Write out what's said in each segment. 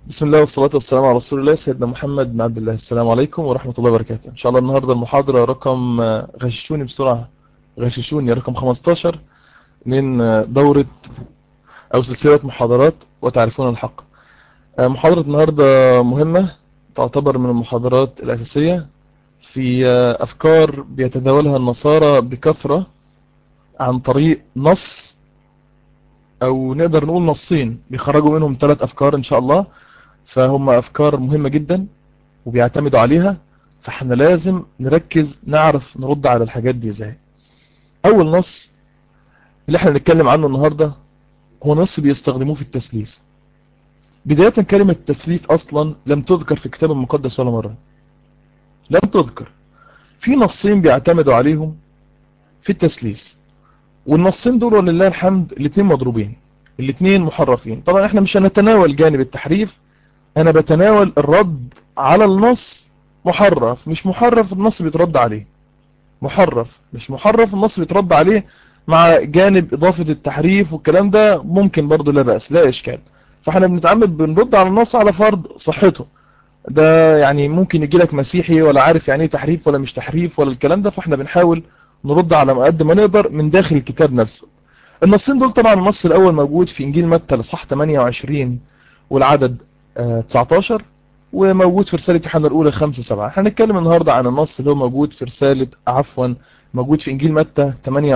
بسم الله والصلاة والسلام على رسول الله سيدنا محمد بن عبد الله. السلام عليكم ورحمة الله وبركاته. إن شاء الله النهاردة المحاضرة رقم غششوني بسرعة، غششوني رقم 15 من دورة أو سلسلة محاضرات وتعرفون الحق. محاضرة النهاردة مهمة، تعتبر من المحاضرات الأساسية في أفكار بيتداولها النصارى بكثرة عن طريق نص، أو نقدر نقول نصين بيخرجوا منهم 3 أفكار إن شاء الله. فهم أفكار مهمة جدا وبيعتمدوا عليها، فاحنا لازم نركز نعرف نرد على الحاجات دي ازاي. أول نص اللي احنا نتكلم عنه النهاردة هو نص بيستخدموه في التثليث. بداية كلمة التثليث أصلا لم تذكر في الكتاب المقدس ولا مرة، لم تذكر. في نصين بيعتمدوا عليهم في التثليث، والنصين دول ولله الحمد الاثنين مضروبين، الاثنين محرفين. طبعا احنا مش هنتناول جانب التحريف، انا بتناول الرد على النص محرف مش محرف النص بيترد عليه، محرف مش محرف النص بيترد عليه، مع جانب إضافة التحريف والكلام ده ممكن برضو لا بأس لا إشكال. فاحنا بنتعمد بنرد على النص على فرض صحته. ده يعني ممكن يجي لك مسيحي ولا عارف يعني ايه تحريف ولا مش تحريف ولا الكلام ده، فاحنا بنحاول نرد على قد ما نقدر من داخل الكتاب نفسه. النصين دول طبعا النص الأول موجود في إنجيل متى الإصحاح 28 والعدد 19، وموجود في رسالة يوحنا الأولى 5-7. هنتكلم النهاردة عن النص اللي هو موجود في موجود في إنجيل متى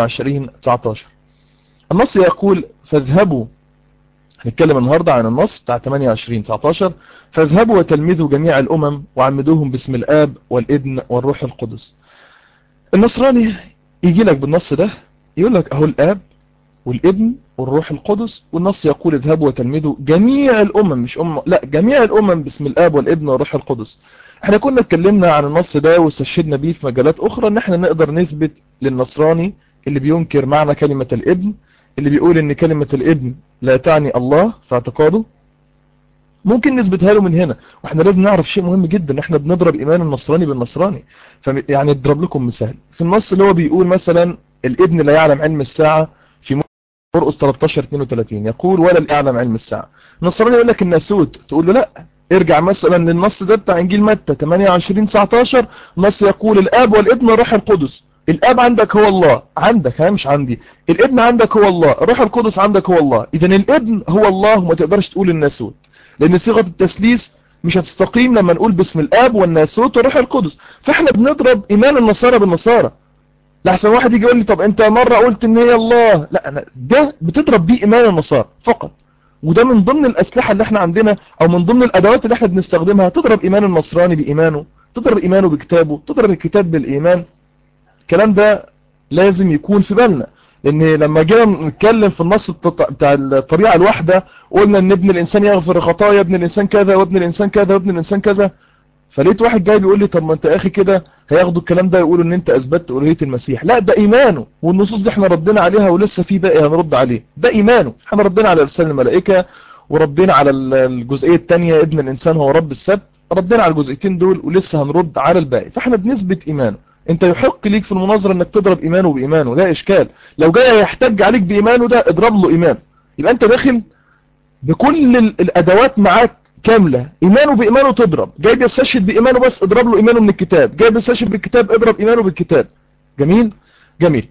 28-19. النص يقول فاذهبوا، هنتكلم النهاردة عن النص بتاع 28-19. فاذهبوا وتلمذوا جميع الأمم وعمدوهم باسم الآب والابن والروح القدس. النصراني يجي لك بالنص ده يقول لك أهو الآب والابن والروح القدس، والنص يقول اذهبوا وتلمذوا جميع الأمم، مش لا جميع الأمم باسم الآب والابن والروح القدس. احنا كنا اتكلمنا عن النص ده واستشهدنا بيه في مجالات أخرى ان احنا نقدر نثبت للنصراني اللي بينكر معنى كلمة الابن، اللي بيقول ان كلمة الابن لا تعني الله في اعتقاده، ممكن نثبتها له من هنا. واحنا لازم نعرف شيء مهم جدا، احنا بنضرب ايمان النصراني بالنصراني. يعني اضرب لكم مثال في النص اللي هو بيقول مثلا الابن لا يعلم علم الساعة، في مرقس 13:32 يقول ولا يعلم علم الساعة. النصراني يقول لك الناسوت، تقول له لا، ارجع مثلا للنص ده بتاع انجيل متى 28-19، النص يقول الاب والابن والروح القدس. الاب عندك هو الله، عندك مش عندي. الابن عندك هو الله، الروح القدس عندك هو الله. اذا الابن هو الله وما تقدرش تقول الناسوت، لان صيغة التثليث مش هتستقيم لما نقول باسم الاب والناسوت والروح القدس. فاحنا بنضرب ايمان النصارى بالنصارى. لحسن واحد يجي يقول لي طب انت مرة قلت ان هي الله، لا انا ده بتضرب بيه ايمان النصارى فقط، وده من ضمن الاسلحة اللي احنا عندنا او من ضمن الادوات اللي احنا بنستخدمها، تضرب ايمان النصراني بايمانه، تضرب ايمانه بكتابه، تضرب الكتاب بالايمان. الكلام ده لازم يكون في بالنا، لان لما جينا نتكلم في النص بتاع الطبيعة الواحدة قلنا ان ابن الانسان يغفر الخطايا، ابن الانسان كذا وابن الانسان كذا وابن الانسان كذا. فلقيت واحد جاي بيقول لي طب ما انت يا اخي كده هياخدوا الكلام ده يقولوا ان انت اثبتت الوهيه المسيح. لا ده ايمانه، والنصوص دي احنا ردينا عليها ولسه في باقي هنرد عليه. ده ايمانه، احنا ردينا على ارسال الملائكه، وردينا على الجزئيه الثانيه ابن الانسان هو رب السبت، ردينا على الجزئيتين دول ولسه هنرد على الباقي. فاحنا بنثبت ايمانه. انت يحق ليك في المناظره انك تضرب ايمانه بايمانه، لا اشكال. لو جاي يحتج عليك بايمانه ده اضرب له ايمانه، يبقى انت داخل بكل الادوات معاك كاملة. ايمانه بايمانه تضرب، جاي بيستشهد بايمانه بس اضرب له ايمانه من الكتاب، جاي بيستشهد بالكتاب اضرب ايمانه بالكتاب. جميل جميل.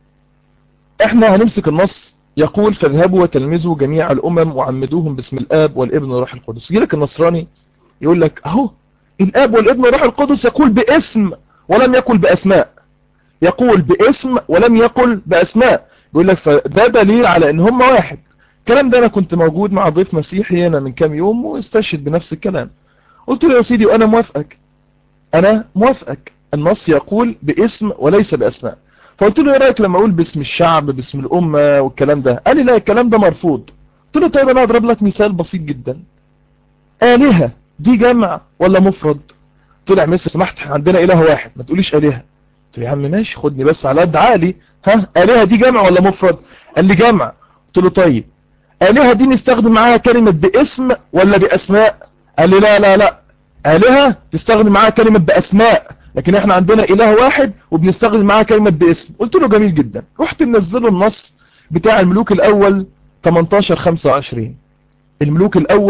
احنا هنمسك النص يقول فاذهبوا وتلمذوا جميع الامم وعمدوهم باسم الاب والابن والروح القدس. يجي لك النصراني يقول لك اهو الاب والابن والروح القدس يقول باسم ولم يقل باسماء، يقول باسم ولم يقل باسماء. بيقول لك فده دليل على ان هم واحد. الكلام ده انا كنت موجود مع ضيف مسيحي هنا من كام يوم واستشهد بنفس الكلام. قلت له يا سيدي وانا موافقك، انا موافقك، النص يقول باسم وليس باسماء. فقلت له ايه رايك لما اقول باسم الشعب باسم الامه والكلام ده؟ قال لي لا الكلام ده مرفوض. قلت له طيب انا اضرب لك مثال بسيط جدا، الهه دي جمع ولا مفرد؟ طلع مثل سمحت عندنا اله واحد ما تقوليش الهه. قلت له يا عم ماشي خدني بس على قد عقلي، ها الهه دي جمع ولا مفرد؟ قال لي جمع. قلت له طيب آلهة دي نستخدم معاها كلمة باسم ولا بأسماء؟ قال لي لا لا لا، آلهة تستخدم معاها كلمة بأسماء، لكن احنا عندنا إله واحد وبنستخدم معاها كلمة باسم. قلت له جميل جدا. رحت منزله النص بتاع الملوك الأول 18-25. الملوك الأول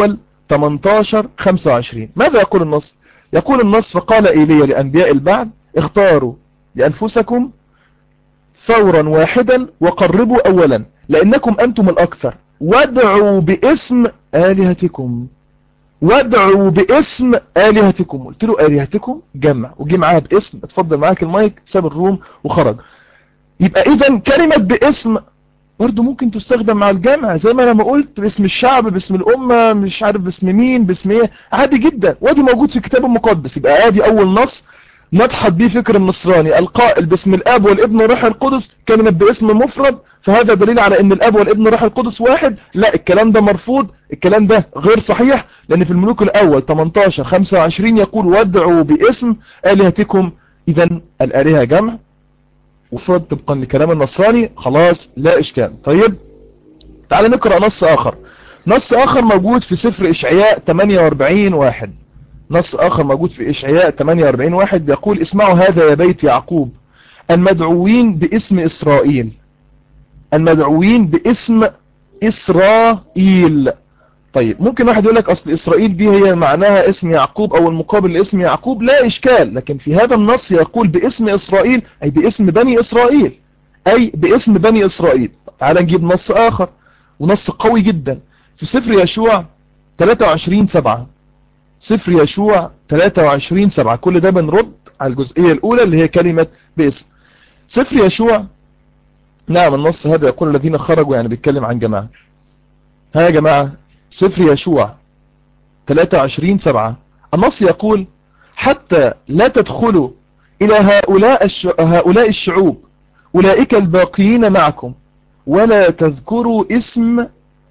18 25. ماذا يقول النص؟ يقول النص: فقال إيليا لأنبياء البعد: اختاروا لأنفسكم ثورا واحدا وقربوا أولا لأنكم أنتم الأكثر، وادعوا باسم آلهتكم. وادعوا باسم آلهتكم. قلت له آلهتكم جمع وجي معاها باسم. اتفضل معاك المايك. ساب الروم وخرج. يبقى إذن كلمة باسم برضو ممكن تستخدم مع الجمع، زي ما انا ما قلت باسم الشعب، باسم الأمة، مش عارف باسم مين، باسم ايه، عادي جدا. وادي موجود في الكتاب المقدس. يبقى ادي اول نص نضحط بيه فكر النصراني: القائل باسم الاب والابن والروح القدس كلمة باسم مفرد، فهذا دليل على ان الاب والابن والروح القدس واحد. لا، الكلام ده مرفوض، الكلام ده غير صحيح، لان في الملوك الاول 18 25 يقول: وادعوا باسم آلهتكم. اذا الآلهة جمع وفرد طبقا لكلام النصراني، خلاص لا إشكال. طيب تعال نقرأ نص آخر. نص آخر موجود في سفر إشعياء 48:1. نص آخر موجود في إشعياء 48:1 بيقول: اسمعوا هذا يا بيت يعقوب المدعوين باسم إسرائيل. المدعوين باسم إسرائيل. طيب ممكن واحد يقول لك أصل إسرائيل دي هي معناها اسم يعقوب أو المقابل لاسم يعقوب. لا إشكال، لكن في هذا النص يقول باسم إسرائيل، أي باسم بني إسرائيل، أي باسم بني إسرائيل. تعال نجيب نص آخر ونص قوي جدا في سفر يشوع 23:7. سفر يشوع 23:7. كل ده بنرد على الجزئية الأولى اللي هي كلمة باسم. سفر يشوع، نعم النص هذا يقول الذين خرجوا، يعني بيتكلم عن جماعة. ها يا جماعة، سفر يشوع 23:7 النص يقول: حتى لا تدخلوا إلى هؤلاء الشعوب أولئك الباقيين معكم ولا تذكروا اسم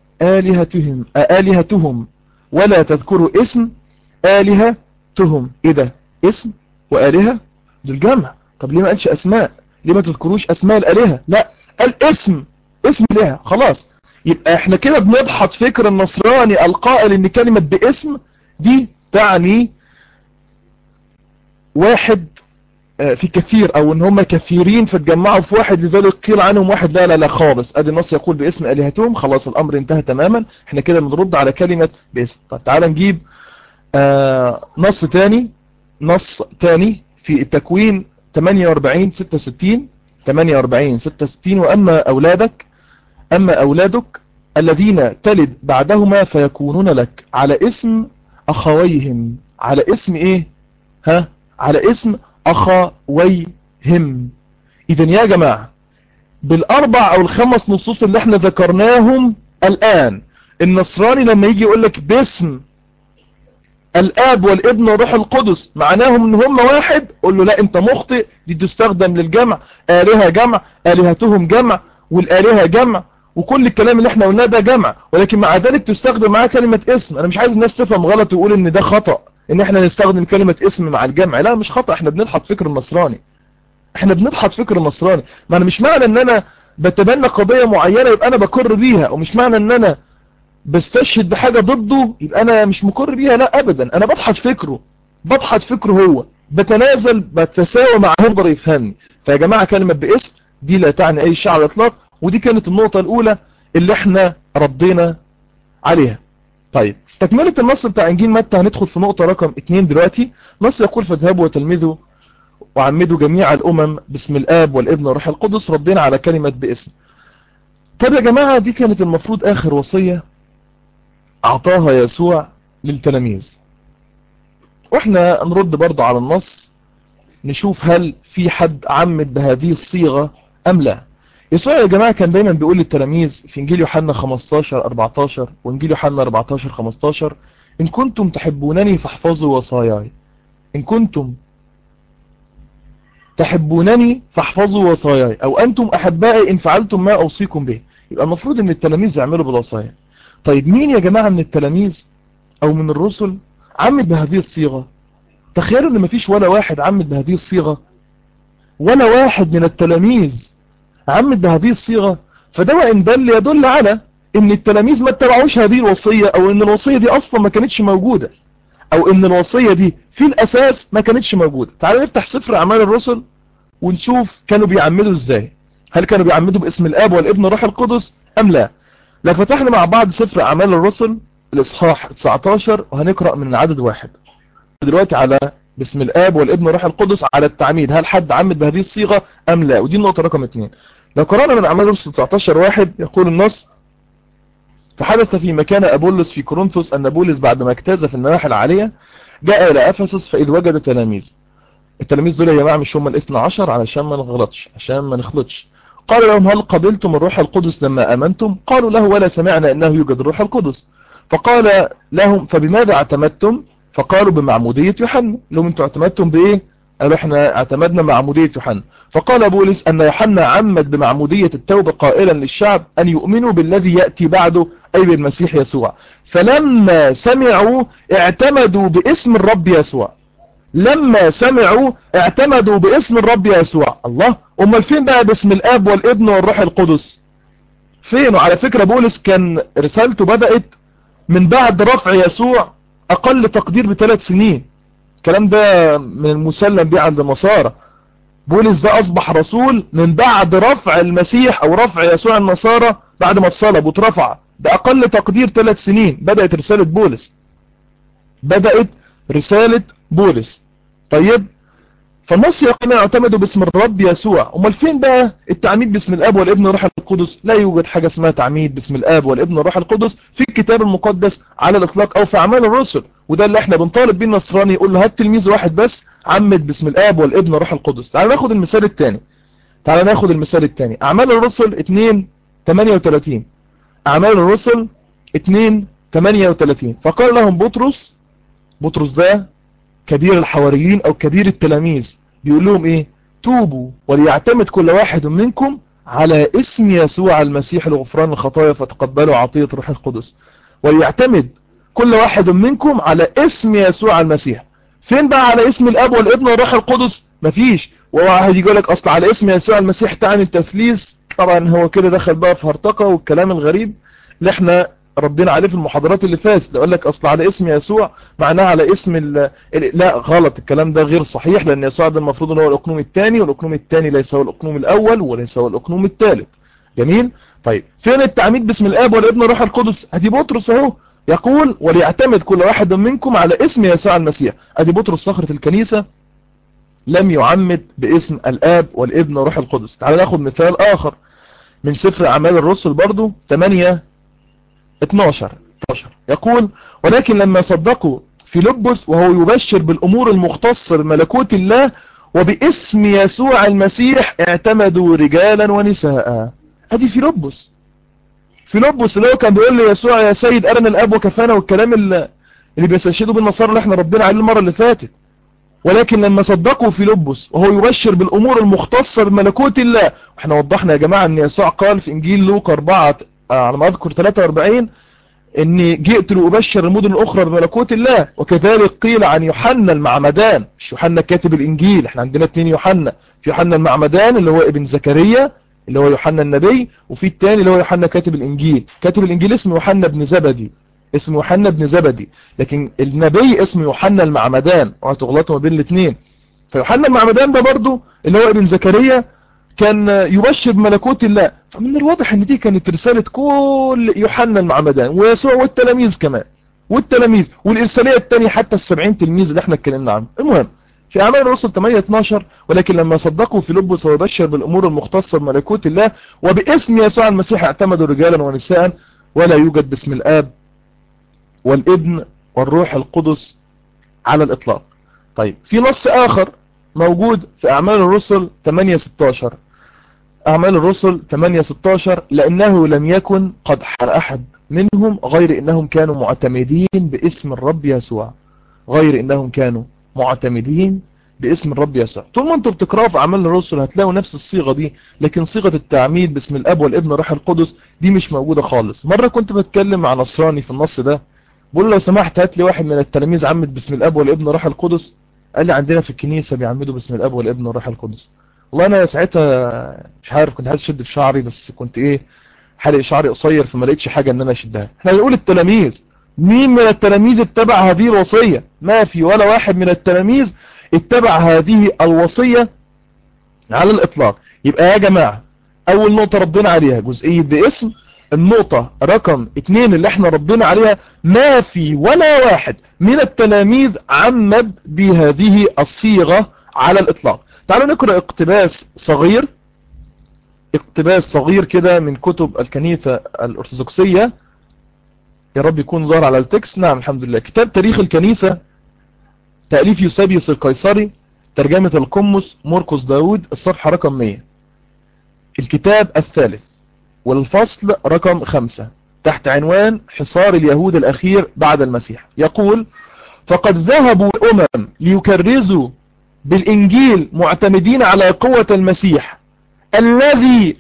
آلهتهم ولا تذكروا اسم آلهتهم. إيه ده؟ اسم وآلهة دول جمع. طب ليه ما قالش أسماء؟ ليه ما تذكروش أسماء الآلهة؟ لا، قال اسم لها. خلاص، يبقى احنا كده بنضحط فكر النصراني القائل ان كلمة باسم دي تعني واحد في كثير، او ان هم كثيرين فتجمعوا في واحد لذلك قيل عنهم واحد. لا لا لا خالص، ادي النص يقول باسم آلهتهم، خلاص الامر انتهى تماما. احنا كده بنرد على كلمة باسم. طيب تعال نجيب نص تاني في التكوين 48:66. 48:66: أما أولادك الذين تلد بعدهما فيكونون لك على اسم أخويهم. على اسم إيه؟ على اسم أخويهم. إذن يا جماعة، بالأربع أو الخمس نصوص اللي احنا ذكرناهم الآن، النصراني لما يجي يقول لك باسم الآب والابن والروح القدس معناهم ان هم واحد، قول له لا انت مخطئ، دي تستخدم للجمع. آلهة جمع، آلهتهم جمع، والآلهة جمع، وكل الكلام اللي احنا قلناه ده جمع، ولكن مع ذلك تستخدم معاه كلمة اسم. انا مش عايز الناس تفهم غلط ويقول ان ده خطأ ان احنا نستخدم كلمة اسم مع الجمع. لا مش خطأ، احنا بنضحط فكر النصراني. ما انا مش معنى ان انا بتبنى قضية معينة يبقى انا بكر بيها، ومش معنى ان انا بستشهد بحاجة ضده يبقى انا مش مكر بيها. لا ابدا، انا بضحط فكره هو، بتنازل بتساوى مع هقدر يفهمني. فيا جماعة كلمة باسم دي لا تعني اي شيء على الاطلاق، ودي كانت النقطة الاولى اللي احنا ردينا عليها. طيب تكملة النص بتاع انجيل متى، هندخل في نقطة رقم 2 دلوقتي. نص يقول: فاذهبوا وتلمذوا وعمدوا جميع الامم باسم الاب والابن والروح القدس. ردينا على كلمة باسم. طب يا جماعة، دي كانت المفروض اخر وصية اعطاها يسوع للتلاميذ، واحنا نرد برضو على النص نشوف هل في حد عمد بهذه الصيغة ام لا. يسوع يا جماعة كان دايما بيقول للتلاميذ في انجيل يوحنا 15:14 وانجيل يوحنا 14:15: ان كنتم تحبونني فاحفظوا وصاياي. ان كنتم تحبونني فاحفظوا وصاياي، او انتم احبائي ان فعلتم ما اوصيكم به. يبقى المفروض ان التلاميذ يعملوا بالوصايا. طيب مين يا جماعة من التلاميذ او من الرسل عمد بهذه الصيغة؟ تخيلوا ان مفيش ولا واحد عمد بهذه الصيغة، ولا واحد من التلاميذ عمد بهذه الصيغة. فده وإن دل يدل على ان التلاميذ ما اتبعوش هذه الوصية، او ان الوصية دي اصلا ما كانتش موجودة، او ان الوصية دي في الاساس ما كانتش موجودة. تعالوا نفتح سفر اعمال الرسل ونشوف كانوا بيعمدوا ازاي. هل كانوا بيعمدوا باسم الاب والابن والروح القدس ام لا؟ لو فتحنا مع بعض سفر اعمال الرسل الإصحاح 19 وهنقرأ من عدد 1 دلوقتي على باسم الآب والابن والروح القدس على التعميد. هل حد عمد بهذه الصيغة أم لا؟ ودي النقطة رقم 2. لو قرأنا من أعمال الرسل 19 1 يقول النص: فحدث فيما كان أبولس في كورنثوس أن بولس بعدما اجتاز في النواحي العالية جاء إلى أفسس، فإذ وجد تلاميذ. التلاميذ دول يا جماعة مش هم الاثنى عشر، علشان ما نغلطش، عشان ما نخلطش. قال لهم: هل قبلتم الروح القدس لما آمنتم؟ قالوا له: ولا سمعنا أنه يوجد الروح القدس. فقال لهم: فبماذا اعتمدتم؟ فقالوا: بمعمودية يوحنا. لهم: انتوا اعتمدتم بإيه؟ قالوا: احنا اعتمدنا معمودية يوحنا. فقال بولس: أن يوحنا عمد بمعمودية التوبة قائلا للشعب أن يؤمنوا بالذي يأتي بعده، أي بالمسيح يسوع. فلما سمعوا اعتمدوا باسم الرب يسوع. لما سمعوا اعتمدوا باسم الرب يسوع. الله، امال فين بقى باسم الاب والابن والروح القدس؟ فين؟ وعلى فكرة بولس كان رسالته بدأت من بعد رفع يسوع اقل تقدير ب3 سنين. الكلام ده من المسلم به عند النصارى. بولس ده اصبح رسول من بعد رفع المسيح او رفع يسوع النصارى، بعد ما اتصلب واترفع باقل تقدير 3 سنين بدأت رسالة بولس. بدأت رسالة بولس. طيب، فالنص يقول اعتمدوا باسم الرب يسوع. امال فين بقى التعميد باسم الاب والابن والروح القدس؟ لا يوجد حاجة اسمها تعميد باسم الاب والابن والروح القدس في الكتاب المقدس على الاطلاق او في اعمال الرسل. وده اللي احنا بنطالب بيه النصراني، يقول له: هات تلميذ واحد بس عمد باسم الاب والابن والروح القدس. تعال ناخد المثال الثاني. اعمال الرسل 2:38. اعمال الرسل 2:38. فقال لهم بطرس ده كبير الحواريين او كبير التلاميذ، بيقول لهم ايه؟ توبوا وليعتمد كل واحد منكم على اسم يسوع المسيح لغفران الخطايا فتقبلوا عطية روح القدس. وليعتمد كل واحد منكم على اسم يسوع المسيح. فين بقى على اسم الاب والابن والروح القدس؟ مفيش. وواحد يقول لك اصل على اسم يسوع المسيح تعني التثليث. طبعا هو كده دخل بقى في هرطقة والكلام الغريب اللي احنا ردينا عليه في المحاضرات اللي فاتت. يقول لك اصل على اسم يسوع معناه على اسم لا، غلط، الكلام ده غير صحيح، لان يسوع ده المفروض ان هو الاقنوم الثاني، والاقنوم الثاني ليس هو الاقنوم الاول وليس هو الاقنوم الثالث. جميل. طيب، فين التعميد باسم الاب والابن والروح القدس؟ ادي بطرس اهو يقول: وليعتمد كل واحد منكم على اسم يسوع المسيح. ادي بطرس صخرة الكنيسة لم يعمد باسم الاب والابن والروح القدس. تعال ناخد مثال اخر من سفر اعمال الرسل برضو 8:12. يقول: ولكن لما صدقوا فيلبس وهو يبشر بالأمور المختصة بملكوت الله وباسم يسوع المسيح اعتمدوا رجالا ونساء. ادي فيلبس اللي هو كان بيقول ليسوع: يا سيد أرنا الأب وكفانا، والكلام اللي بيستشهدوا بالنصارى اللي احنا ردينا عليه المرة اللي فاتت. ولكن لما صدقوا فيلبس وهو يبشر بالأمور المختصة بملكوت الله. واحنا وضحنا يا جماعة ان يسوع قال في انجيل لوقا 4 على ما اذكر 43 اني جئت لأبشر المدن الاخرى بملكوت الله. وكذلك قيل عن يوحنا المعمدان، مش يوحنا كاتب الانجيل، احنا عندنا 2 يوحنا، في يوحنا المعمدان اللي هو ابن زكريا اللي هو يوحنا النبي، وفي الثاني اللي هو يوحنا كاتب الانجيل اسمه يوحنا بن زبدي، لكن النبي اسمه يوحنا المعمدان، وهتغلطوا ما بين الاثنين. فيوحنا المعمدان ده برضو اللي هو ابن زكريا كان يبشر بملكوت الله. فمن الواضح ان دي كانت رسالة كل يوحنا المعمدان ويسوع والتلاميذ كمان، والإرسالية الثانية حتى 70 تلميذ اللي احنا اتكلمنا عنه. المهم، في أعمال الرسل 8:12: ولكن لما صدقوا فيلبس ويبشر بالأمور المختصة بملكوت الله وباسم يسوع المسيح اعتمدوا رجالا ونساء، ولا يوجد باسم الآب والابن والروح القدس على الإطلاق. طيب، في نص آخر موجود في أعمال الرسل 8:16. أعمال الرسل 8:16: لأنه لم يكن قد حل أحد منهم غير إنهم كانوا معتمدين باسم الرب يسوع. طول ما انتم بتقرأوا في أعمال الرسل هتلاقوا نفس الصيغة دي، لكن صيغة التعميد باسم الأب والابن والروح القدس دي مش موجودة خالص. مرة كنت بتكلم مع نصراني في النص ده، بقول له: لو سمحت هات لي واحد من التلاميذ عمد باسم الأب والابن والروح القدس. قال لي: عندنا في الكنيسة بيعمدوا باسم الأب والابن والروح القدس. والله أنا ساعتها مش عارف، كنت عايز أشد في شعري، بس كنت حلق شعري قصير، فما لقيتش حاجة إن أنا أشدها. احنا بنقول التلاميذ. مين من التلاميذ اتبع هذه الوصية؟ ما في ولا واحد من التلاميذ اتبع هذه الوصية على الإطلاق. يبقى يا جماعة، أول نقطة ردينا عليها جزئية باسم. النقطة رقم 2 اللي احنا ردينا عليها، ما في ولا واحد من التلاميذ عمد بهذه الصيغة على الإطلاق. تعالوا نقرأ اقتباس صغير كده من كتب الكنيسة الأرثوذكسية. يا رب يكون ظاهر على التكست. نعم الحمد لله. كتاب تاريخ الكنيسة تأليف يوسابيوس القيصري، ترجمة القمص مرقس داود، الصفحة رقم 100، الكتاب الثالث والفصل رقم 5 تحت عنوان حصار اليهود الأخير بعد المسيح. يقول: فقد ذهبوا الأمم ليكرزوا بالإنجيل معتمدين على قوة المسيح الذي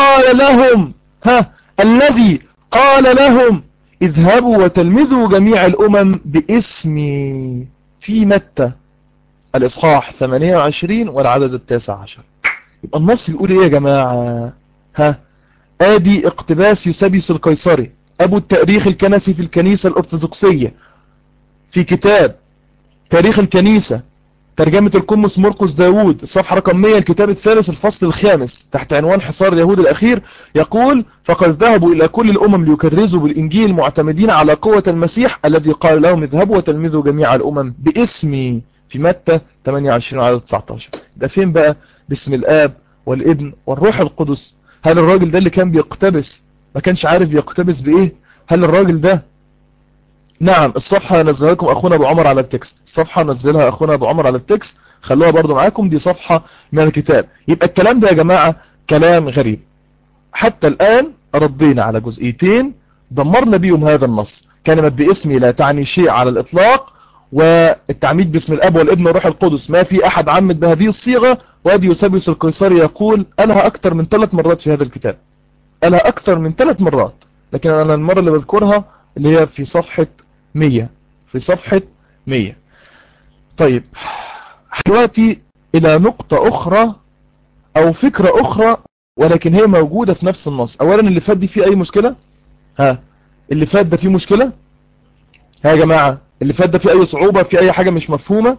قال لهم اذهبوا وتلمذوا جميع الأمم باسمي، في متى الإصحاح 28 والعدد 19. يبقى النص يقول ايه يا جماعة؟ ادي اقتباس يوسابيوس القيصري ابو التاريخ الكنسي في الكنيسة الأرثوذكسية في كتاب تاريخ الكنيسة ترجمة القمص مرقس داود، الصفحة رقم 100، الكتاب الثالث الفصل الخامس تحت عنوان حصار اليهود الأخير. يقول: فقد ذهبوا إلى كل الأمم ليكرزوا بالإنجيل معتمدين على قوة المسيح الذي قال لهم اذهبوا وتلمذوا جميع الأمم باسمي، في متى 28 عدد 19. ده فين بقى؟ باسم الآب والابن والروح القدس. هل الراجل ده اللي كان بيقتبس ما كانش عارف يقتبس بإيه؟ هل الراجل ده؟ نعم، الصفحة نزلها لكم أخونا أبو عمر على التكست، الصفحة نزلها أخونا أبو عمر على التكست، خلوها برضو معاكم، دي صفحة من الكتاب. يبقى الكلام ده يا جماعة كلام غريب. حتى الآن ردينا على جزئيتين دمرنا بيهم هذا النص. كلمة باسمي لا تعني شيء على الإطلاق، والتعميد باسم الأب والابن والروح القدس ما في أحد عمد بهذه الصيغة. وادي يوسابيوس القيصري يقول قالها أكثر من 3 مرات في هذا الكتاب، قالها أكثر من 3 مرات، لكن أنا المرة اللي بذكرها اللي هي في صفحة 100، في صفحة 100. طيب دلوقتي إلى نقطة أخرى أو فكرة أخرى، ولكن هي موجودة في نفس النص. أولا اللي فات دي فيه أي مشكلة؟ اللي فات ده فيه مشكلة؟ يا جماعة اللي فات ده فيه أي صعوبة؟ فيه أي حاجة مش مفهومة؟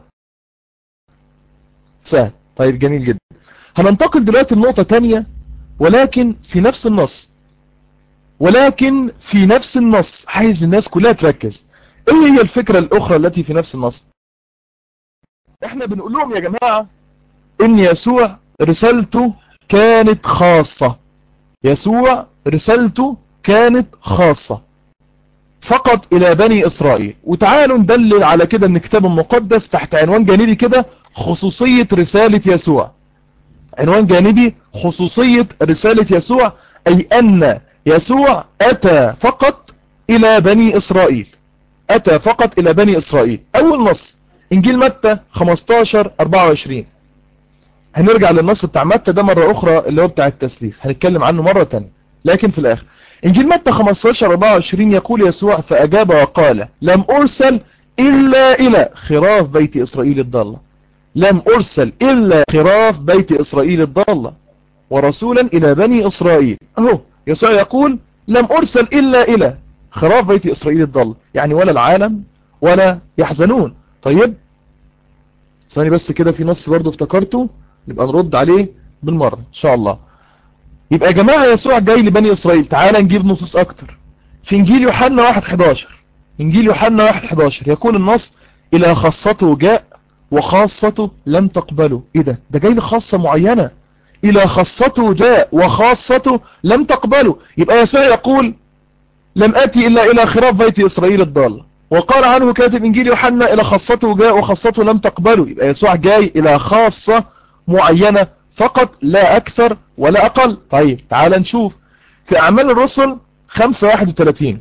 سهل. طيب جميل جدا. هننتقل دلوقتي لنقطة تانية ولكن في نفس النص، عايز الناس كلها تركز. ايه هي الفكرة الاخرى التي في نفس النص؟ احنا بنقول لهم يا جماعة ان يسوع رسالته كانت خاصة، يسوع رسالته كانت خاصة فقط الى بني اسرائيل. وتعالوا ندلل على كده من الكتاب المقدس تحت عنوان جانبي كده، خصوصية رسالة يسوع. عنوان جانبي: خصوصية رسالة يسوع، أي أن يسوع أتى فقط إلى بني إسرائيل، أتى فقط إلى بني إسرائيل. أول نص إنجيل متى 15:24. هنرجع للنص بتاع متى ده مرة أخرى اللي هو بتاع التثليث، هنتكلم عنه مرة تانية، لكن في الآخر إنجيل متى 15:24 يقول يسوع: فأجاب وقال لم أرسل إلا إلى خراف بيت إسرائيل الضالة، لم أرسل إلا خراف بيت إسرائيل الضالة ورسولا إلى بني إسرائيل. أهو يسوع يقول لم أرسل إلا إلى خراف بيت إسرائيل الضالة، يعني ولا العالم ولا يحزنون. طيب ثواني بس كده، في نص برضو افتكرته نبقى نرد عليه بالمرة إن شاء الله. يبقى يا جماعة يسوع جاي لبني إسرائيل. تعال نجيب نصوص أكتر. في إنجيل يوحنا 1:11، إنجيل يوحنا 1:11 يقول النص: إلى خاصته جاء وخاصته لم تقبله. إيه ده جاي لخاصة معينة، إلى خاصته جاء وخاصته لم تقبله. يبقى يسوع يقول لم آتي إلا إلى خراف بيت إسرائيل الضالة، وقال عنه كاتب إنجيل يوحنا إلى خاصته جاء وخاصته لم تقبله. يبقى يسوع جاي إلى خاصة معينة فقط، لا أكثر ولا أقل. طيب تعال نشوف في أعمال الرسل 5:31،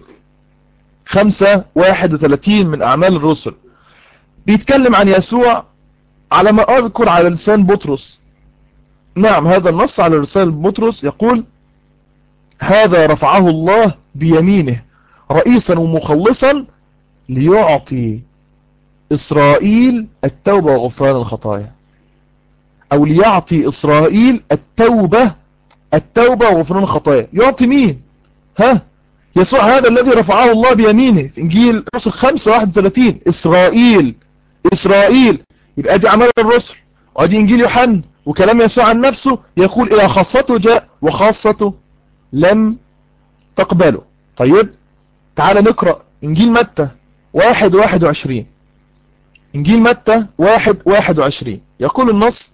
5:31 من أعمال الرسل بيتكلم عن يسوع على ما أذكر على لسان بطرس. نعم هذا النص على لسان بطرس يقول: هذا رفعه الله بيمينه رئيسا ومخلصا ليعطي إسرائيل التوبة وغفران الخطايا، أو ليعطي إسرائيل التوبة وغفران الخطايا. يعطي مين؟ يسوع هذا الذي رفعه الله بيمينه في إنجيل رسل 5:31. إسرائيل. يبقى دي أعمال الرسل وادي إنجيل يوحنا وكلام يسوع عن نفسه، يقول إلى خاصته جاء وخاصته لم تقبله. طيب تعال نقرأ إنجيل متى 1:21. إنجيل متى 1:21 يقول النص: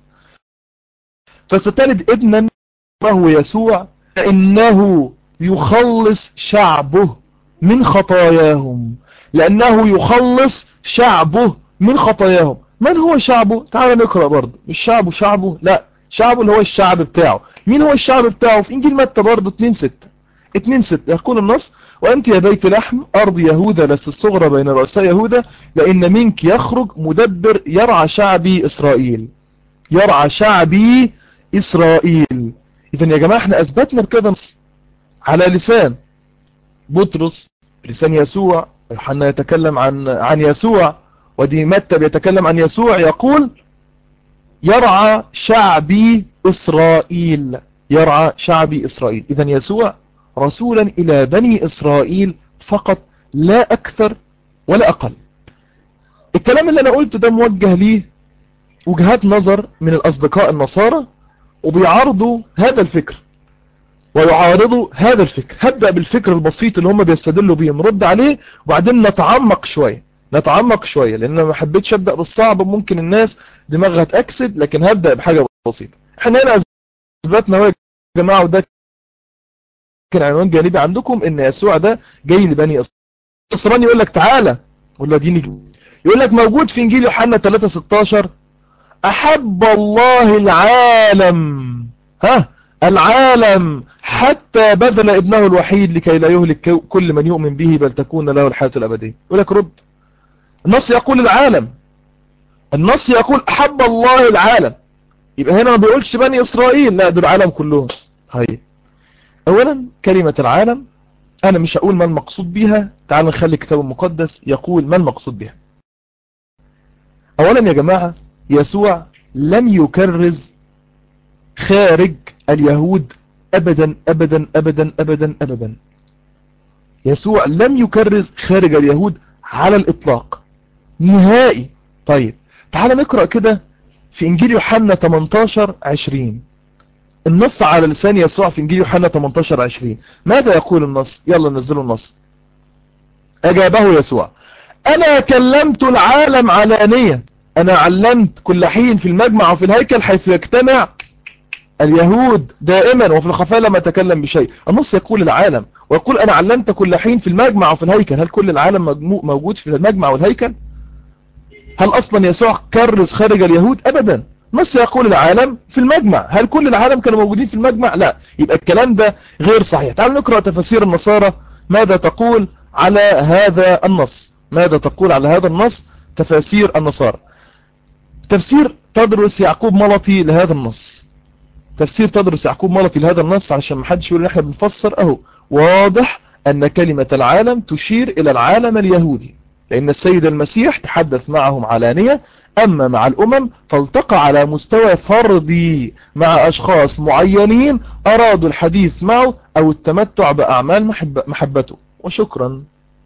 فستلد ابنا وهو يسوع إنه يخلص شعبه من خطاياهم. لأنه يخلص شعبه من خطاياهم. من هو شعبه؟ تعال نقرأ برضه. مش شعبه لا، شعبه اللي هو الشعب بتاعه. مين هو الشعب بتاعه؟ في إنجيل متى برضه 2:6 يقول النص: وأنت يا بيت لحم أرض يهوذا لست الصغرى بين رؤساء يهوذا، لأن منك يخرج مدبر يرعى شعبي إسرائيل. يرعى شعبي إسرائيل. إذن يا جماعة احنا أثبتنا بكده على لسان بطرس، لسان يسوع. يوحنا يتكلم عن يسوع، ودي متى بيتكلم عن يسوع يقول: يرعى شعبي إسرائيل. يرعى شعبي إسرائيل. إذن يسوع رسولا إلى بني إسرائيل فقط، لا أكثر ولا أقل. الكلام اللي أنا قلته ده موجه ليه وجهات نظر من الأصدقاء النصارى، وبيعارضوا هذا الفكر ويعارضوا هذا الفكر. هبدأ بالفكر البسيط اللي هم بيستدلوا بيه، نرد عليه وبعدين نتعمق شوية لأن أنا ما حبيتش أبدأ بالصعب، ممكن الناس دماغها تأكسد، لكن هبدأ بحاجة بسيطة. احنا هنا أثبتنا يا جماعة، وده كان عنوان جانبي عندكم، إن يسوع ده جاي لبني إسرائيل. يقول لك تعالى ولا ديني، يقول لك موجود في إنجيل يوحنا 3:16: أحب الله العالم، العالم حتى بذل ابنه الوحيد لكي لا يهلك كل من يؤمن به بل تكون له الحياة الأبدية. يقول لك رد. النص يقول العالم، النص يقول أحب الله العالم. يبقى هنا ما بيقولش بني إسرائيل، لا دول العالم كلهم. طيب أولا كلمة العالم أنا مش هقول ما المقصود بها، تعال نخلي الكتاب المقدس يقول ما المقصود بها. أولا يا جماعة يسوع لم يكرز خارج اليهود أبدا أبدا أبدا أبدا أبدا. يسوع لم يكرز خارج اليهود على الإطلاق نهائي. طيب تعال نقرأ كده في إنجيل يوحنا 18:20. النص على لسان يسوع في إنجيل يوحنا 18:20. ماذا يقول النص؟ يلا نزلوا النص. أجابه يسوع: أنا كلمت العالم علانية، أنا علمت كل حين في المجمع وفي الهيكل حيث يجتمع اليهود دائما، وفي الخفاء لما أتكلم بشيء. النص يقول العالم، ويقول أنا علمت كل حين في المجمع وفي الهيكل. هل كل العالم موجود في المجمع والهيكل؟ هل أصلا يسوع كرز خارج اليهود؟ أبدا. نص يقول العالم في المجمع. هل كل العالم كانوا موجودين في المجمع؟ لا. يبقى الكلام ده غير صحيح. تعالوا نقرأ تفاسير النصارى ماذا تقول على هذا النص. ماذا تقول على هذا النص تفاسير النصارى؟ تفسير تدرس يعقوب ملطي لهذا النص. تفسير تدرس يعقوب ملطي لهذا النص، علشان ما حدش يقول ان احنا بنفسر. اهو واضح ان كلمة العالم تشير الى العالم اليهودي، لان السيد المسيح تحدث معهم علانية. اما مع الامم فالتقى على مستوى فردي مع اشخاص معينين ارادوا الحديث معه او التمتع باعمال محبته. وشكرا.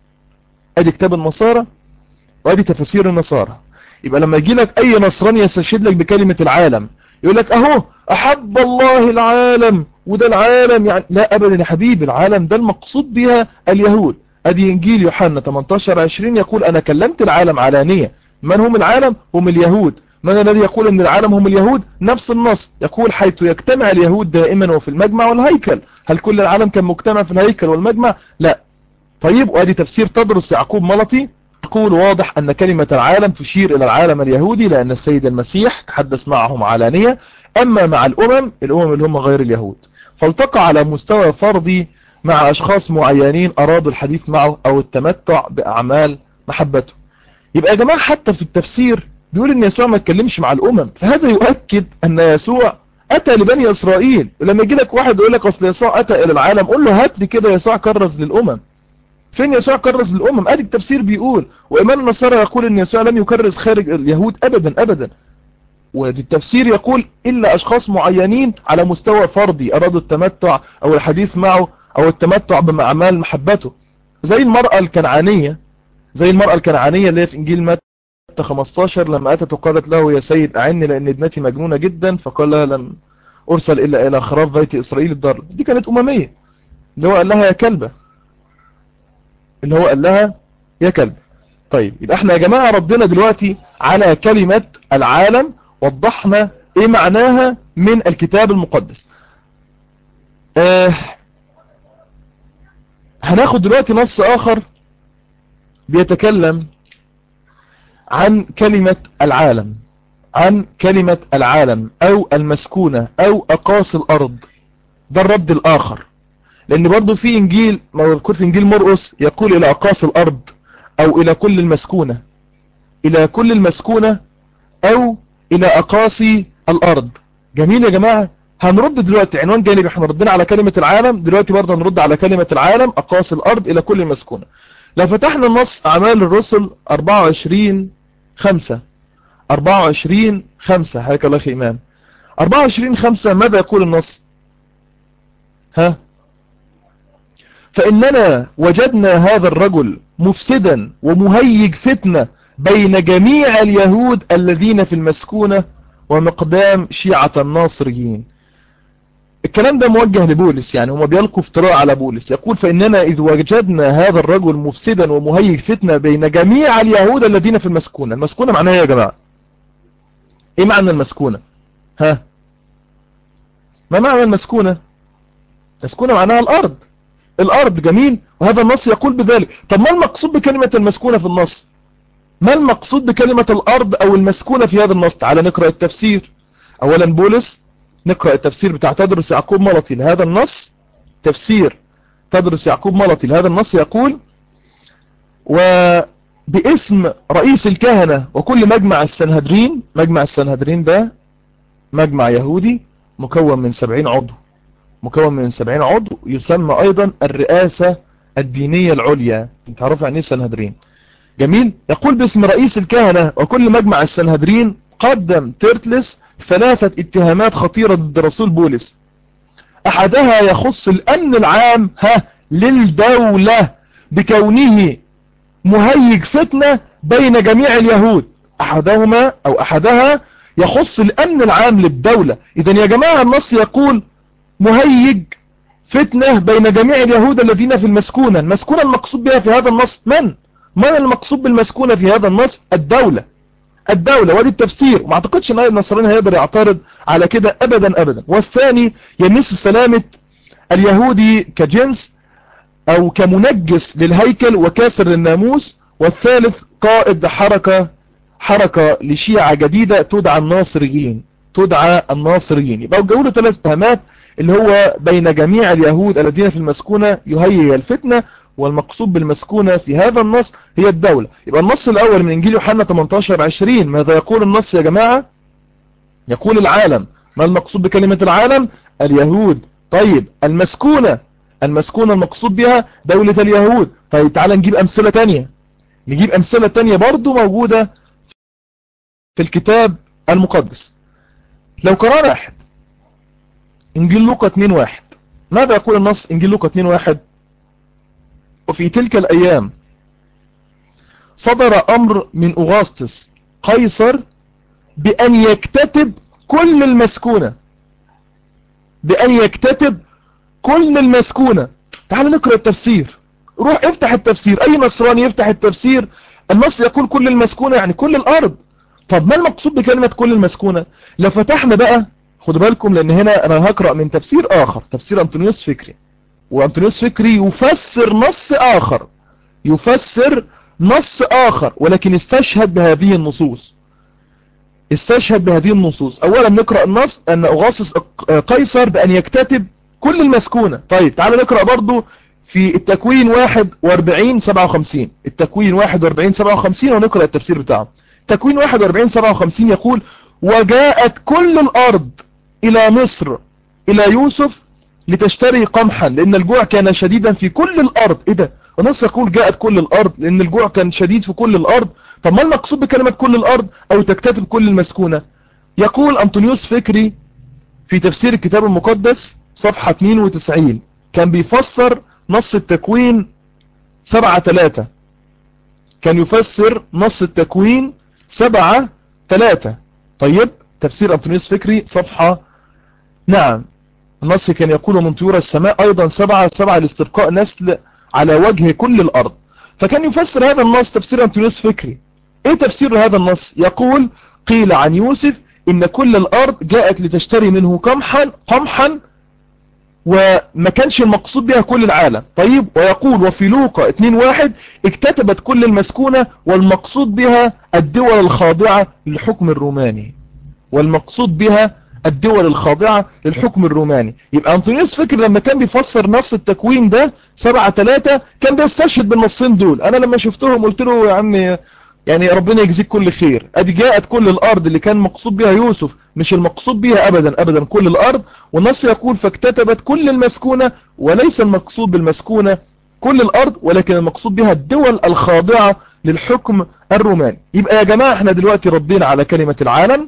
ادي كتاب النصارى وادي تفسير النصارى. يبقى لما يجي لك اي نصراني يستشهد لك بكلمة العالم، يقول لك اهو احب الله العالم وده العالم، يعني لا ابدا يا حبيبي، العالم ده المقصود بها اليهود. ادي انجيل يوحنا 18:20 يقول انا كلمت العالم علانية. من هم العالم؟ هم اليهود. من الذي يقول ان العالم هم اليهود؟ نفس النص يقول حيث يجتمع اليهود دائما وفي المجمع والهيكل. هل كل العالم كان مجتمع في الهيكل والمجمع؟ لا. طيب وادي تفسير تدرس يعقوب ملطي يقول واضح أن كلمة العالم تشير إلى العالم اليهودي، لأن السيد المسيح تحدث معهم علانية. أما مع الأمم اللي هم غير اليهود فالتقى على مستوى فردي مع أشخاص معينين أرادوا الحديث معه أو التمتع بأعمال محبته. يبقى يا جماعة حتى في التفسير بيقول أن يسوع ما اتكلمش مع الأمم، فهذا يؤكد أن يسوع أتى لبني إسرائيل. ولما يجي لك واحد يقول لك أصل يسوع أتى إلى العالم، قول له هات لي كده يسوع كرز للأمم. فين يسوع كرز للأمم؟ ادي التفسير بيقول. وإيمان النصارى يقول ان يسوع لم يكرز خارج اليهود ابدا ابدا. ودي التفسير يقول الا اشخاص معينين على مستوى فردي ارادوا التمتع او الحديث معه او التمتع بأعمال محبته، زي المرأة الكنعانية. اللي هي في انجيل متى 15 لما اتت وقالت له يا سيد اعني لان ابنتي مجنونة جدا، فقال لها لم ارسل الا الى خراف بيت اسرائيل الضال. دي كانت اممية. اللي هو قال لها يا كلبة، اللي هو قال لها يا كلب. طيب يبقى احنا يا جماعة ردنا دلوقتي على كلمة العالم، وضحنا ايه معناها من الكتاب المقدس. هناخد دلوقتي نص آخر بيتكلم عن كلمة العالم، عن كلمة العالم أو المسكونة أو أقاصي الأرض. ده الرد الآخر، لأن برضو في إنجيل مذكور في إنجيل مرقس يقول إلى أقاصي الأرض أو إلى كل المسكونة، إلى كل المسكونة أو إلى أقاصي الأرض. جميل يا جماعة. هنرد دلوقتي عنوان جانبي، احنا ردنا على كلمة العالم، دلوقتي برضه هنرد على كلمة العالم أقاصي الأرض إلى كل المسكونة. لو فتحنا النص أعمال الرسل 24:5 24:5 حياك الله أخي إيمان. 24:5 ماذا يقول النص؟ فإننا وجدنا هذا الرجل مفسدا ومهيج فتنة بين جميع اليهود الذين في المسكونة ومقدام شيعة الناصريين. الكلام ده موجه لبولس، يعني هما بيلقوا افتراء على بولس. يقول فإننا إذ وجدنا هذا الرجل مفسدا ومهيج فتنة بين جميع اليهود الذين في المسكونة. المسكونة معناها يا جماعة ايه معنى المسكونة؟ ما معنى المسكونة؟ المسكونة معناها الأرض، الأرض. جميل. وهذا النص يقول بذلك. طب ما المقصود بكلمة المسكونة في النص؟ ما المقصود بكلمة الأرض أو المسكونة في هذا النص؟ تعال نقرأ التفسير. أولا بولس، نقرأ التفسير بتاع تدرس يعقوب ملطي لهذا النص. تفسير تدرس يعقوب ملطي لهذا النص يقول وباسم رئيس الكهنة وكل مجمع السنهدرين. مجمع السنهدرين ده مجمع يهودي مكون من 70 عضو، مكون من 70 عضو، يسمى أيضا الرئاسة الدينية العليا. انت عارف يعني ايه سنهدرين؟ جميل. يقول باسم رئيس الكهنة وكل مجمع السنهدرين قدم تيرتلس 3 اتهامات خطيرة ضد رسول بولس. أحدها يخص الأمن العام للدولة بكونه مهيج فتنة بين جميع اليهود. أحدها يخص الأمن العام للدولة. إذن يا جماعة النص يقول مهيج فتنة بين جميع اليهود الذين في المسكونة. المسكونة المقصود بها في هذا النص من المقصود بالمسكونة في هذا النص؟ الدولة. الدولة. ودي التفسير، وما اعتقدش ان النصراني هيقدر يعترض على كده ابدا ابدا. والثاني يمس سلامة اليهودي كجنس او كمنجس للهيكل وكاسر للناموس. والثالث قائد حركة لشيعة جديدة تدعى الناصريين. يبقى جاوله 3 اتهامات، اللي هو بين جميع اليهود الذين في المسكونة يهيج الفتنة، والمقصود بالمسكونة في هذا النص هي الدولة. يبقى النص الأول من إنجيل يوحنا 18:20 ماذا يقول النص يا جماعة؟ يقول العالم. ما المقصود بكلمة العالم؟ اليهود. طيب المسكونة المقصود بها دولة اليهود. طيب تعال نجيب أمثلة تانية برضو موجودة في الكتاب المقدس. لو قرأنا واحد إنجيل لوقا 2:1 ماذا يقول النص؟ إنجيل لوقا 2:1 وفي تلك الأيام صدر أمر من أغسطس قيصر بأن يكتتب كل المسكونة. تعال نقرأ التفسير. روح افتح التفسير، أي نصراني يفتح التفسير. النص يقول كل المسكونة يعني كل الأرض. طب ما المقصود بكلمة كل المسكونة؟ لو فتحنا بقى، خدوا بالكم لأن هنا أنا هقرأ من تفسير آخر، تفسير أنطونيوس فكري. وأنطونيوس فكري يفسر نص آخر ولكن استشهد بهذه النصوص. أولا نقرأ النص أن أغسطس قيصر بأن يكتتب كل المسكونة. طيب تعال نقرأ برضو في التكوين 41:57. التكوين 41:57 ونقرأ التفسير بتاعه. تكوين 41:57 يقول وجاءت كل الأرض إلى مصر إلى يوسف لتشتري قمحا لأن الجوع كان شديدا في كل الأرض. إيه ده؟ النص يقول جاءت كل الأرض لأن الجوع كان شديد في كل الأرض. طب ما المقصود بكلمة كل الأرض أو تكتتب كل المسكونة؟ يقول أنطونيوس فكري في تفسير الكتاب المقدس صفحة 92 كان بيفسر نص التكوين 7:3. كان يفسر نص التكوين 7:3. طيب تفسير أنطونيوس فكري صفحة النص كان يقول من طيور السماء أيضا سبعة لاستبقاء نسل على وجه كل الأرض. فكان يفسر هذا النص تفسير أنطونيوس فكري. ايه تفسير هذا النص؟ يقول قيل عن يوسف إن كل الأرض جاءت لتشتري منه قمحا وما كانش المقصود بها كل العالم. طيب، ويقول وفي لوقا 2:1 اكتتبت كل المسكونة والمقصود بها الدول الخاضعة للحكم الروماني. والمقصود بها الدول الخاضعة للحكم الروماني. يبقى أنطونيوس فكر لما كان بيفسر نص التكوين ده 7:3 كان بيستشهد بالنصين دول. أنا لما شفتهم قلت له يا عمي يعني ربنا يجزيك كل خير، ادي جاءت كل الارض اللي كان مقصود بها يوسف، مش المقصود بها ابدا كل الارض. والنص يقول فاكتتبت كل المسكونة، وليس المقصود بالمسكونة كل الارض، ولكن المقصود بها الدول الخاضعة للحكم الروماني. يبقى يا جماعة احنا دلوقتي ردينا على كلمة العالم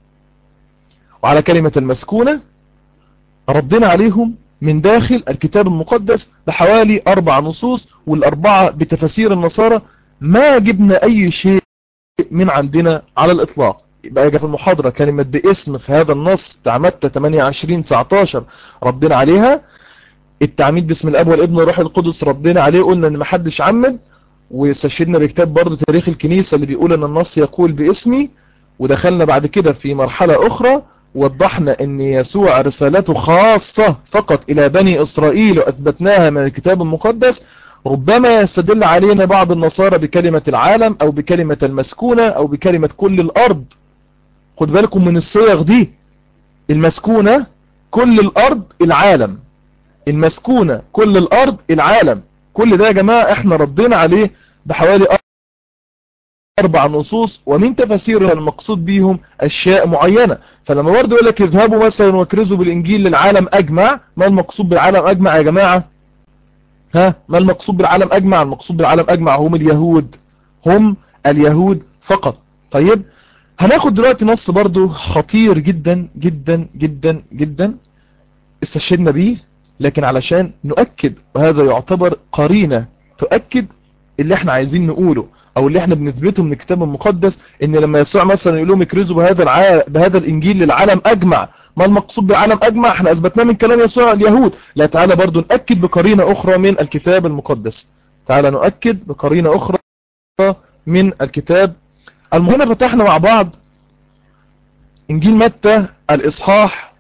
وعلى كلمة المسكونة، ردينا عليهم من داخل الكتاب المقدس بحوالي 4 نصوص، والأربعة بتفسير النصارى. ما جبنا أي شيء من عندنا على الإطلاق. يبقى في المحاضرة كلمة باسم في هذا النص تعمدت 28-19 ردينا عليها. التعميد باسم الأب والابن والروح القدس ردينا عليه، قلنا ان محدش عمد، واستشهدنا بكتاب برضه تاريخ الكنيسة اللي بيقول ان النص يقول باسمي. ودخلنا بعد كده في مرحلة أخرى وضحنا ان يسوع رسالته خاصة فقط إلى بني إسرائيل، وأثبتناها من الكتاب المقدس. ربما يستدل علينا بعض النصارى بكلمة العالم أو بكلمة المسكونة أو بكلمة كل الأرض. خد بالكم من الصيغ دي، المسكونة كل الأرض العالم، المسكونة كل الأرض العالم. كل ده يا جماعة احنا ردينا عليه بحوالي 4 نصوص، ومن تفسير المقصود بيهم أشياء معينة. فلما برضه يقول لك اذهبوا مثلا واكرزوا بالإنجيل للعالم أجمع، ما المقصود بالعالم أجمع يا جماعة؟ ما المقصود بالعالم أجمع؟ المقصود بالعالم أجمع هم اليهود فقط. طيب، هناخد دلوقتي نص برضو خطير جدا جدا جدا جدا استشهدنا بيه، لكن علشان نؤكد، وهذا يعتبر قرينة تؤكد اللي احنا عايزين نقوله او اللي احنا بنثبته من الكتاب المقدس، ان لما يسوع مثلا يقول لهم اكرزوا بهذا الانجيل للعالم اجمع، ما المقصود بالعالم اجمع؟ احنا اثبتناه من كلام يسوع اليهود. لا، تعالى برضو نأكد بقرينة اخرى من الكتاب المقدس. تعالى نؤكد بقرينة اخرى من الكتاب. هنا فتحنا مع بعض انجيل متى الاصحاح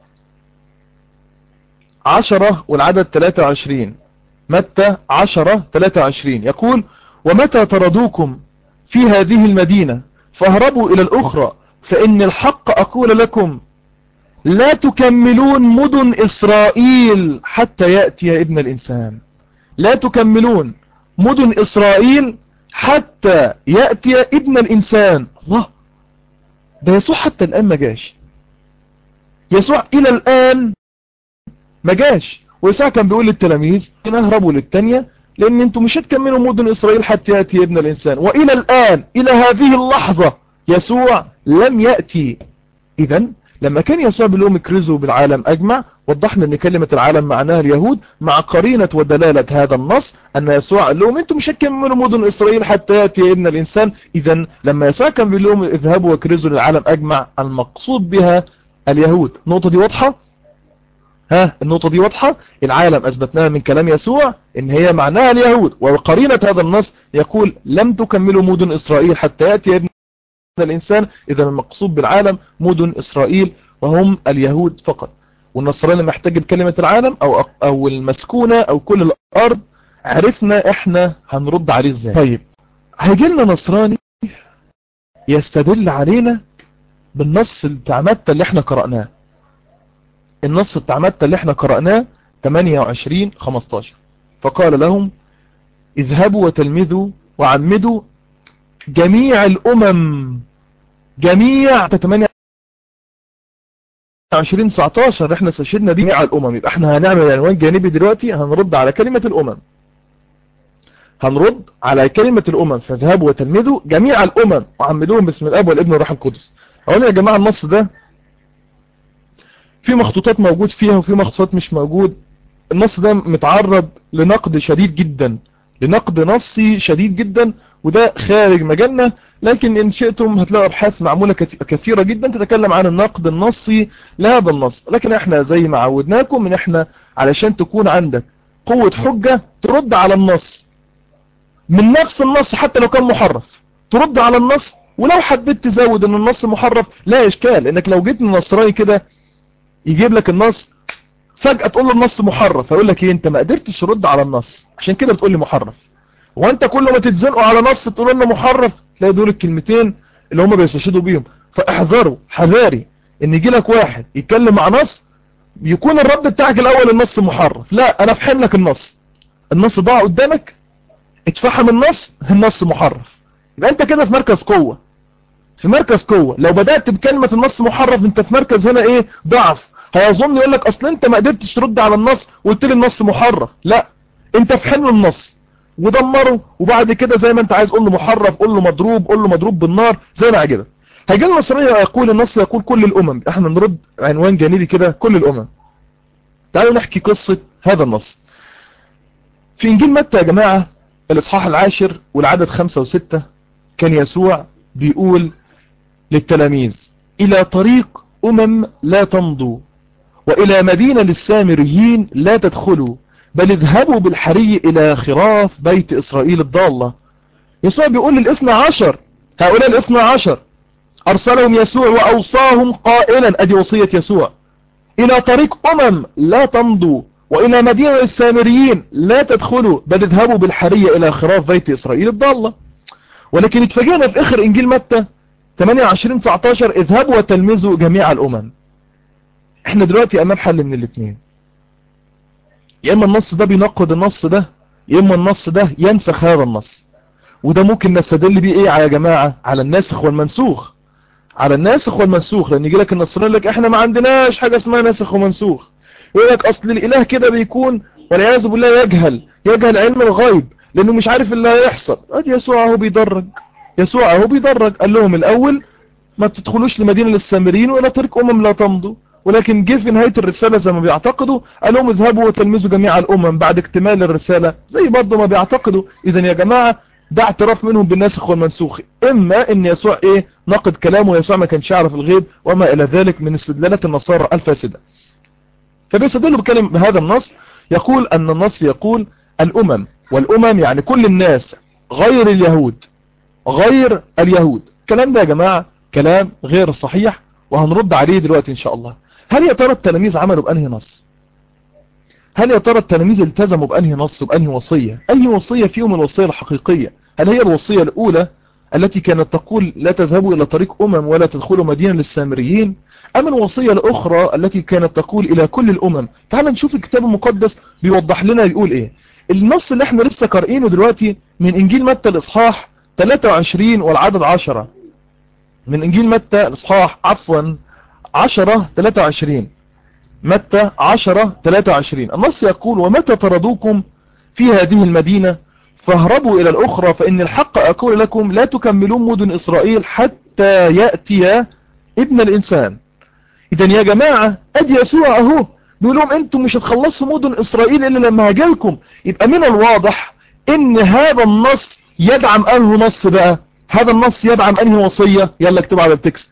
10 والعدد 23. متى 10:23 يقول ومتى طردوكم في هذه المدينة فاهربوا إلى الأخرى، فإن الحق أقول لكم لا تكملون مدن إسرائيل حتى يأتي ابن الإنسان. لا تكملون مدن إسرائيل حتى يأتي ابن الإنسان. الله، ده يسوع حتى الآن ما جاش، يسوع إلى الآن ما جاش. ويسوع كان بيقول للتلاميذ نهربوا للتانية، لأن انتم مش هتكملوا مدن إسرائيل حتى يأتي ابن الإنسان. وإلى الآن إلى هذه اللحظة يسوع لم يأتي. إذن لما كان يسوع بيقول لهم اكرزوا بالعالم أجمع، وضحنا أن كلمة العالم معناها اليهود، مع قرينة ودلالة هذا النص أن يسوع قال لهم انتم مش هتكملوا مدن إسرائيل حتى يأتي ابن الإنسان. إذن لما يسوع كان بيقول لهم اذهبوا واكرزوا للعالم أجمع، المقصود بها اليهود. النقطة دي واضحة؟ النقطة دي واضحة. العالم أثبتناها من كلام يسوع إن هي معناها اليهود، وقرينة هذا النص يقول لم تكملوا مدن إسرائيل حتى يأتي ابن الإنسان. إذا المقصود بالعالم مدن إسرائيل وهم اليهود فقط. والنصراني محتاج بكلمة العالم أو المسكونة أو كل الأرض. عرفنا إحنا هنرد عليه إزاي. طيب، هيجي لنا نصراني يستدل علينا بالنص بتاع متى اللي احنا قرأناه. النص بتاع متى اللي احنا قرأناه 28:15 فقال لهم اذهبوا وتلمذوا وعمدوا جميع الأمم. جميع 28:19 احنا استشهدنا بيه جميع الأمم. يبقى احنا هنعمل عنوان جانبي دلوقتي، هنرد على كلمة الأمم. هنرد على كلمة الأمم. فاذهبوا وتلمذوا جميع الأمم وعمدوهم باسم الأب والابن والروح القدس. أولا يا جماعة النص ده في مخطوطات موجود فيها وفي مخطوطات مش موجود. النص ده متعرض لنقد شديد جدا، لنقد نصي شديد جدا، وده خارج مجالنا، لكن إن شئتم هتلاقوا أبحاث معمولة كثيرة جدا تتكلم عن النقد النصي لهذا النص. لكن احنا زي ما عودناكم ان احنا علشان تكون عندك قوة حجة ترد على النص من نفس النص حتى لو كان محرف، ترد على النص. ولو حبيت تزود ان النص محرف لا اشكال، انك لو جيت النصراني كده يجيب لك النص فجأة تقول له النص محرف، هيقول لك ايه انت ما قدرتش ترد على النص عشان كده بتقول لي محرف. وانت كل ما تتزنقوا على نص تقول لنا محرف، تلاقي دول الكلمتين اللي هم بيستشهدوا بيهم. فاحذروا حذاري ان يجي لك واحد يتكلم مع نص يكون الرد بتاعك الاول النص محرف. لا، انا افهم لك النص ضاع قدامك، اتفهم النص محرف. يبقى انت كده في مركز قوة، في مركز قوة. لو بدأت بكلمة النص محرف انت في مركز هنا ايه؟ ضعف. هيظن يقول لك اصل انت ما قدرتش ترد على النص وقلت لي النص محرف. لا، انت في حمل النص ودمره، وبعد كده زي ما انت عايز قول له محرف، قول له مضروب، قول له مضروب بالنار زي ما عجبك. هيجي النصراني يقول النص يقول كل الامم، احنا نرد عنوان جانبي كده كل الامم. تعالوا نحكي قصة هذا النص في انجيل متى يا جماعة الاصحاح 10 والعدد 5 و6. كان يسوع بيقول للتلاميذ إلى طريق لا تمضوا، وإلى مدينة للسامريين لا تدخلوا، بل اذهبوا بالحري إلى خراف بيت إسرائيل الضالة. يسوع بيقول لل12، هؤلاء ال12 أرسلهم يسوع وأوصاهم قائلا، أدي وصية يسوع، إلى طريق لا تمضوا، وإلى مدينة للسامريين لا تدخلوا، بل اذهبوا بالحري إلى خراف بيت إسرائيل الضالة. ولكن اتفاجئنا في آخر إنجيل متى 28-19 اذهبوا وتلمذوا جميع الأمم. احنا دلوقتي أمام حل من الاثنين، يا إما النص ده بينقض النص ده، يا إما النص ده ينسخ هذا النص. وده ممكن نستدل بيه ايه يا جماعة؟ على الناسخ والمنسوخ، على الناسخ والمنسوخ. لأن يجي لك النصراني يقول لك احنا ما عندناش حاجة اسمها ناسخ ومنسوخ، يقول لك أصل الإله كده بيكون والعياذ بالله يجهل علم الغيب لأنه مش عارف اللي هيحصل. ادي يسوع اهو بيدرج، يسوع اهو بيدرج. قال لهم الأول ما تدخلوش لمدينة للسامريين ولا طريق لا تمضوا، ولكن جه في نهاية الرسالة زي ما بيعتقدوا قال لهم اذهبوا وتلمذوا جميع الأمم بعد اكتمال الرسالة زي برضه ما بيعتقدوا. إذا يا جماعة ده اعتراف منهم بالناسخ والمنسوخ، إما إن يسوع نقد كلامه، يسوع ما كانش يعرف الغيب وما إلى ذلك من استدلالات النصارى الفاسدة. فبيستدلوا بهذا النص، يقول أن النص يقول الأمم، والأمم يعني كل الناس غير اليهود، غير اليهود. الكلام ده يا جماعة كلام غير صحيح، وهنرد عليه دلوقتي إن شاء الله. هل يا ترى التلاميذ عملوا بأنهي نص؟ هل يا ترى التلاميذ التزموا بأنهي نص وبأنهي وصية؟ أي وصية فيهم الوصية الحقيقية؟ هل هي الوصية الأولى التي كانت تقول لا تذهبوا إلى طريق ولا تدخلوا مدينة للسامريين، أم الوصية الأخرى التي كانت تقول إلى كل الأمم؟ تعال نشوف الكتاب المقدس بيوضح لنا يقول إيه. النص اللي احنا لسه قارئينه دلوقتي من إنجيل متى الإصحاح 23 والعدد 10، من إنجيل متى الإصحاح 10-23، متى 10-23. النص يقول ومتى طردوكم في هذه المدينة فاهربوا إلى الأخرى، فإن الحق أقول لكم لا تكملون مدن إسرائيل حتى يأتي ابن الإنسان. إذن يا جماعة أدي يسوع أهو بيقول لهم أنتم مش هتخلصوا مدن إسرائيل إلا لما هجيلكم. يبقى من الواضح إن هذا النص يدعم أنه نص بقى، هذا النص يدعم أنهي وصية؟ يلا اكتب على التكست.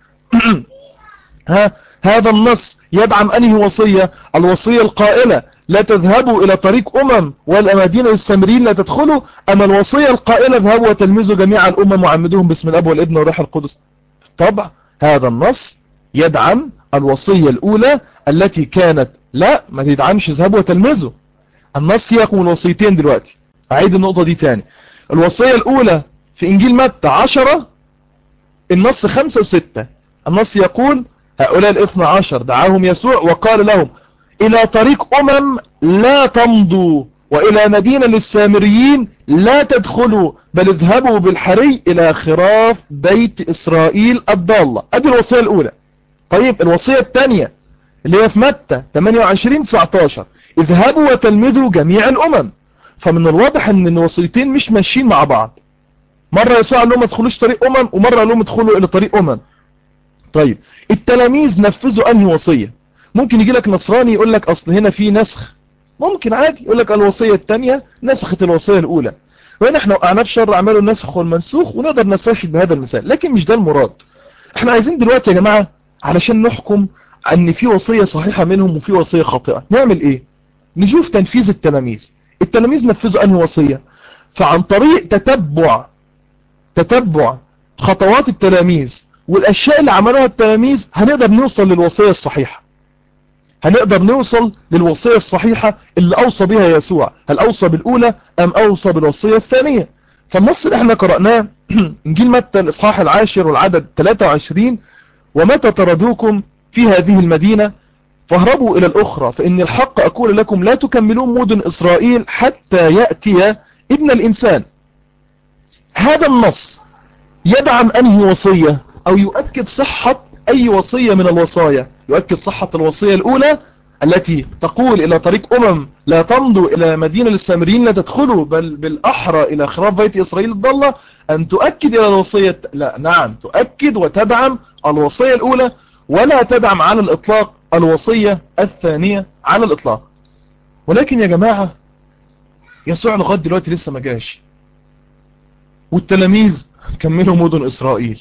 هذا النص يدعم أنهي وصية؟ الوصية القائلة لا تذهبوا إلى طريق ولا مدينة السامريين لا تدخلوا، أما الوصية القائلة اذهبوا وتلمذوا جميع الأمم وعمدوهم باسم الأب والابن والروح القدس. طبعا هذا النص يدعم الوصية الأولى التي كانت لا ما تدعمش اذهبوا وتلمذوا. النص يقوم الوصيتين دلوقتي. أعيد النقطة دي تاني. الوصية الأولى في إنجيل متى 10 النص 5 و6. النص يقول هؤلاء ال12 دعاهم يسوع وقال لهم إلى طريق لا تمضوا، وإلى مدينة للسامريين لا تدخلوا، بل اذهبوا بالحري إلى خراف بيت إسرائيل الضالة. أدي الوصية الأولى. طيب الوصية الثانية اللي هي في متى 28-19 اذهبوا وتلمذوا جميع الأمم. فمن الواضح أن الوصيتين مش ماشيين مع بعض. مرة يسوع قال لهم ما تدخلوش طريق ومرة قال لهم ادخلوا إلى طريق طيب التلاميذ نفذوا أنهي وصية؟ ممكن يجي لك نصراني يقول لك أصل هنا في نسخ، ممكن عادي يقول لك الوصية الثانية نسخت الوصية الأولى. وهنا احنا وقعنا في شر اعماله الناسخ والمنسوخ، ونقدر نستشهد بهذا المثال، لكن مش ده المراد. احنا عايزين دلوقتي يا جماعة علشان نحكم ان في وصية صحيحة منهم وفي وصية خاطئة نعمل ايه؟ نشوف تنفيذ التلاميذ نفذوا انهي وصية. فعن طريق تتبع خطوات التلاميذ والاشياء اللي عملوها التلاميذ هنقدر نوصل للوصية الصحيحة، اللي اوصى بها يسوع. هل اوصى بالاولى ام اوصى بالوصية الثانية؟ فالنص اللي احنا قرأناه انجيل متى الاصحاح 10 والعدد 23: ومتى طردوكم في هذه المدينة فاهربوا الى الاخرى، فان الحق اقول لكم لا تكملون مدن اسرائيل حتى يأتي ابن الانسان. هذا النص يدعم انهي وصية او يؤكد صحة اي وصية من الوصايا؟ يؤكد صحة الوصية الاولى التي تقول الى طريق لا تمضوا الى مدينة للسامريين لا تدخلوا، بل بالاحرى الى خراف بيت اسرائيل الضالة. ان تؤكد الى الوصية نعم تؤكد وتدعم الوصية الاولى، ولا تدعم على الاطلاق الوصية الثانية على الاطلاق. ولكن يا جماعة يسوع لغاية دلوقتي لسه ما جاش، والتلاميذ كملوا مدن إسرائيل.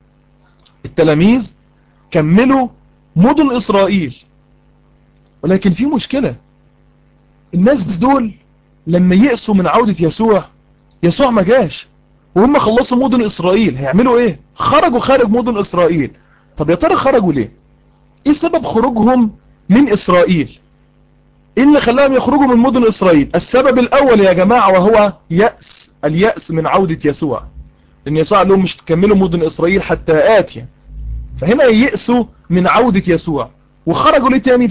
ولكن في مشكلة، الناس دول لما يأسوا من عودة يسوع ما جاش، وهم خلصوا مدن إسرائيل هيعملوا ايه؟ خرجوا خارج مدن إسرائيل. طب يا ترى خرجوا ليه؟ ايه سبب خروجهم من إسرائيل؟ ايه اللي خلاهم يخرجوا من مدن إسرائيل؟ السبب الأول يا جماعة وهو اليأس من عودة يسوع، لأن يسوع قال لهم مش تكملوا مدن إسرائيل حتى آتي. فهنا يأسوا من عودة يسوع. وخرجوا ليه تاني؟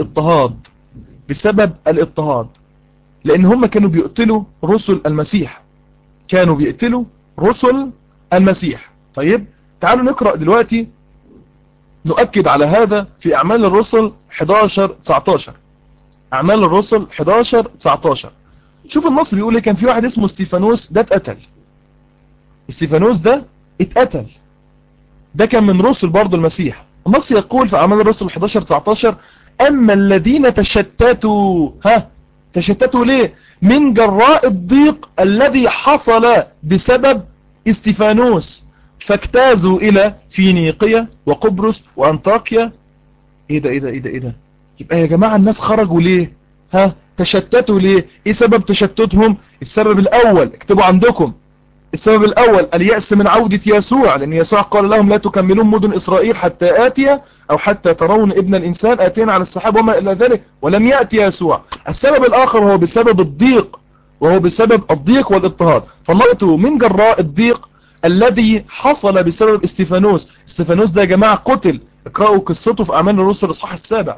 بسبب الاضطهاد، لأن هم كانوا بيقتلوا رسل المسيح. طيب تعالوا نقرأ دلوقتي نؤكد على هذا في أعمال الرسل 11-19. أعمال الرسل 11-19. شوف النص بيقول لي كان في واحد اسمه استيفانوس ده اتقتل. ده كان من رسل برضو المسيح. النص يقول في أعمال الرسل 11-19: أما الذين تشتتوا ليه؟ من جراء الضيق الذي حصل بسبب استيفانوس، فاجتازوا إلى فينيقية وقبرص وأنطاكيا. إيه ده؟ يبقى يا جماعة الناس خرجوا ليه؟ تشتتوا ليه؟ إيه سبب تشتتهم؟ السبب الأول اكتبوا عندكم، السبب الأول اليأس من عودة يسوع، لأن يسوع قال لهم لا تكملون مدن إسرائيل حتى آتي أو حتى ترون ابن الإنسان آتينا على السحاب وما إلى ذلك، ولم يأتي يسوع. السبب الآخر هو بسبب الضيق، والاضطهاد. فنقطوا من جراء الضيق الذي حصل بسبب استيفانوس ده يا جماعة قتل. اقرأوا قصته في أعمال الرسل الإصحاح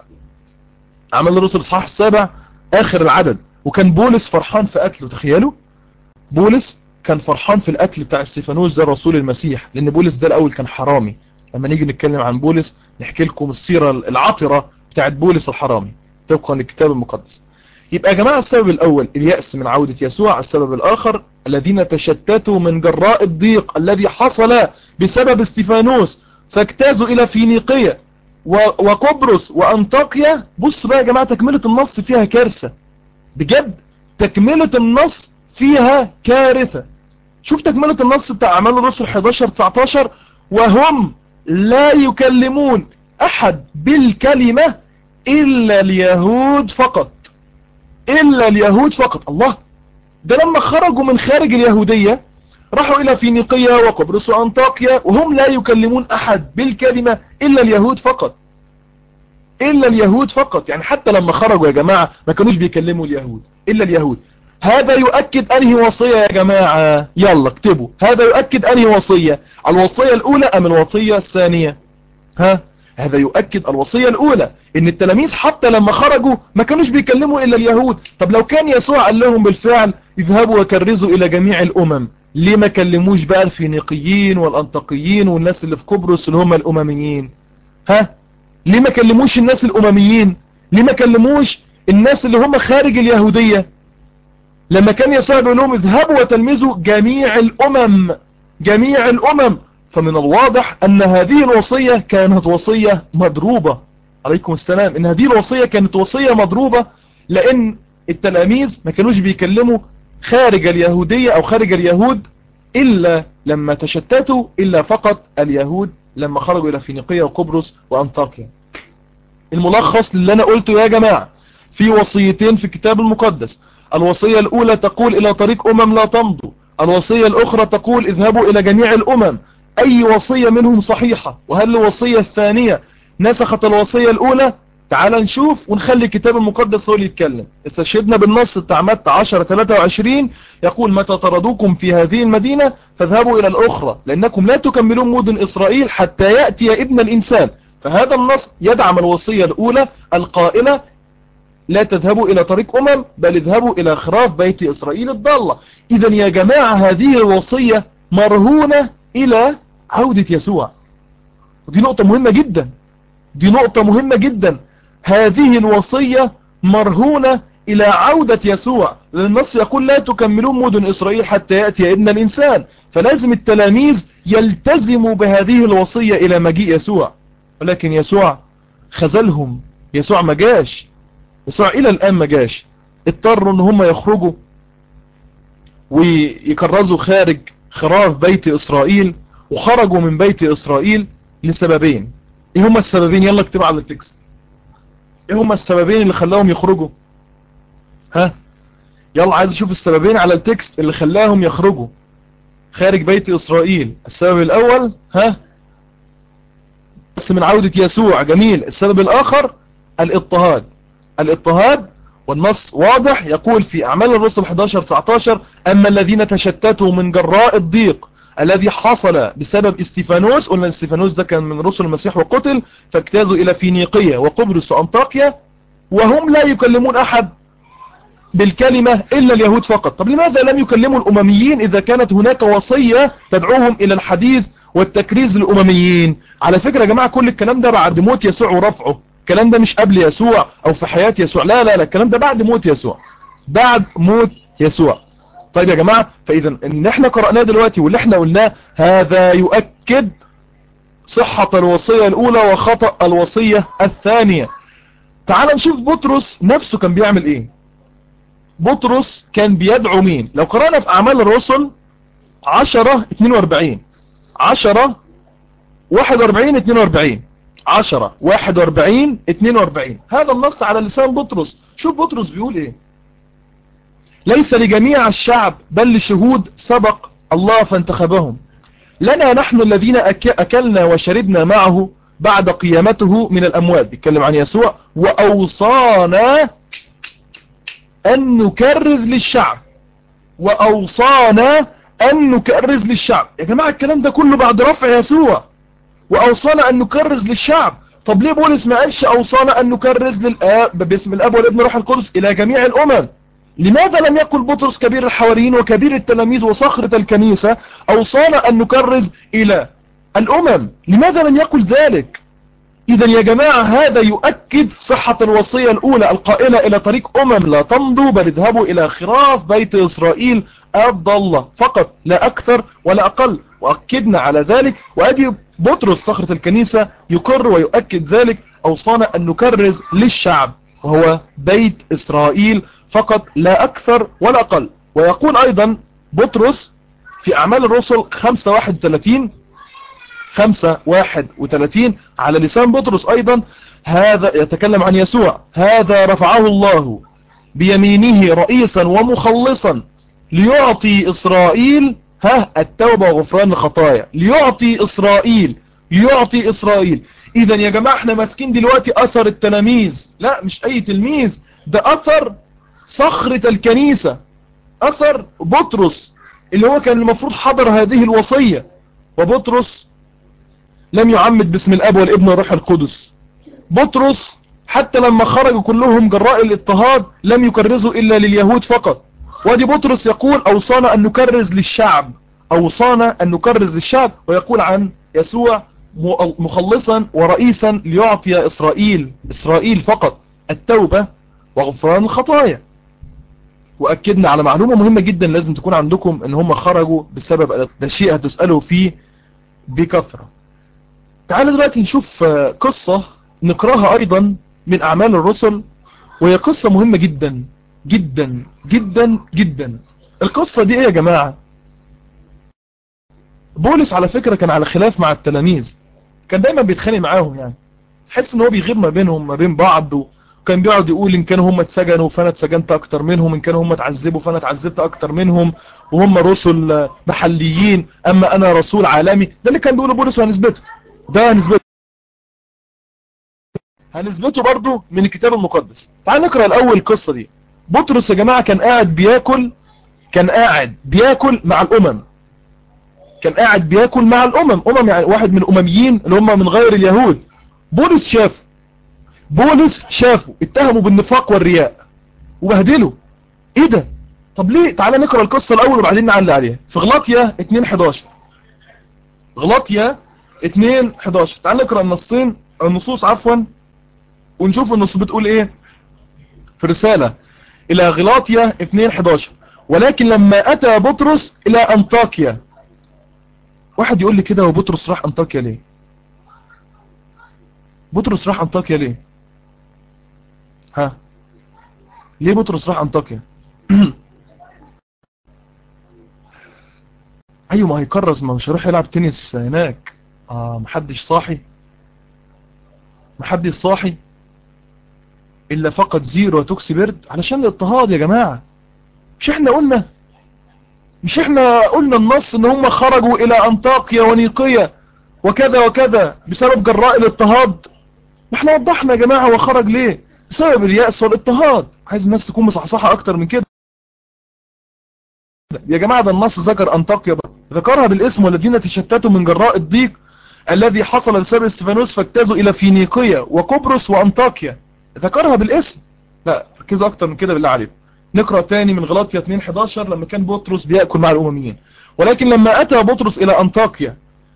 السابع آخر العدد. وكان بولس فرحان في قتله. تخيلوا بولس كان فرحان في القتل بتاع استيفانوس ده رسول المسيح، لأن بولس ده الأول كان حرامي. لما نيجي نتكلم عن بولس نحكي لكم السيرة العطرة بتاعت بولس الحرامي طبقا للكتاب المقدس. يبقى يا جماعة السبب الأول اليأس من عودة يسوع، السبب الآخر الذين تشتتوا من جراء الضيق الذي حصل بسبب استيفانوس، فاجتازوا إلى فينيقية وقبرص وأنطاكيا. بص بقى يا جماعة تكملة النص فيها كارثة بجد، تكملة النص فيها كارثة. شوف تكملة النص بتاع أعمال الرسل 11-19: وهم لا يكلمون أحد بالكلمة إلا اليهود فقط. الله، ده لما خرجوا من خارج اليهودية راحوا إلى فينيقية وقبرص وأنطاكيا وهم لا يكلمون أحد بالكلمة إلا اليهود فقط. يعني حتى لما خرجوا يا جماعة ما كانوش بيكلموا اليهود إلا اليهود. هذا يؤكد أنهي وصية يا جماعة؟ يلا اكتبوا، هذا يؤكد أنهي وصية؟ الوصية الأولى أم الوصية الثانية؟ هذا يؤكد الوصية الأولى، إن التلاميذ حتى لما خرجوا ما كانوش بيكلموا إلا اليهود. طب لو كان يسوع قال لهم بالفعل اذهبوا وكرزوا إلى جميع الأمم، ليه ما كلموش بقى الفينيقيين والأنطاكيين والناس اللي في قبرص اللي هم الأمميين؟ ليه ما كلموش الناس الأمميين؟ ليه ما كلموش الناس اللي هم خارج اليهودية؟ لما كان يسوع بيقول لهم اذهبوا وتلمذوا جميع الأمم. فمن الواضح أن هذه الوصية كانت وصية مضروبة. عليكم السلام. إن هذه الوصية كانت وصية مضروبة، لأن التلاميذ ما كانوش بيكلموا خارج اليهودية أو خارج اليهود إلا لما تشتتوا، إلا فقط اليهود لما خرجوا إلى فينيقية وقبرص وأنطاكيا. الملخص اللي أنا قلته يا جماعة، في وصيتين في الكتاب المقدس. الوصية الأولى تقول إلى طريق لا تمضوا. الوصية الأخرى تقول اذهبوا إلى جميع الأمم. أي وصية منهم صحيحة؟ وهل الوصية الثانية نسخت الوصية الأولى؟ تعال نشوف ونخلي الكتاب المقدس هو اللي يتكلم. استشهدنا بالنص بتاع متى 10:23 يقول متى طردوكم في هذه المدينة فاذهبوا إلى الأخرى لأنكم لا تكملون مدن إسرائيل حتى يأتي ابن الإنسان. فهذا النص يدعم الوصية الأولى القائلة لا تذهبوا إلى طريق بل اذهبوا إلى خراف بيت إسرائيل الضالة. إذن يا جماعة هذه الوصية مرهونة إلى عودة يسوع. ودي نقطة مهمة جدا، دي نقطة مهمة جدا. هذه الوصية مرهونة إلى عودة يسوع، لأن النص يقول لا تكملون مدن إسرائيل حتى يأتي ابن الإنسان. فلازم التلاميذ يلتزموا بهذه الوصية إلى مجيء يسوع. ولكن يسوع خذلهم، يسوع ما جاش، يسوع إلى الآن ما جاش. اضطروا ان هم يخرجوا ويكرزوا خارج خراف بيت إسرائيل، وخرجوا من بيت إسرائيل لسببين. ايه هما السببين؟ يلا اكتبوا على التكست. ايه هما السببين اللي خلاهم يخرجوا؟ ها يلا عايز اشوف السببين على التكست اللي خلاهم يخرجوا خارج بيت إسرائيل. السبب الأول بس من عودة يسوع، جميل. السبب الآخر الاضطهاد. الاضطهاد، والنص واضح يقول في أعمال الرسل 11:19 أما الذين تشتتوا من جراء الضيق الذي حصل بسبب استيفانوس، قلنا استيفانوس ده كان من رسل المسيح وقتل، فاجتازوا إلى فينيقية وقبرص وأنطاكيا وهم لا يكلمون أحد بالكلمة إلا اليهود فقط. طب لماذا لم يكلموا الأمميين إذا كانت هناك وصية تدعوهم إلى الحديث والتكريز للأمميين؟ على فكرة يا جماعة كل الكلام ده بعد موت يسوع ورفعه، الكلام ده مش قبل يسوع أو في حياة يسوع، لا لا لا، الكلام ده بعد موت يسوع، بعد موت يسوع. طيب يا جماعة، فإذا اللي احنا قرأناه دلوقتي واللي احنا قلناه هذا يؤكد صحة الوصية الأولى وخطأ الوصية الثانية. تعال نشوف بطرس نفسه كان بيعمل ايه. بطرس كان بيدعو مين؟ لو قرأنا في أعمال الرسل 10:42 10:41-42 10:41-42 هذا النص على لسان بطرس. شوف بطرس بيقول ايه: ليس لجميع الشعب بل لشهود سبق الله فانتخبهم، لنا نحن الذين أكلنا وشربنا معه بعد قيامته من الأموات، بيتكلم عن يسوع، وأوصانا أن نكرز للشعب. وأوصانا أن نكرز للشعب. يا جماعة الكلام ده كله بعد رفع يسوع. وأوصانا أن نكرز للشعب. طب ليه بولس ما قالش أوصانا أن نكرز للآب باسم الآب والابن والروح القدس إلى جميع الأمم؟ لماذا لم يقل بطرس كبير الحواريين وكبير التلاميذ وصخرة الكنيسة أوصانا أن نكرز إلى الأمم؟ لماذا لم يقل ذلك؟ إذا يا جماعة هذا يؤكد صحة الوصية الأولى القائلة إلى طريق لا تمضوا بل اذهبوا إلى خراف بيت إسرائيل الضالة فقط، لا أكثر ولا أقل. وأكدنا على ذلك، وأدي بطرس صخرة الكنيسة يقر ويؤكد ذلك: أوصانا أن نكرز للشعب وهو بيت إسرائيل فقط، لا أكثر ولا أقل. ويقول أيضا بطرس في أعمال الرسل 5:31 على لسان بطرس أيضا، هذا يتكلم عن يسوع: هذا رفعه الله بيمينه رئيسا ومخلصا ليعطي إسرائيل التوبة وغفران الخطايا. ليعطي إسرائيل. إذا يا جماعة احنا ماسكين دلوقتي أثر التلاميذ، لا مش أي تلميذ، ده أثر صخرة الكنيسة، أثر بطرس اللي هو كان المفروض حضر هذه الوصية. وبطرس لم يعمد باسم الاب والابن والروح القدس. بطرس حتى لما خرجوا كلهم جراء الاضطهاد لم يكرزوا الا لليهود فقط. ودي بطرس يقول اوصانا ان نكرز للشعب، اوصانا ان نكرز للشعب، ويقول عن يسوع مخلصا ورئيسا ليعطي اسرائيل فقط التوبة وغفران الخطايا. واكدنا على معلومة مهمة جدا لازم تكون عندكم، ان هم خرجوا بسبب ده شيء هتسألوا فيه بكثرة. تعالوا دلوقتي نشوف قصة نقراها أيضا من أعمال الرسل، وهي قصة مهمة جدا جدا جدا جدا. القصة دي ايه يا جماعة؟ بولس على فكرة كان على خلاف مع التلاميذ، كان دايما بيتخانق معاهم، يعني تحس ان هو بيغير ما بينهم ما بين بعض، وكان بيقعد يقول ان كانوا هم اتسجنوا فانا اتسجنت اكتر منهم، ان كانوا هم اتعذبوا فانا اتعذبت اكتر منهم، وهم رسل محليين اما انا رسول عالمي. ده اللي كان بيقوله بولس، وهنثبته. ده هنثبته برضو من الكتاب المقدس. تعال نقرأ الاول القصة دي. بطرس يا جماعة كان قاعد بياكل مع الامم، كان قاعد بياكل مع الامم، يعني واحد من الامميين اللي هم من غير اليهود. بولس شافه اتهموا بالنفاق والرياء وبهدله. ايه ده؟ طب ليه؟ تعالى نقرأ القصة الاول وبعدين نعلق عليها. في غلاطيا 2:11، غلاطيا 2:11. تعالى نقرأ النصوص ونشوف النصوص بتقول ايه في رسالة الى غلاطيا 2:11. ولكن لما اتى بطرس الى انطاكيا. واحد يقول لي كده، وبطرس راح انطاكيا ليه؟ بطرس راح انطاكيا ليه؟ ها؟ ليه بطرس راح انطاكيا؟ ايوه، ما هيكرز، ما مش هيروح يلعب تنس هناك. محدش صاحي الا فقط زيرو وتوكسي بيرد علشان الاضطهاد يا جماعة. مش احنا قلنا النص ان هم خرجوا الى انطاكيا ونيقيا وكذا وكذا بسبب جراء الاضطهاد. ما احنا وضحنا يا جماعة هو خرج ليه، بسبب اليأس والاضطهاد. عايز الناس تكون مصحصحة اكتر من كده يا جماعة. ده النص ذكر انطاكيا ذكرها بالاسم، والذين تشتتوا من جراء الضيق الذي حصل بسبب استفانوس فاجتازوا الى فينيقيا وقبرص وانطاكيا. ذكرها بالاسم. لا ركزوا اكتر من كده بالله عليكم. نقرأ تاني من غلاطيا 2:11 لما كان بطرس بيأكل مع الأمميين. ولكن لما أتى بطرس إلى أنطاكيا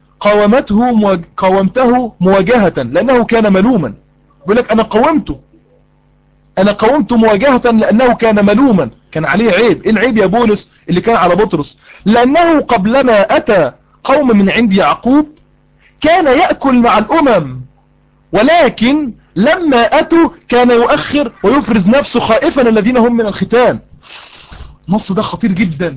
قاومته مواجهة لأنه كان ملوما. بيقول لك أنا قاومته مواجهة لأنه كان ملوما، كان عليه عيب. إيه العيب يا بولس اللي كان على بطرس؟ لأنه قبلما أتى قوم من عند يعقوب كان يأكل مع الأمم، ولكن لما أتوا كان يؤخر ويفرز نفسه خائفا الذين هم من الختان. النص ده خطير جدا.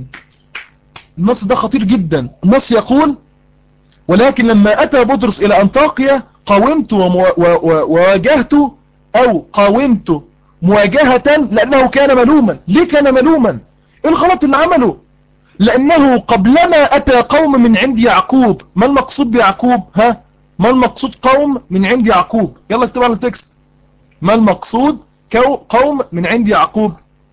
النص يقول: ولكن لما أتى بطرس إلى أنطاكيا قاومت وواجهته، أو قاومت مواجهة لأنه كان ملوما. ليه كان ملوما؟ إيه الغلط اللي عمله؟ لأنه قبلما أتى قوم من عند يعقوب. ما المقصود بيعقوب؟ ما المقصود قوم من عند يعقوب؟ يلا اكتب على التكست. ما المقصود قوم من عند يعقوب؟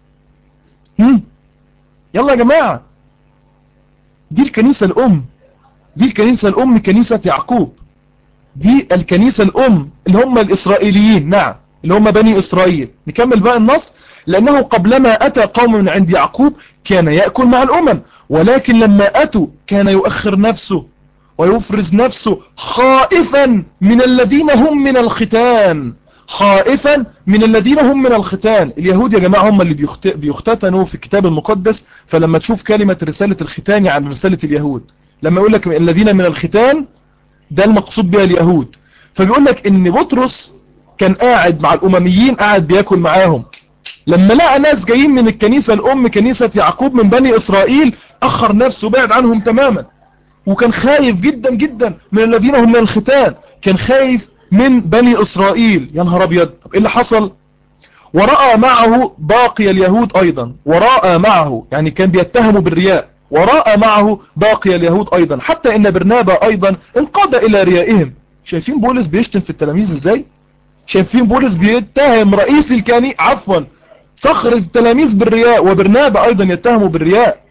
يلا يا جماعة. دي الكنيسة الأم، كنيسة يعقوب. دي الكنيسة الأم اللي هم الإسرائيليين، نعم، اللي هم بني إسرائيل. نكمل بقى النص. لأنه قبلما أتى قوم من عند يعقوب كان يأكل مع الأمم، ولكن لما أتوا كان يؤخر نفسه ويفرز نفسه خائفا من الذين هم من الختان. اليهود يا جماعة هم اللي بيختتنوا في الكتاب المقدس. فلما تشوف كلمة رسالة الختان عن رسالة اليهود، لما يقول لك الذين من الختان، ده المقصود بها اليهود. فبيقول لك ان بطرس كان قاعد مع الأمميين، قاعد بياكل معاهم. لما لقى ناس جايين من الكنيسة الأم كنيسة يعقوب من بني إسرائيل، أخر نفسه، بعد عنهم تماما. وكان خايف جدا جدا من الذين هم من الختان، كان خايف من بني إسرائيل. يا نهار أبيض. طب إيه اللي حصل؟ ورأى معه باقي اليهود أيضا. ورأى معه يعني كان بيتهموا بالرياء. ورأى معه باقي اليهود أيضا، حتى إن برنابا أيضا انقاد إلى ريائهم. شايفين بولس بيشتم في التلاميذ إزاي؟ شايفين بولس بيتهم رئيس صخر التلاميذ بالرياء، وبرنابا أيضا يتهموا بالرياء،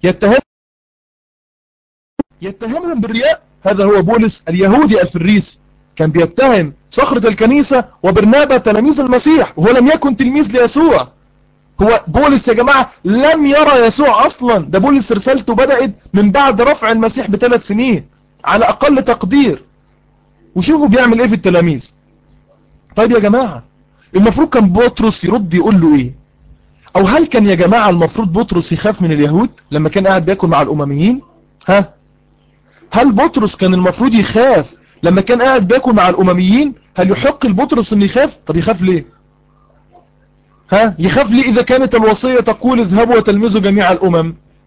يتهمهم بالرياء. هذا هو بولس اليهودي الفريسي، كان بيتهم صخرة الكنيسة وبرنابا تلاميذ المسيح، وهو لم يكن تلميذ ليسوع. هو بولس يا جماعة لم يرى يسوع أصلا. ده بولس رسالته بدأت من بعد رفع المسيح ب3 سنين على أقل تقدير. وشوفوا بيعمل إيه في التلاميذ. طيب يا جماعة، المفروض كان بطرس يرد يقول له إيه؟ أو هل كان يا جماعة المفروض بطرس يخاف من اليهود لما كان قاعد بياكل مع الأمميين؟ هل بطرس كان المفروض يخاف لما كان قاعد بياكل مع الأمميين؟ هل يحق البطرس انه يخاف؟ طب يخاف ليه؟ يخاف ليه إذا كانت الوصية تقول اذهبوا وتلمذوا جميع الأمم؟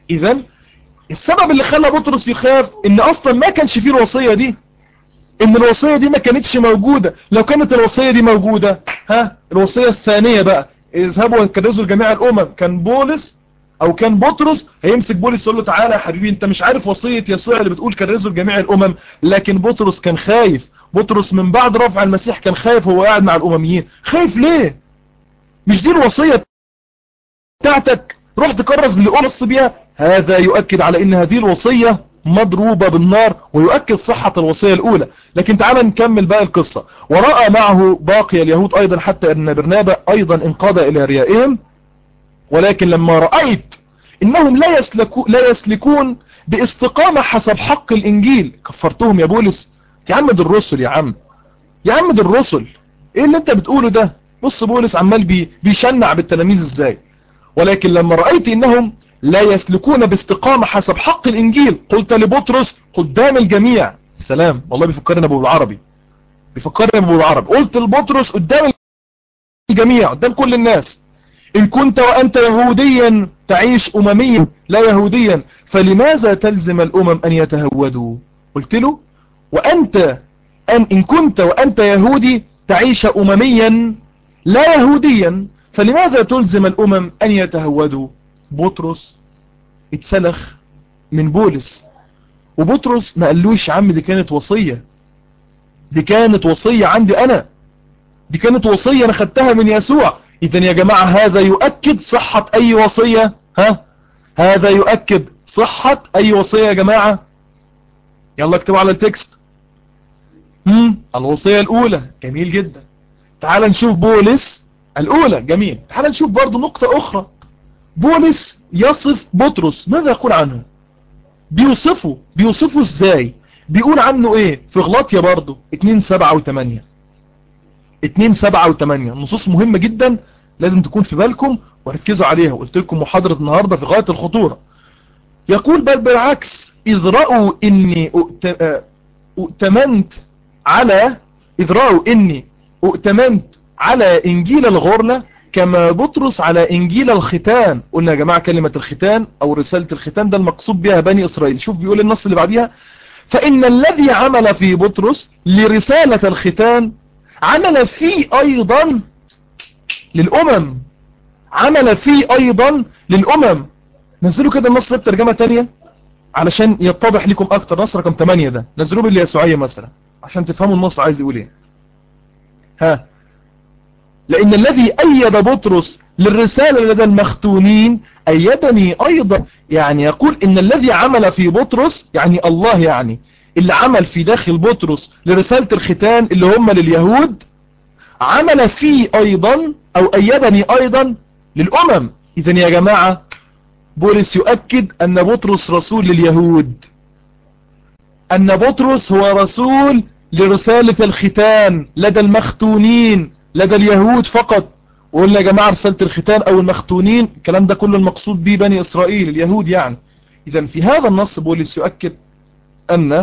إذن السبب اللي خلى بطرس يخاف ان اصلا ما كانش فيه الوصية دي، ان الوصية دي ما كانتش موجودة. لو كانت الوصية دي موجودة، الوصية الثانية بقى اذهبوا وكرزوا لجميع الامم، كان بولس او كان بطرس هيمسك بولس يقول له تعالى يا حبيبي انت مش عارف وصية يسوع اللي بتقول كرزوا لجميع الامم. لكن بطرس كان خايف. بطرس من بعد رفع المسيح كان خايف وهو قاعد مع الامميين. خايف ليه؟ مش دي الوصية بتاعتك؟ روح تكرز اللي قرص بيها. هذا يؤكد على ان هذه الوصية مضروبة بالنار، ويؤكد صحة الوصية الاولى. لكن تعال نكمل بقى القصة. ورأى معه باقي اليهود ايضا حتى ان برنابا ايضا انقاد الى ريائهم، ولكن لما رأيت انهم لا يسلكون باستقامة حسب حق الانجيل كفرتهم. يا بولس يا عم دي الرسل، يا عم دي الرسل، ايه اللي انت بتقوله ده؟ بص بولس عمال بيشنع بالتلاميذ ازاي. ولكن لما رأيت انهم لا يسلكون باستقامة حسب حق الانجيل قلت لبطرس قدام الجميع. سلام، والله بيفكرنا ابو العربي، قلت لبطرس قدام الجميع، قدام كل الناس: إن كنت وأنت يهوديا تعيش أمميا لا يهوديا، فلماذا تلزم الأمم أن يتهودوا؟ قلت له إن كنت وأنت يهودي تعيش أمميا لا يهوديا، فلماذا تلزم الأمم أن يتهودوا؟ بطرس اتسلخ من بولس. وبطرس ما قالوش يا عم دي كانت وصية، دي كانت وصية عندي أنا، دي كانت وصية أنا خدتها من يسوع. إذن يا جماعة هذا يؤكد صحة أي وصية. هذا يؤكد صحة أي وصية يا جماعة. يلا اكتبوا على التكست. الوصية الأولى. جميل جدا. تعال نشوف بولس الأولى. جميل. تعال نشوف برضو نقطة أخرى. بولس يصف بطرس، ماذا يقول عنه؟ بيوصفه ازاي؟ بيقول عنه ايه في غلاطيا برضو 2:7 و8. 2:7 و8 نصوص مهمة جدا لازم تكون في بالكم وركزوا عليها. وقلت لكم محاضرة النهاردة في غاية الخطورة. يقول بل بالعكس إذ رأوا إني أؤتمنت على إنجيل الغرلة كما بطرس على إنجيل الختان. قلنا يا جماعة كلمة الختان أو رسالة الختان ده المقصود بها بني إسرائيل. شوف بيقول النص اللي بعديها: فإن الذي عمل في بطرس لرسالة الختان عمل فيه أيضا للأمم. عمل فيه أيضا للأمم. نزلوا كده النص ده بترجمة تانية علشان يتضح لكم أكتر. نص رقم 8 ده نزلوه باليسوعية مثلا عشان تفهموا النص عايز يقول ايه. لأن الذي أيد بطرس للرسالة لدى المختونين أيدني أيضا. يعني يقول إن الذي عمل في بطرس يعني الله، يعني اللي عمل في داخل بطرس لرسالة الختان اللي هم لليهود عمل فيه أيضا أو أيدني أيضا للأمم. إذن يا جماعة بولس يؤكد أن بطرس رسول لليهود، أن بطرس هو رسول لرسالة الختان لدى المختونين لدى اليهود فقط. وقلنا يا جماعة رسالة الختان أو المختونين الكلام ده كله المقصود به بني إسرائيل اليهود يعني. إذن في هذا النص بولس يؤكد أن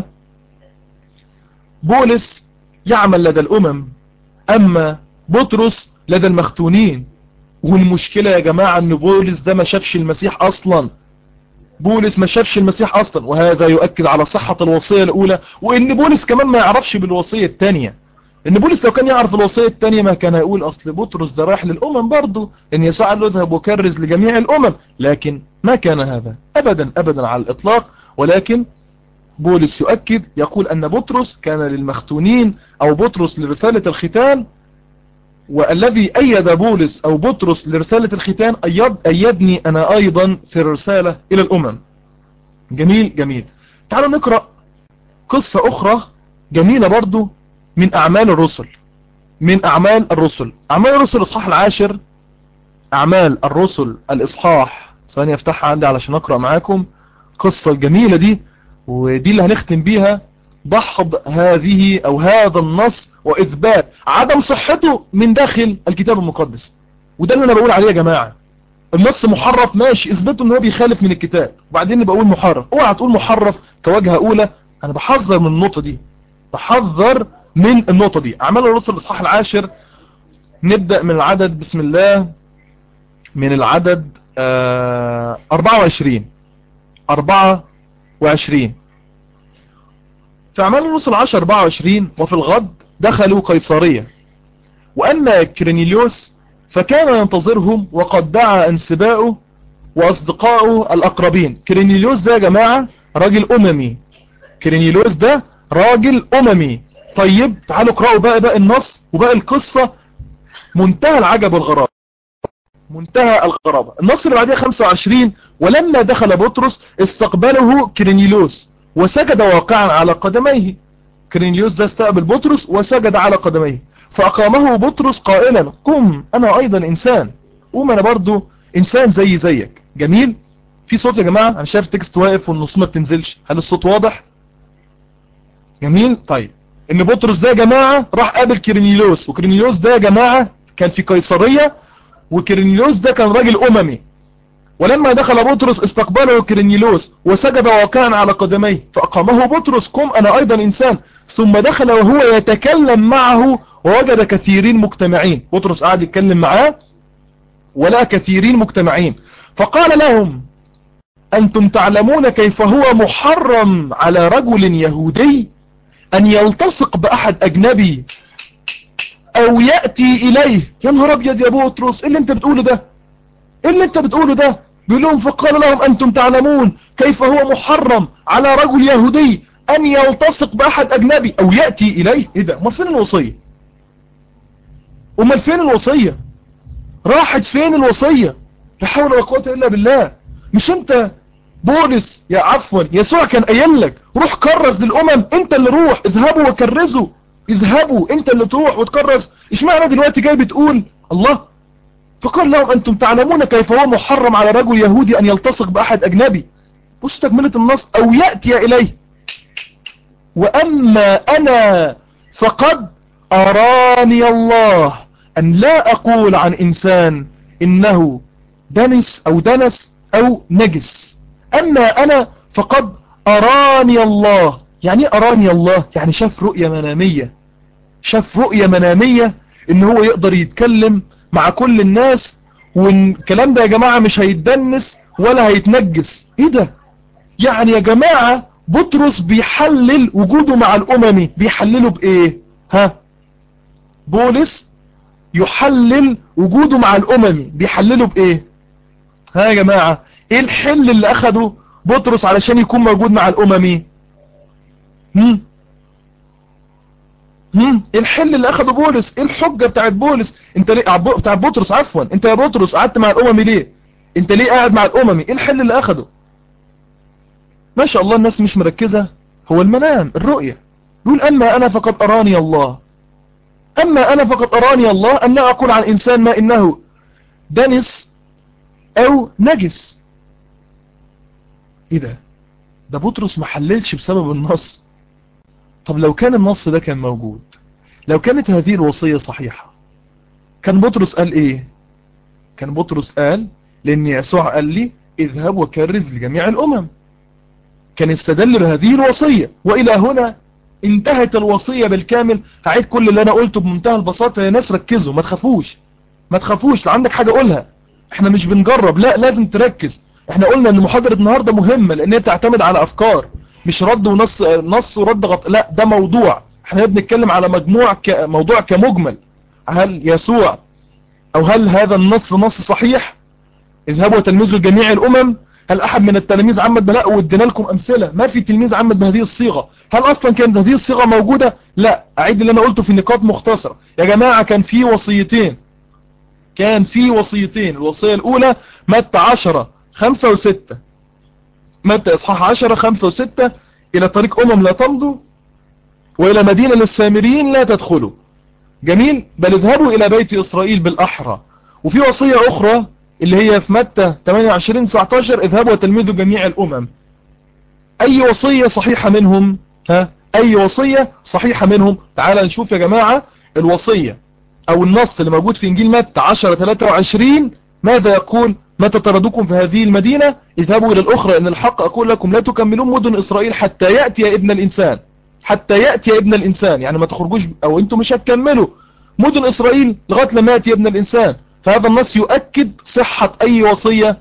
بولس يعمل لدى الأمم أما بطرس لدى المختونين. والمشكلة يا جماعة أن بولس ده ما شافش المسيح أصلا. بولس ما شافش المسيح أصلا، وهذا يؤكد على صحة الوصية الأولى، وإن بولس كمان ما يعرفش بالوصية الثانية. إن بولس لو كان يعرف الوصية الثانية ما كان يقول أصل بطرس ده رايح للأمم برضه، إن يسوع قال له اذهب وكرز لجميع الأمم. لكن ما كان هذا أبدا أبدا على الإطلاق. ولكن بولس يؤكد يقول أن بطرس كان للمختونين أو بطرس لرسالة الختان، والذي أيد بولس أو بطرس لرسالة الختان أيدني أنا أيضا في الرسالة إلى الأمم. جميل جميل. تعالوا نقرأ قصة أخرى جميلة برضو من أعمال الرسل. أعمال الرسل الإصحاح 10. أعمال الرسل الإصحاح، ثانية افتحها عندي علشان أقرأ معاكم قصة الجميلة دي، ودي اللي هنختم بيها دحض هذه أو هذا النص وإثبات عدم صحته من داخل الكتاب المقدس. وده اللي أنا بقول عليه يا جماعة. النص محرف ماشي، اثبته ان هو بيخالف من الكتاب، وبعدين بقول محرف. اوعى تقول محرف كوجهة اولى. انا بحذر من النقطة دي، اعمال الرسل الاصحاح 10. نبدأ من العدد بسم الله، من العدد 24. 24. في أعمال الرسل 10:24 وفي الغد دخلوا قيصرية، وأما كرينيليوس فكان ينتظرهم وقد دعا أنسباؤه وأصدقائه الأقربين. كرينيليوس ده يا جماعة راجل أممي، كرينيليوس ده راجل أممي. طيب تعالوا اقرأوا بقى النص وبقى القصة، منتهى العجب والغرابة، منتهى الغرابة. النص اللي بعدها 25: ولما دخل بطرس استقبله كرينيليوس وسجد واقعا على قدميه. كرينيليوس ده استقبل بطرس وسجد على قدميه، فأقامه بطرس قائلا: قم أنا أيضا إنسان، قم أنا برضو إنسان زيك. جميل. في صوت يا جماعة؟ أنا شايف التكست واقف والنص ما بتنزلش، هل الصوت واضح؟ جميل. طيب إن بطرس ده يا جماعة راح قابل كرينيليوس، وكرينيليوس ده يا جماعة كان في قيصرية، وكرينيليوس ده كان راجل أممي. ولما دخل بطرس استقبله كرينيليوس وسجد واقعا على قدميه، فأقامه بطرس: قم أنا أيضا إنسان. ثم دخل وهو يتكلم معه ووجد كثيرين مجتمعين. بطرس قاعد يتكلم معاه ولقى كثيرين مجتمعين، فقال لهم: أنتم تعلمون كيف هو محرم على رجل يهودي أن يلتصق بأحد أجنبي أو يأتي إليه. يا نهار أبيض يا بطرس، إيه اللي أنت بتقوله ده؟ إيه اللي أنت بتقوله ده؟ بيقول لهم: فقال لهم: أنتم تعلمون كيف هو محرم على رجل يهودي أن يلتصق بأحد أجنبي أو يأتي إليه. إيه ده؟ ما فين الوصية؟ أمال فين الوصية؟ راحت فين الوصية؟ لا حول ولا قوة إلا بالله. مش أنت بولس يا عفوا يسوع كان قايل لك روح كرز للأمم؟ أنت اللي روح، اذهبوا وكرزوا، اذهبوا أنت اللي تروح وتكرز. اشمعنى دلوقتي جاي بتقول الله؟ فقال لهم: أنتم تعلمون كيف هو محرم على رجل يهودي أن يلتصق بأحد أجنبي. بص تكملة النص: أو يأتي إليه. وأما أنا فقد أراني الله أن لا أقول عن إنسان إنه دنس أو نجس. أما أنا فقد أراني الله. يعني أراني الله؟ يعني شاف رؤية منامية، شاف رؤية منامية إن هو يقدر يتكلم مع كل الناس، والكلام ده يا جماعة مش هيتدنس ولا هيتنجس. إيه ده؟ يعني يا جماعة بطرس بيحلل وجوده مع الأممي، بيحلله بإيه؟ ها؟ بولس يحلل وجوده مع الأممي، بيحلله بإيه؟ ها يا جماعة؟ إيه الحل اللي أخده بطرس علشان يكون موجود مع الأممي؟ ايه الحل اللي اخده بولس؟ ايه الحجة بتاعت بولس؟ انت ليه بتاعت بطرس عفوا، انت يا بطرس قعدت مع الاممي ليه؟ انت ليه قاعد مع الاممي؟ ايه الحل اللي اخده؟ ما شاء الله الناس مش مركزة. هو المنام، الرؤية. يقول: اما انا فقد اراني الله، اما انا فقد اراني الله ان لا اقول عن انسان ما انه دنس او نجس. ايه ده بطرس ما حللش بسبب النص. طب لو كان النص ده كان موجود، لو كانت هذه الوصية صحيحة، كان بطرس قال ايه؟ كان بطرس قال: لأن يسوع قال لي اذهب وكرز لجميع الأمم. كان استدل بهذه الوصية. وإلى هنا انتهت الوصية بالكامل. هعيد كل اللي أنا قلته بمنتهى البساطة يا ناس، ركزوا، ما تخافوش، ما تخافوش. لو عندك حاجة قولها، احنا مش بنجرب، لا لازم تركز. احنا قلنا ان محاضرة النهاردة مهمة لأنها بتعتمد على أفكار، مش رد ونص، نص ورد لا ده موضوع. احنا بنتكلم على موضوع كمجمل. هل يسوع أو هل هذا النص نص صحيح؟ اذهبوا وتلمذوا جميع الأمم. هل أحد من التلاميذ عمد بلاء؟ وادينا لكم أمثلة، ما في تلميذ عمد بهذه الصيغة. هل أصلا كانت هذه الصيغة موجودة؟ لا. أعيد اللي أنا قلته في نقاط مختصرة يا جماعة. كان في وصيتين، الوصية الأولى متى 10:5 و6، متى إصحاح 10:5 و6: إلى طريق لا تمضوا، وإلى مدينة للسامريين لا تدخلوا. جميل. بل اذهبوا إلى بيت إسرائيل بالأحرى. وفي وصية أخرى اللي هي في متى 28:19: اذهبوا وتلمذوا جميع الأمم. أي وصية صحيحة منهم؟ أي وصية صحيحة منهم؟ تعال نشوف يا جماعة الوصية أو النص اللي موجود في إنجيل متى 10:23. ماذا يقول؟ متى طردوكم في هذه المدينة اذهبوا إلى الأخرى، إن الحق أقول لكم لا تكملون مدن إسرائيل حتى يأتي ابن الإنسان. حتى يأتي ابن الإنسان يعني ما تخرجوش، أو أنتم مش هتكملوا مدن إسرائيل لغاية لما يأتي ابن الإنسان. فهذا النص يؤكد صحة أي وصية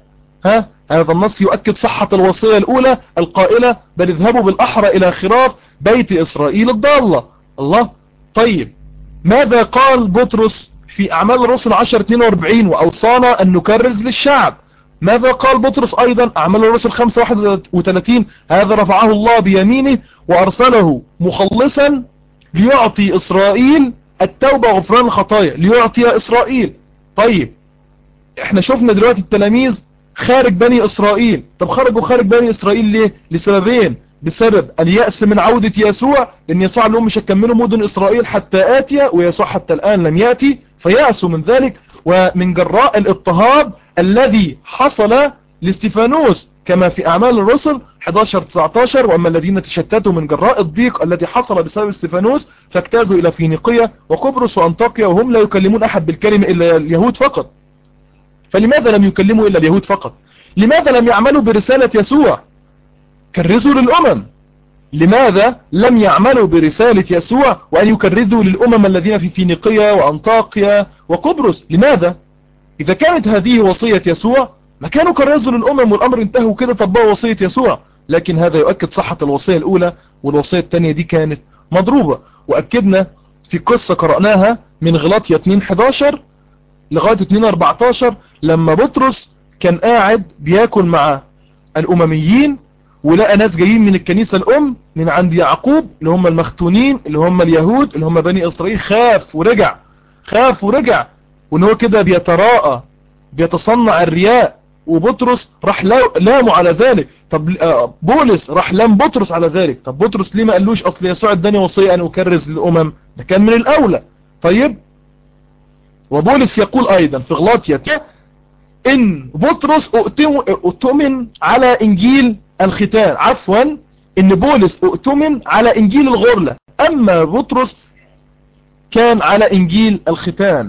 هذا النص يؤكد صحة الوصية الأولى القائلة بل اذهبوا بالأحرى إلى خراف بيت إسرائيل الضالة. الله. طيب ماذا قال بطرس في أعمال الرسل 10:42 وأوصانا أن نكرز للشعب؟ ماذا قال بطرس أيضا أعمال الرسل 5:31 هذا رفعه الله بيمينه وأرسله مخلصا ليعطي إسرائيل التوبة وغفران الخطايا، ليعطي إسرائيل. طيب احنا شفنا دلوقتي التلاميذ خارج بني إسرائيل. طب خرجوا خارج بني إسرائيل ليه؟ لسببين: بسبب اليأس من عودة يسوع، لأن يسوع قال لهم مش هتكملوا مدن إسرائيل حتى آتي، ويسوع حتى الآن لم يأتي فيأسوا من ذلك، ومن جراء الاضطهاد الذي حصل لاستيفانوس كما في أعمال الرسل 11:19 وأما الذين تشتتوا من جراء الضيق الذي حصل بسبب استيفانوس فاجتازوا إلى فينيقية وقبرص وأنطاكيا وهم لا يكلمون أحد بالكلمة إلا اليهود فقط. فلماذا لم يكلموا إلا اليهود فقط؟ لماذا لم يعملوا برسالة يسوع؟ كرزوا للأمم. لماذا لم يعملوا برسالة يسوع وأن يكرزوا للأمم الذين في فينيقية وأنطاكيا وقبرص؟ لماذا؟ إذا كانت هذه وصية يسوع ما كانوا كرزوا للأمم والأمر انتهوا كده طبقوا وصية يسوع. لكن هذا يؤكد صحة الوصية الأولى، والوصية الثانية دي كانت مضروبة. وأكدنا في قصة قرأناها من غلاطيا 2:11 لغاية 2:14 لما بطرس كان قاعد بياكل مع الأمميين ولقى ناس جايين من الكنيسة الأم من عند يعقوب اللي هم المختونين اللي هم اليهود اللي هم بني إسرائيل. خاف ورجع وإن هو كده بيتراءى بيتصنع الرياء، وبطرس راح لامه على ذلك. طب بولس راح لام بطرس على ذلك. طب بطرس ليه ما قالوش أصل يسوع اداني وصية أن أكرز للأمم؟ ده كان من الأولى. طيب وبولس يقول أيضا في غلاطيا إن بطرس اؤتمن على إنجيل الختان، عفوا إن بولس اؤتمن على إنجيل الغرلة، أما بطرس كان على إنجيل الختان.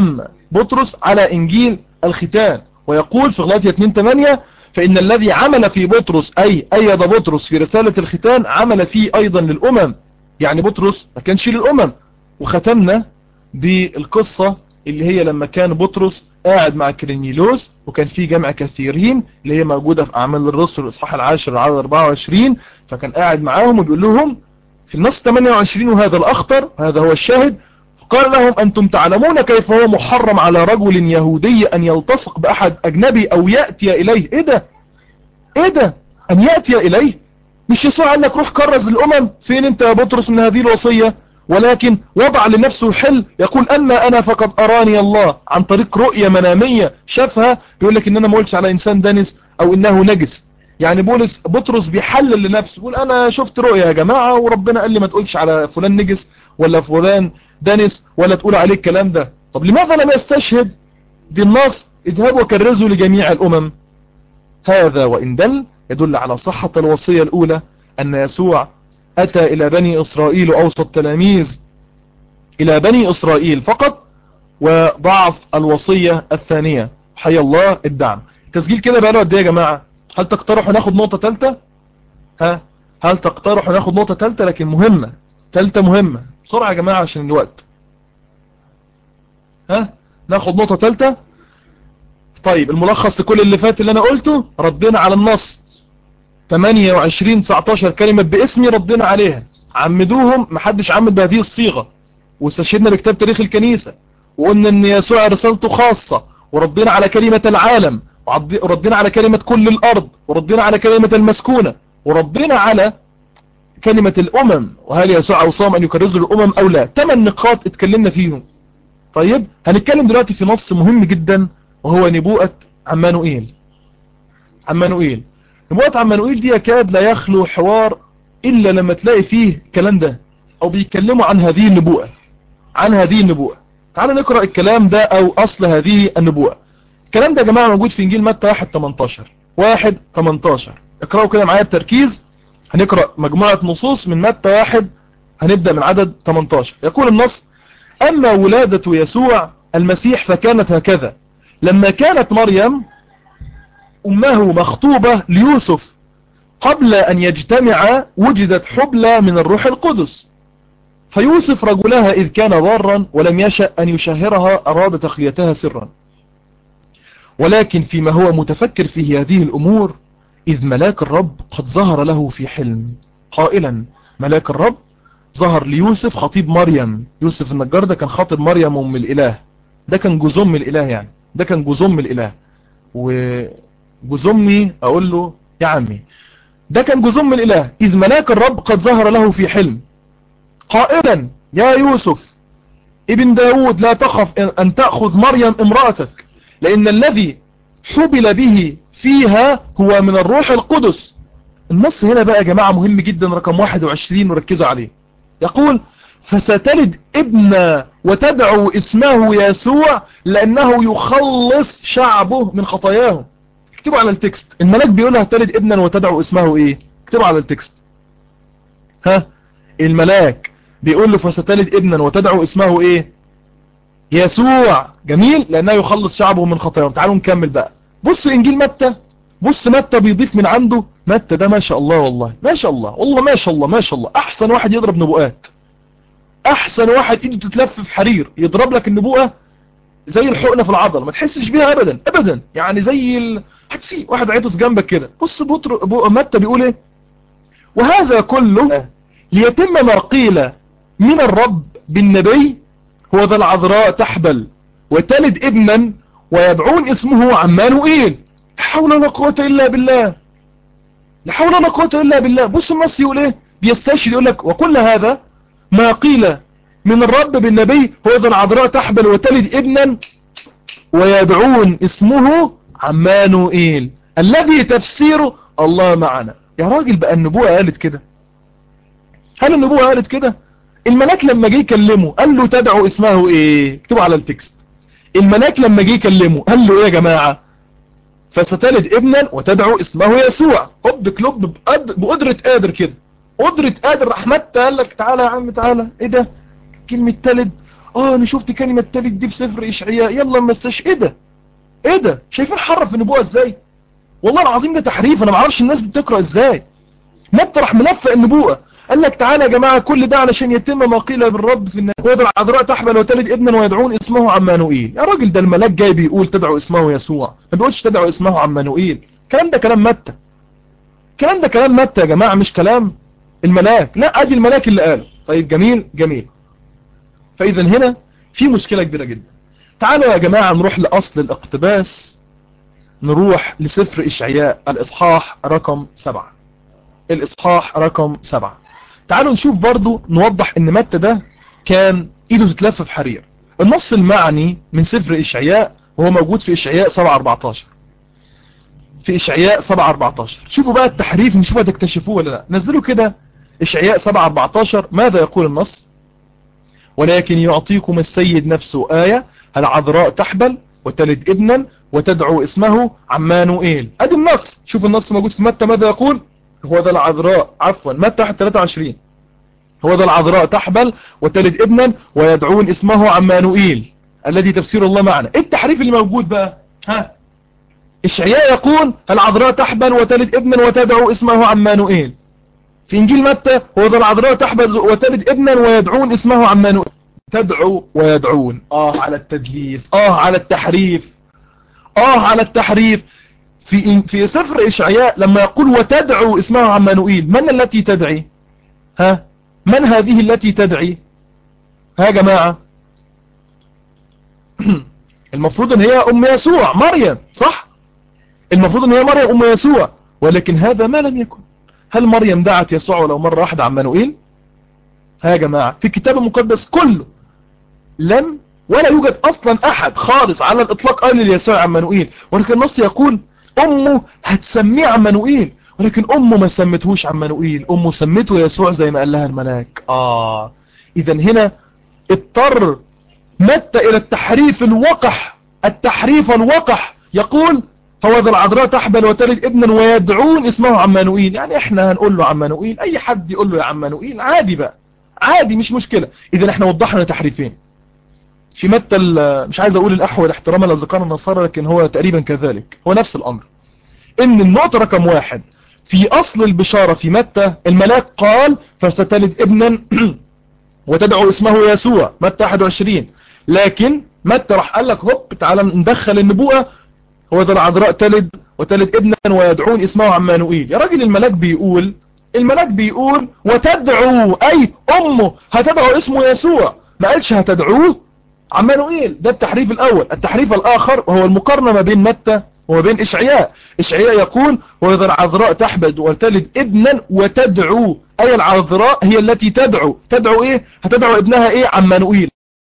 ويقول في غلاطيا 2:8 فإن الذي عمل في بطرس أي أيد بطرس في رسالة الختان عمل فيه أيضا للأمم. يعني بطرس ما كانش للأمم. وختمنا بالقصة اللي هي لما كان بطرس قاعد مع كرينيلوس وكان في جمع كثيرين اللي هي موجودة في أعمال الرسل الإصحاح 10 على 24. فكان قاعد معاهم وبيقول لهم في النص 28 وهذا الأخطر هذا هو الشاهد: فقال لهم أنتم تعلمون كيف هو محرم على رجل يهودي أن يلتصق بأحد أجنبي أو يأتي إليه. إيه ده أن يأتي إليه؟ مش يسوع قال لك روح كرز الأمم؟ فين أنت يا بطرس من هذه الوصية؟ ولكن وضع لنفسه الحل يقول أما أنا فقد أراني الله عن طريق رؤية منامية شافها. بيقول لك إن أنا ما قلتش على إنسان دنس أو إنه نجس. يعني بطرس بيحلل لنفسه يقول أنا شفت رؤية يا جماعة وربنا قال لي ما تقولش على فلان نجس ولا فلان دنس ولا تقول عليه الكلام ده. طب لماذا لم يستشهد بالنص اذهبوا وكرزوا لجميع الأمم؟ هذا وإن يدل على صحة الوصية الأولى أن يسوع أتى إلى بني إسرائيل وأوصى التلاميذ إلى بني إسرائيل فقط، وضعف الوصية الثانية. حي الله الدعم. التسجيل كده بقى له قد ايه يا جماعة؟ هل تقترحوا ناخد نقطة ثالثة؟ هل تقترحوا ناخد نقطة ثالثة لكن مهمة مهمة بسرعة يا جماعة عشان الوقت. ناخد نقطة ثالثة. طيب الملخص لكل اللي فات اللي أنا قلته: ردنا على النص 28-19 كلمة باسمي ردنا عليها، عمدوهم محدش عمد بهذه الصيغة، واستشهدنا بكتاب تاريخ الكنيسة وقلنا ان يسوع رسالته خاصة، وردنا على كلمة العالم، وردنا على كلمة كل الأرض، وردنا على كلمة المسكونة، وردنا على كلمة الأمم، وهل يسوع أوصاهم أن يكرزوا الأمم أو لا. 8 نقاط اتكلمنا فيهم. طيب هنتكلم دلوقتي في نص مهم جدا وهو نبوءة عمانوئيل. نبوءة عمانوئيل دي يكاد لا يخلو حوار إلا لما تلاقي فيه الكلام ده أو بيتكلموا عن هذه النبوءة. تعالوا نقرأ الكلام ده أو أصل هذه النبوءة. الكلام ده يا جماعة موجود في إنجيل متى 1:18. اقرأوا كده معايا بتركيز. هنقرأ مجموعة نصوص من متى 1 هنبدأ من عدد 18. يقول النص: أما ولادة يسوع المسيح فكانت هكذا: لما كانت مريم أمه مخطوبة ليوسف قبل أن يجتمع وجدت حبلى من الروح القدس، فيوسف رجلها إذ كان بارا ولم يشأ أن يشهرها أراد تخليتها سرا. ولكن فيما هو متفكر فيه هذه الأمور إذ ملاك الرب قد ظهر له في حلم قائلا. ملاك الرب ظهر ليوسف خطيب مريم. يوسف النجار ده كان خاطب مريم أم الإله، ده كان جوز أم الإله، يعني ده كان جوز أم الإله. وجوز أمي أقول له يا عمي، ده كان جوز أم الإله. إذ ملاك الرب قد ظهر له في حلم قائلا يا يوسف ابن داود لا تخف أن تأخذ مريم امرأتك، لأن الذي حبل به فيها هو من الروح القدس. النص هنا بقى يا جماعة مهم جدا، رقم 21 وركزوا عليه. يقول فستلد ابنا وتدعو اسمه يسوع لأنه يخلص شعبه من خطاياهم. اكتبوا على التكست، الملاك بيقول لها تلد ابنا وتدعو اسمه ايه؟ اكتبوا على التكست. الملاك بيقول له فستلد ابنا وتدعو اسمه ايه؟ يسوع. جميل، لأنه يخلص شعبه من خطاياهم. تعالوا نكمل بقى. بص إنجيل متى، بص متى بيضيف من عنده. متى ده ما شاء الله، والله ما شاء الله، والله ما شاء الله ما شاء الله، أحسن واحد يضرب نبوءات، أحسن واحد إيده تتلف في حرير يضرب لك النبوءة زي الحقنة في العضل، ما تحسش بيها أبدا أبدا، يعني زي هتسي واحد عيطس جنبك كده. بص متى بيقول إيه؟ وهذا كله ليتم ما قيل من الرب بالنبي هو ذا العذراء تحبل وتلد ابنا ويدعون اسمه عمانوئيل. لا حول ولا قوة إلا بالله، لا حول ولا قوة إلا بالله. بص النص يقول إيه؟ بيستشهد يقول لك وكل هذا ما قيل من الرب بالنبي هو ذا العذراء تحبل وتلد ابنا ويدعون اسمه عمانوئيل الذي تفسيره الله معنا. يا راجل بقى النبوة قالت كده؟ هل النبوة قالت كده؟ الملاك لما جه يكلمه قال له تدعو اسمه ايه؟ اكتبوا على التكست. الملاك لما جه يكلمه قال له ايه يا جماعة؟ فستلد ابنا وتدعو اسمه يسوع. هوب كلوب بقدرة قادر كده، قدرة قادر. رحمت قال لك تعالى يا عم تعالى. ايه ده؟ كلمة تلد، انا شفت كلمة تلد دي في سفر اشعياء، يلا مساش. ايه ده؟ ايه ده؟ شايفين حرف النبوة ازاي؟ والله العظيم ده تحريف، انا ما اعرفش الناس دي بتقرأ ازاي. متى راح ملفق النبوءة، قال لك تعالى يا جماعة كل ده علشان يتم ما قيل بالرب في النبي وذا العذراء تحبل وتلد ابنا ويدعون اسمه عمانوئيل. يا راجل ده الملاك جاي بيقول تدعو اسمه يسوع، ما بيقولش تدعو اسمه عمانوئيل. الكلام ده كلام متى، الكلام ده كلام متى يا جماعة، مش كلام الملاك. لا، ادي الملاك اللي قاله. طيب جميل جميل. فاذا هنا في مشكلة كبيرة جدا. تعالوا يا جماعة نروح لأصل الاقتباس، نروح لسفر إشعياء الإصحاح رقم 7. الإصحاح رقم 7. تعالوا نشوف برضو، نوضح ان متى ده كان ايده تتلف في حرير. النص المعني من سفر إشعياء وهو موجود في إشعياء 7:14. في إشعياء 7:14. شوفوا بقى التحريف، نشوفوا هتكتشفوه ولا لا. نزلوا كده إشعياء 7:14. ماذا يقول النص؟ ولكن يعطيكم السيد نفسه آية، العذراء تحبل وتلد ابنا وتدعو اسمه عمانوئيل. ادي النص. شوف النص موجود في متى ماذا يقول؟ هو ذا العذراء، عفوا متى 23. هو ذا العذراء تحبل وتلد ابنا ويدعون اسمه عمانوئيل الذي تفسير الله معنا. ايه التحريف اللي موجود بقى؟ إشعياء يقول العذراء تحبل وتلد ابنا وتدعو اسمه عمانوئيل. في إنجيل متى هو ذا العذراء تحبل وتلد ابنا ويدعون اسمه عمانوئيل. تدعو ويدعون. على التدليس، على التحريف، على التحريف. في سفر إشعياء لما يقول وتدعو اسمه عمانوئيل، من التي تدعي؟ من هذه التي تدعي؟ يا جماعة المفروض ان هي ام يسوع، مريم، صح؟ المفروض ان هي مريم ام يسوع، ولكن هذا ما لم يكن. هل مريم دعت يسوع ولو مرة واحدة عمانوئيل؟ يا جماعة في الكتاب المقدس كله لم ولا يوجد اصلا احد خالص على الاطلاق قال ليسوع عمانوئيل، ولكن النص يقول امه هتسميه عمانوئيل، ولكن امه ما سمتهوش عمانوئيل، امه سمته يسوع زي ما قال لها الملاك. اذا هنا اضطر متى الى التحريف الوقح، التحريف الوقح. يقول هو ذا العذراء تحبل وتلد ابنا ويدعون اسمه عمانوئيل. يعني احنا هنقول له عمانوئيل، اي حد يقول له يا عمانوئيل عادي بقى، عادي مش مشكلة. اذا احنا وضحنا تحريفين في متى، مش عايز اقول الاحوال احتراما للذكار النصارى، لكن هو تقريبا كذلك، هو نفس الامر. ان النقطة رقم 1 في اصل البشارة في متى الملاك قال فستلد ابنا وتدعو اسمه يسوع، متى 21. لكن متى راح قال لك هوب تعالى ندخل النبوءة وإذا العذراء تلد وتلد ابنا ويدعون اسمه عمانوئيل. يا راجل الملاك بيقول وتدعو، أي أمه هتدعو اسمه يسوع، ما قالش هتدعوه عمانوئيل. ده التحريف الأول. التحريف الآخر وهو المقارنة ما بين متى وما بين إشعياء. إشعياء يقول وإذا العذراء تحبل وتلد ابنا وتدعو، أي العذراء هي التي تدعو إيه؟ هتدعو ابنها إيه؟ عمانوئيل.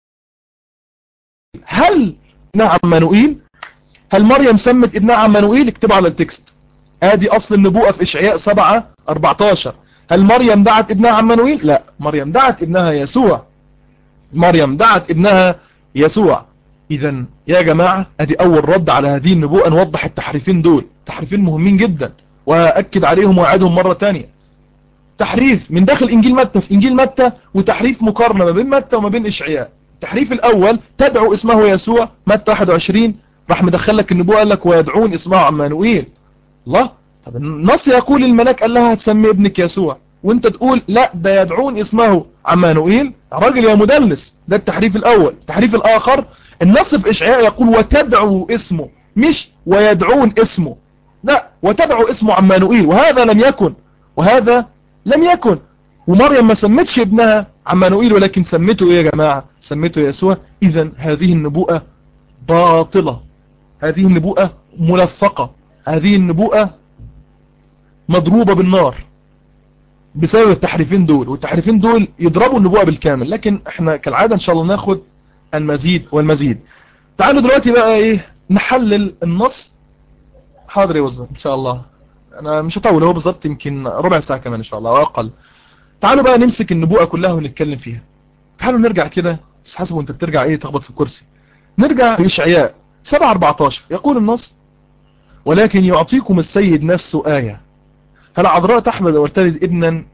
هل ابنها عمانوئيل؟ هل مريم سمت ابنها عمانوئيل؟ اكتبوا على التكست. ادي اصل النبوءة في اشعياء 7:14. هل مريم دعت ابنها عمانوئيل؟ لا، مريم دعت ابنها يسوع. مريم دعت ابنها يسوع. اذا يا جماعة ادي اول رد على هذه النبوءة، نوضح التحريفين دول، تحريفين مهمين ججدا واكد عليهم واعدهم مرة تانية. تحريف من داخل انجيل متى في انجيل متى، وتحريف مقارنة ما بين متى وما بين اشعياء. التحريف الاول تدعو اسمه يسوع، متى 21 راح مدخل لك النبوة قال لك ويدعون اسمه عمانوئيل. الله، طب النص يقول الملاك قال لها هتسمي ابنك يسوع، وانت تقول لا ده يدعون اسمه عمانوئيل. يا راجل يا مدلس، ده التحريف الاول. التحريف الاخر النص في اشعياء يقول وتدعو اسمه، مش ويدعون اسمه، لا وتدعو اسمه عمانوئيل، وهذا لم يكن. ومريم ما سمتش ابنها عمانوئيل ولكن سمته ايه يا جماعة؟ سمته يسوع. اذا هذه النبوءة باطلة، هذه النبوءة ملفقة، هذه النبوءة مضروبة بالنار بسبب التحريفين دول. والتحريفين دول يضربوا النبوءة بالكامل، لكن احنا كالعادة ان شاء الله ناخد المزيد والمزيد. تعالوا دلوقتي بقى ايه نحلل النص. حاضر يا وزن ان شاء الله، انا مش هطول، هو بالظبط يمكن ربع ساعة كمان ان شاء الله او اقل. تعالوا بقى نمسك النبوءة كلها ونتكلم فيها. تعالوا نرجع كده، بس حسب وانت بترجع ايه تخبط في الكرسي. نرجع لإشعياء 7:14. يقول النص ولكن يعطيكم السيد نفسه آية، هل عذراء تحمل وتلد ابنا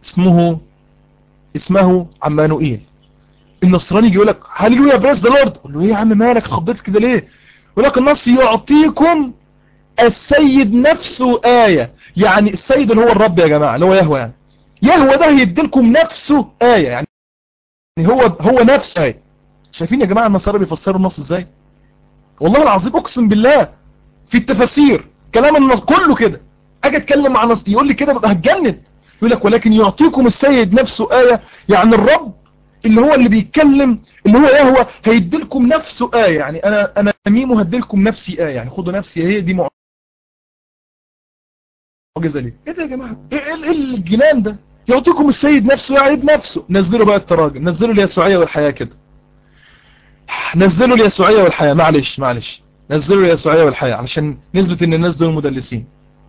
اسمه عمانوئيل. النصراني يجي يقول لك هللويا بريز ذا لورد، قول له ايه يا عم مالك خضيت كده ليه؟ يقول لك النص يعطيكم السيد نفسه آية، يعني السيد اللي هو الرب يا جماعة، اللي هو يهوه. يعني يهوه ده هيديلكم نفسه آية، يعني هو نفسه آية. شايفين يا جماعة النصارى بيفسروا النص ازاي؟ والله العظيم اقسم بالله في التفاسير كلام النص كله كده. اجي اتكلم مع نص يقول لي كده ببقى هتجنن. يقول لك ولكن يعطيكم السيد نفسه آية، يعني الرب اللي هو اللي بيتكلم اللي هو يهوه هيديلكم نفسه آية. يعني انا ميمو هديلكم نفسي آية، يعني خدوا نفسي، هي دي معجزة ليه؟ ايه ده يا جماعة؟ ايه الجنان ده؟ يعطيكم السيد نفسه يعني بنفسه. نزلوا بقى التراجم، نزلوا اليسوعية والحياة كده، نزلوا اليسوعية والحياة، معلش نزلوا اليسوعية والحياة علشان نثبت ان الناس دول مدلسين.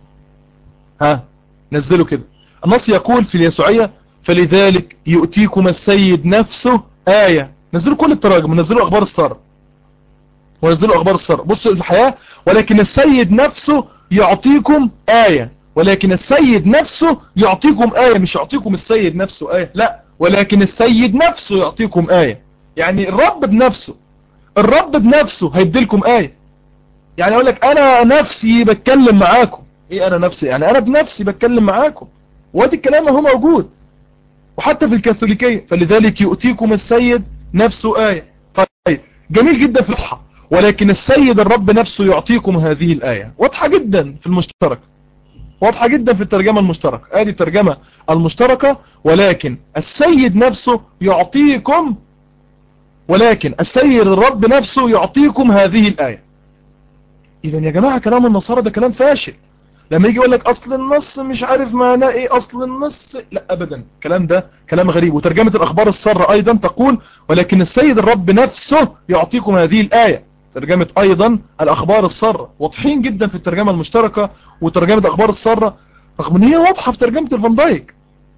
نزلوا كده. النص يقول في اليسوعية فلذلك يؤتيكم السيد نفسه آية. نزلوا كل التراجم، نزلوا أخبار السارة ونزلوا أخبار السارة. بصوا الحياة ولكن السيد نفسه يعطيكم آية، ولكن السيد نفسه يعطيكم آية، مش يعطيكم السيد نفسه آية، لا ولكن السيد نفسه يعطيكم آية. يعني الرب بنفسه هيديلكم آية. يعني اقول لك انا نفسي بتكلم معاكم. ايه انا نفسي؟ يعني انا بنفسي بتكلم معاكم، وادي الكلام هو موجود. وحتى في الكاثوليكية فلذلك يؤتيكم السيد نفسه آية. طيب جميل جدا في الواضحة، ولكن السيد الرب نفسه يعطيكم هذه الآية. واضحة جدا في المشترك، واضحة جدا في الترجمة المشتركة. ادي الترجمة المشتركة ولكن السيد نفسه يعطيكم، ولكن السيد الرب نفسه يعطيكم هذه الآية. اذا يا جماعة كلام النصارى ده كلام فاشل. لما يجي يقول لك اصل النص مش عارف معناه ايه، اصل النص، لا ابدا، الكلام ده كلام غريب. وترجمة الاخبار السارة ايضا تقول ولكن السيد الرب نفسه يعطيكم هذه الآية. ترجمة ايضا الاخبار السارة واضحين جدا في الترجمة المشتركة وترجمة اخبار السارة، رغم ان هي واضحة في ترجمة الفان دايك،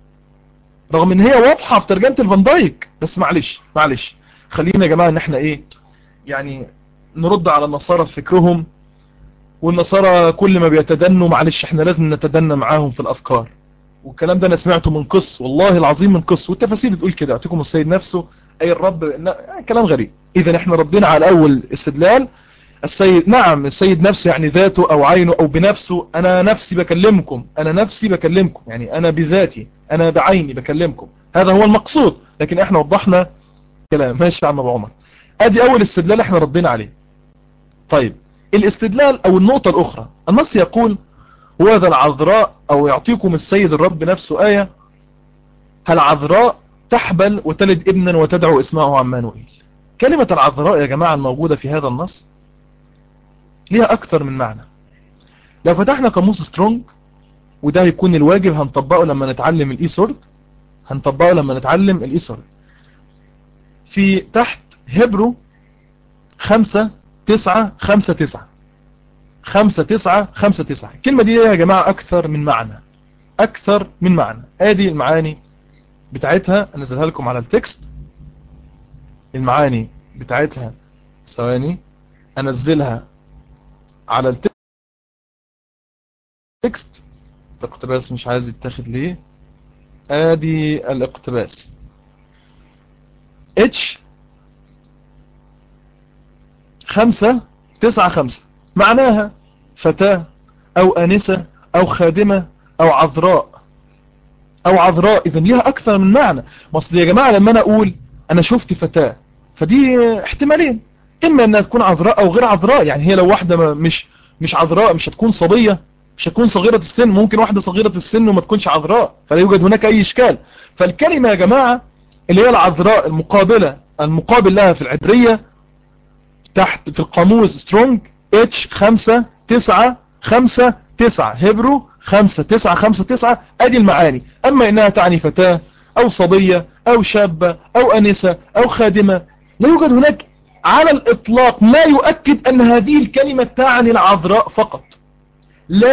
بس معلش خلينا يا جماعة ان احنا ايه يعني نرد على النصارى في فكرهم. والنصارى كل ما بيتدنوا معلش احنا لازم نتدنى معاهم في الافكار. والكلام ده انا سمعته من قس، والله العظيم من قس، والتفاسير بتقول كده يعطيكم السيد نفسه اي الرب كلام غريب. اذا احنا ردينا على اول استدلال. السيد، نعم السيد نفسه يعني ذاته او عينه او بنفسه. انا نفسي بكلمكم، يعني انا بذاتي انا بعيني بكلمكم، هذا هو المقصود. لكن احنا وضحنا كلام. ماشي يا عم ابو عمر، ادي اول استدلال احنا ردينا عليه. طيب الاستدلال أو النقطة الأخرى، النص يقول وذا العذراء، أو يعطيكم السيد الرب نفسه آية، العذراء تحبل وتلد ابنا وتدعو اسمه عمانوئيل. كلمة العذراء يا جماعة الموجودة في هذا النص ليها أكثر من معنى. لو فتحنا قاموس سترونج، وده هيكون الواجب هنطبقه لما نتعلم الإيسورد، في تحت هبرو 5-9-5-9 5-9-5-9. الكلمة دي يا جماعة أكثر من معنى. ادي المعاني بتاعتها، انزلها لكم على التكست. المعاني بتاعتها ثواني انزلها على التكست. الاقتباس مش عايز يتاخد ليه. ادي الاقتباس H 5-9-5 معناها فتاة أو آنسة أو خادمة أو عذراء إذن ليها أكثر من معنى. مصر يا جماعة لما أنا أقول أنا شفت فتاة، فدي احتمالين، إما أنها تكون عذراء أو غير عذراء. يعني هي لو واحدة مش عذراء مش هتكون صبية، مش هتكون صغيرة السن. ممكن واحدة صغيرة السن وما تكونش عذراء، فلا يوجد هناك أي إشكال. فالكلمة يا جماعة اللي هي العذراء المقابل لها في العبرية تحت في القاموس سترونج H 5-9-5-9 هبرو 5-9-5-9. ادي المعاني. اما انها تعني فتاة او صبية او شابة او انسة او خادمة، لا يوجد هناك على الاطلاق ما يؤكد ان هذه الكلمة تعني العذراء فقط. لا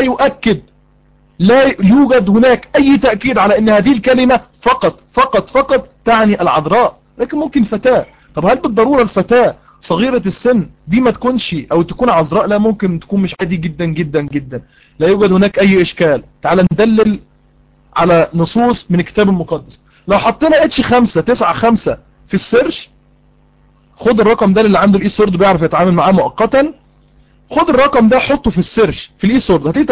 يوجد هناك اي تأكيد على ان هذه الكلمة فقط تعني العذراء، لكن ممكن فتاة. طب هل بالضرورة الفتاة صغيرة السن دي ما تكونش او تكون عذراء؟ لا، ممكن تكون مش عادي جدا جدا جدا. لا يوجد هناك اي اشكال. تعال ندلل على نصوص من الكتاب المقدس. لو حطينا H 5-9-5 في السيرش، خد الرقم ده اللي عنده الإيسورد بيعرف يتعامل معاه مؤقتا، خد الرقم ده حطه في السيرش في الإيسورد، هتلاقيه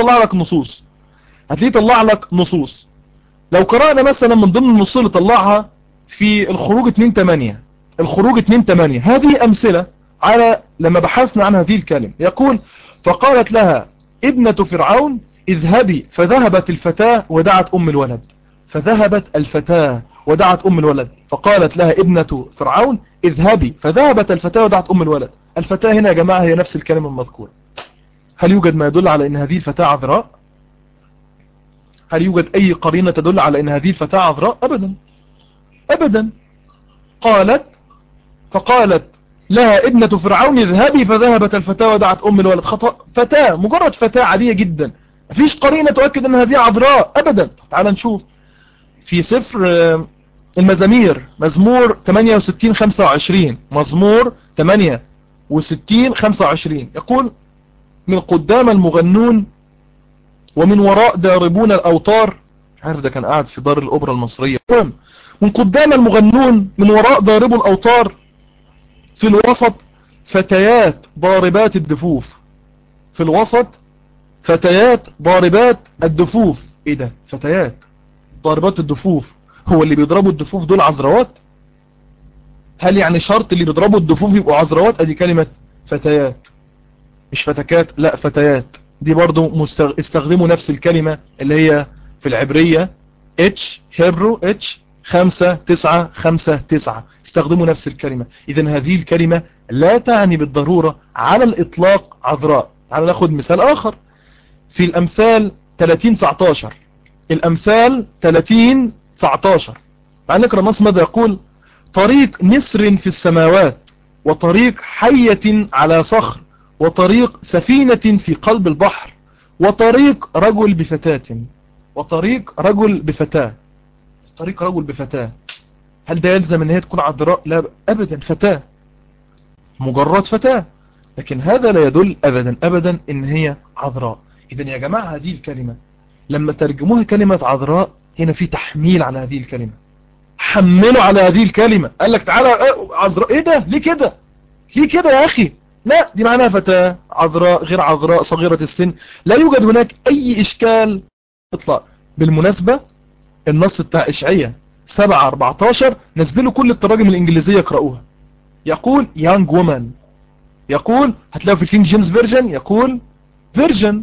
يطلع لك نصوص. لو قرأنا مثلا من ضمن النصوص اللي طلعها في الخروج 2-8 هذه أمثلة على لما بحثنا عن هذه الكلمة. يقول فقالت لها ابنة فرعون اذهبي، فذهبت الفتاة ودعت أم الولد. فقالت لها ابنة فرعون اذهبي، فذهبت الفتاة ودعت أم الولد. الفتاة هنا يا جماعة هي نفس الكلمة المذكورة. هل يوجد ما يدل على أن هذه الفتاة عذراء؟ هل يوجد أي قرينة تدل على أن هذه الفتاة عذراء؟ أبدا. فقالت لها ابنة فرعون اذهبي، فذهبت الفتاة ودعت أم الولد. خطأ. فتاة، مجرد فتاة عادية جدا، مفيش قرينة تؤكد أن هذه عذراء أبدا. تعال نشوف في سفر المزامير، مزمور 68-25 يقول من قدام المغنون ومن وراء ضاربون الأوتار. مش عارف ده كان قاعد في دار الأوبرا المصرية. من قدام المغنون من وراء ضاربوا الأوتار، في الوسط فتيات ضاربات الدفوف. ايه ده؟ فتيات ضاربات الدفوف، هو اللي بيضربوا الدفوف دول عذراوات؟ هل يعني شرط اللي بيضربوا الدفوف يبقوا عذراوات؟ ادي كلمة فتيات، مش فتكات، لا فتيات. دي برضو استخدموا نفس الكلمة اللي هي في العبرية هبرو 5-9-5-9 استخدموا نفس الكلمة. إذن هذه الكلمة لا تعني بالضرورة على الإطلاق عذراء. تعالوا ناخد مثال آخر في الأمثال 30-19. تعالوا نقرأ النص ماذا يقول. طريق نسر في السماوات، وطريق حية على صخر، وطريق سفينة في قلب البحر، وطريق رجل بفتاة. هل ده يلزم ان هي تكون عذراء؟ لا ابدا، فتاة، مجرد فتاة، لكن هذا لا يدل ابدا ان هي عذراء. اذن يا جماعة هذه الكلمة لما ترجموها كلمة عذراء، هنا في تحميل على هذه الكلمة. حملوا على هذه الكلمة، قال لك تعالى عذراء، ايه ده؟ ليه كده يا اخي؟ لا، دي معناها فتاة، عذراء، غير عذراء، صغيرة السن. لا يوجد هناك اي اشكال اطلاق. بالمناسبة النص بتاع إشعياء 7-14 نزلوا كل التراجم الإنجليزية اقرأوها. يقول young woman يقول هتلاقوا في الكينج جيمس فيرجن يقول فيرجن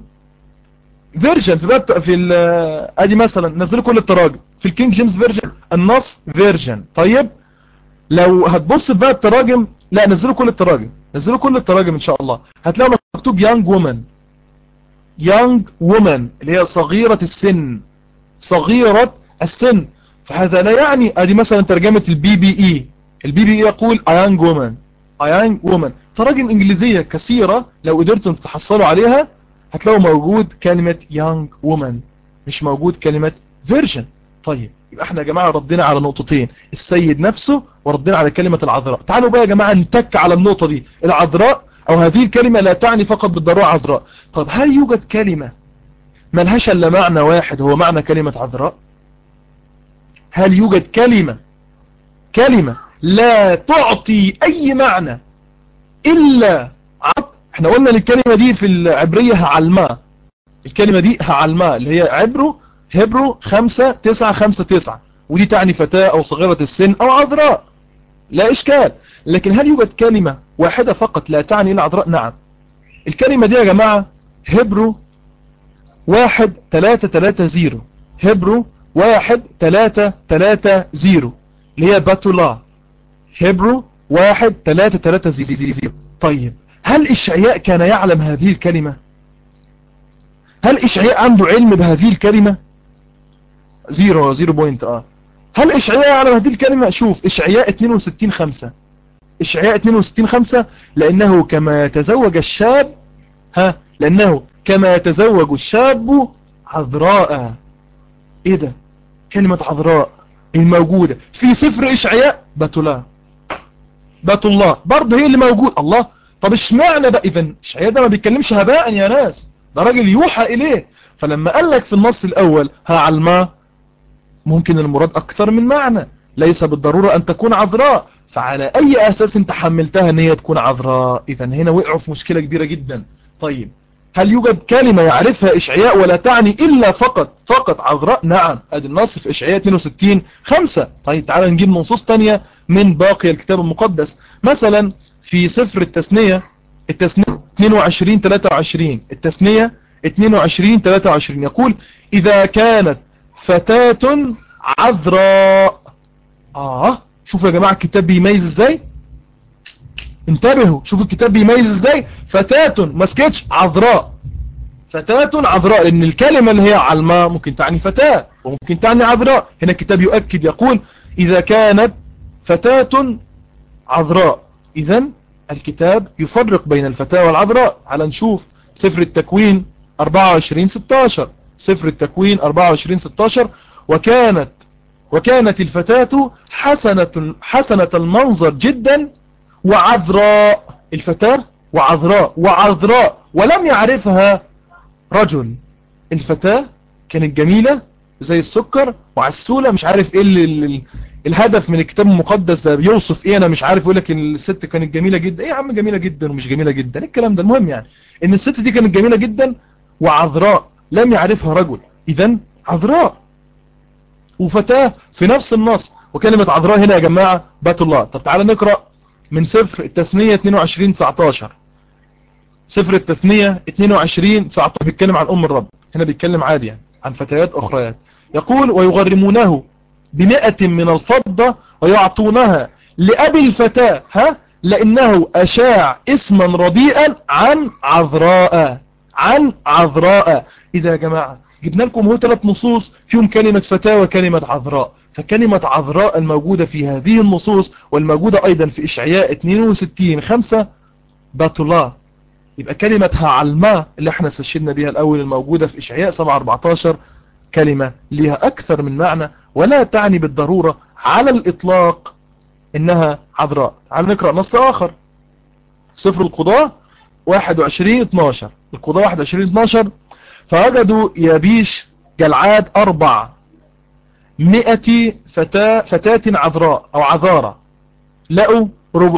في ادي مثلا نزلوا كل التراجم في الكينج جيمس فيرجن النص فيرجن. طيب لو هتبص بقى التراجم، لا نزلوا كل التراجم، نزلوا كل التراجم ان شاء الله، هتلاقوا مكتوب يانج وومن، يانج وومن اللي هي صغيرة السن، صغيرة السن. فهذا لا يعني ادي مثلا ترجمة البي بي اي، البي بي اي يقول a young woman، a young woman. تراجم انجليزية كثيرة لو قدرتم تتحصلوا عليها هتلاقوا موجود كلمة young woman، مش موجود كلمة virgin. طيب يبقى احنا يا جماعة ردينا على نقطتين، السيد نفسه وردينا على كلمة العذراء. تعالوا بقى يا جماعة نتك على النقطة دي، العذراء او هذه الكلمة لا تعني فقط بالضرورة عذراء. طب هل يوجد كلمة ملهاش الا معنى واحد هو معنى كلمة عذراء؟ هل يوجد كلمة لا تعطي اي معنى الا احنا قلنا الكلمة دي في العبرية هعلماء، الكلمة دي هعلماء اللي هي هبرو 5959، ودي تعني فتاة او صغيرة السن او عذراء، لا اشكال. لكن هل يوجد كلمة واحدة فقط لا تعني الا عذراء؟ نعم. الكلمة دي يا جماعة هبرو 1330، هبرو 1330 اللي هي باتولا، هبرو 1330. طيب هل إشعياء كان يعلم هذه الكلمة؟ هل إشعياء عنده علم بهذه الكلمة؟ زيرو بوينت. هل إشعياء يعلم هذه الكلمة؟ شوف إشعياء 62:5، إشعياء 62:5 لأنه كما يتزوج الشاب، لأنه كما يتزوج الشاب عذراء. ايه ده؟ كلمة عذراء الموجودة في سفر إشعياء باتولا، باتولا برضه هي اللي موجود. الله، طب اشمعنى بقى اذا إشعياء ده ما بيتكلمش هباء يا ناس، ده راجل يوحى إليه، فلما قال لك في النص الأول هعلمه ممكن المراد أكثر من معنى، ليس بالضرورة أن تكون عذراء، فعلى أي أساس انت حملتها أن هي تكون عذراء؟ إذا هنا وقعوا في مشكلة كبيرة جدا. طيب هل يوجد كلمة يعرفها إشعياء ولا تعني إلا فقط عذراء؟ نعم، ادي النص في إشعياء 62:5. طيب تعال نجيب نصوص تانية من باقي الكتاب المقدس، مثلا في سفر التثنية 22:23، التثنية 22:23 يقول إذا كانت فتاة عذراء. شوفوا يا جماعة الكتاب بيميز ازاي، انتبهوا شوفوا الكتاب بيميز ازاي، فتاة ما سكتش عذراء، فتاة عذراء، لان الكلمة اللي هي علماء ممكن تعني فتاة وممكن تعني عذراء. هنا الكتاب يؤكد يقول إذا كانت فتاة عذراء، إذا الكتاب يفرق بين الفتاة والعذراء. على نشوف سفر التكوين 24:16، سفر التكوين 24:16 وكانت الفتاة حسنة المنظر جدا وعذراء، الفتاة وعذراء ولم يعرفها رجل. الفتاة كانت جميلة زي السكر وعسولة، مش عارف ايه الهدف من الكتاب المقدس ده بيوصف ايه، انا مش عارف. يقول لك الست كانت جميلة جدا، ايه يا عم جميلة جدا ومش جميلة جدا الكلام ده؟ المهم يعني ان الست دي كانت جميلة جدا وعذراء لم يعرفها رجل، اذا عذراء وفتاة في نفس النص. وكلمة عذراء هنا يا جماعة بات الله. طب تعالى نقرأ من سفر التثنية 22:19، سفر التثنية 22:19 بيتكلم عن الرب، هنا بيتكلم عادي يعني عن فتيات أخريات. يقول ويغرمونه ب100 من الفضة ويعطونها لأبي الفتاة لأنه أشاع اسما رديئا عن عذراء، عن عذراء. إذا يا جماعة جبنا لكم هو 3 نصوص فيهم كلمة فتاة وكلمة عذراء، فكلمة عذراء الموجودة في هذه النصوص والموجودة أيضا في إشعياء 62:5 باتولا. يبقى كلمة هعلماء اللي احنا استشهدنا بها الأول الموجودة في إشعياء 7:14 كلمة لها أكثر من معنى ولا تعني بالضرورة على الإطلاق إنها عذراء. تعال نقرأ نص آخر، سفر القضاء 21:12، القضاء 21:12 فوجدوا يبيش جلعاد 400 فتاة عذراء أو عذارة، لقوا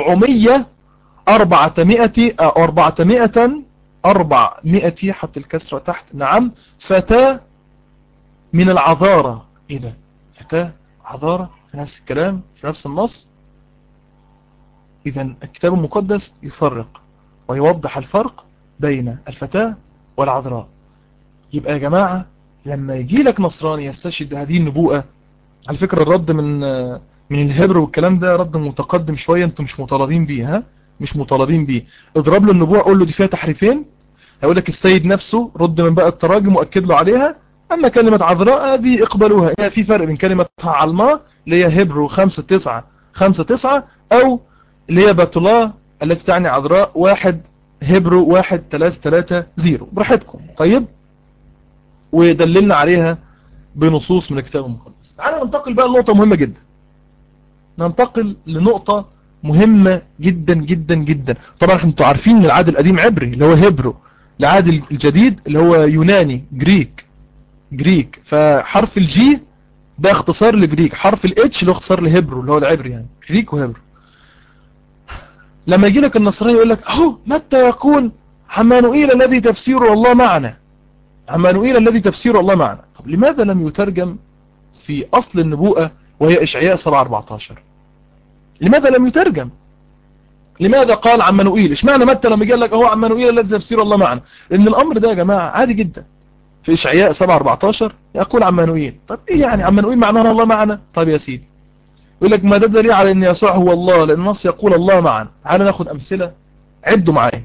400 حط الكسرة تحت، نعم، فتاة من العذارة. ايه ده؟ فتاة عذارة في نفس الكلام في نفس النص. اذا الكتاب المقدس يفرق ويوضح الفرق بين الفتاة والعذراء. يبقى يا جماعة لما يجي لك نصراني يستشهد بهذه النبوءة، على فكرة الرد من الهبر والكلام ده رد متقدم شوية، انتم مش مطالبين بيه، مش مطالبين بيه. اضرب له النبوءة قول له دي فيها تحريفين، هيقول لك السيد نفسه رد من بقى التراجم وأكد له عليها. أما كلمة عذراء هذه اقبلوها، هي في فرق بين كلمة علماء اللي هي هبرو 5-9 أو اللي هي باتولا التي تعني عذراء 1 هبرو 1-3-3-0 براحتكم. طيب، ودللنا عليها بنصوص من الكتاب المقدس. تعالى ننتقل بقى لنقطة مهمة جدا، ننتقل لنقطة مهمة جدا جدا جدا. طبعا انتوا عارفين ان العهد القديم عبري اللي هو هبرو، العهد الجديد اللي هو يوناني جريك. فحرف الجي ده اختصار لجريك، حرف الاتش اللي هو اختصار لهبرو اللي هو العبري، يعني جريك وهبرو. لما يجي لك النصراني يقول لك اهو متى يكون عمانوئيل الذي تفسيره الله معنا، عمانوئيل الذي تفسيره الله معنا. طب لماذا لم يترجم في اصل النبوءة وهي اشعياء 7-14؟ لماذا لم يترجم؟ لماذا قال عمانوئيل؟ اشمعنى متى لما قال لك اهو عمانوئيل الذي تفسيره الله معنا؟ لان الامر ده يا جماعة عادي جدا. في اشعياء 7-14 يقول عمانوئيل. طب ايه يعني عمانوئيل معناها الله معنا؟ طب يا سيدي يقول لك ما ده دليل على ان يسوع هو الله، لان النص يقول الله معنا. تعالى ناخد امثله، عدوا معايا.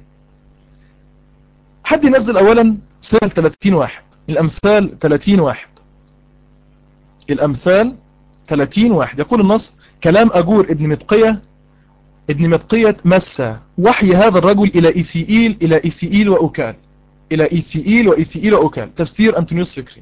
حد ينزل اولا سؤال 30-1، الامثال 30-1، الامثال 30-1. يقول النص كلام اجور ابن متقية مسى وحي هذا الرجل الى إيثيئيل وأوكال، الى إيثيئيل وأوكال. تفسير أنطونيوس فكري،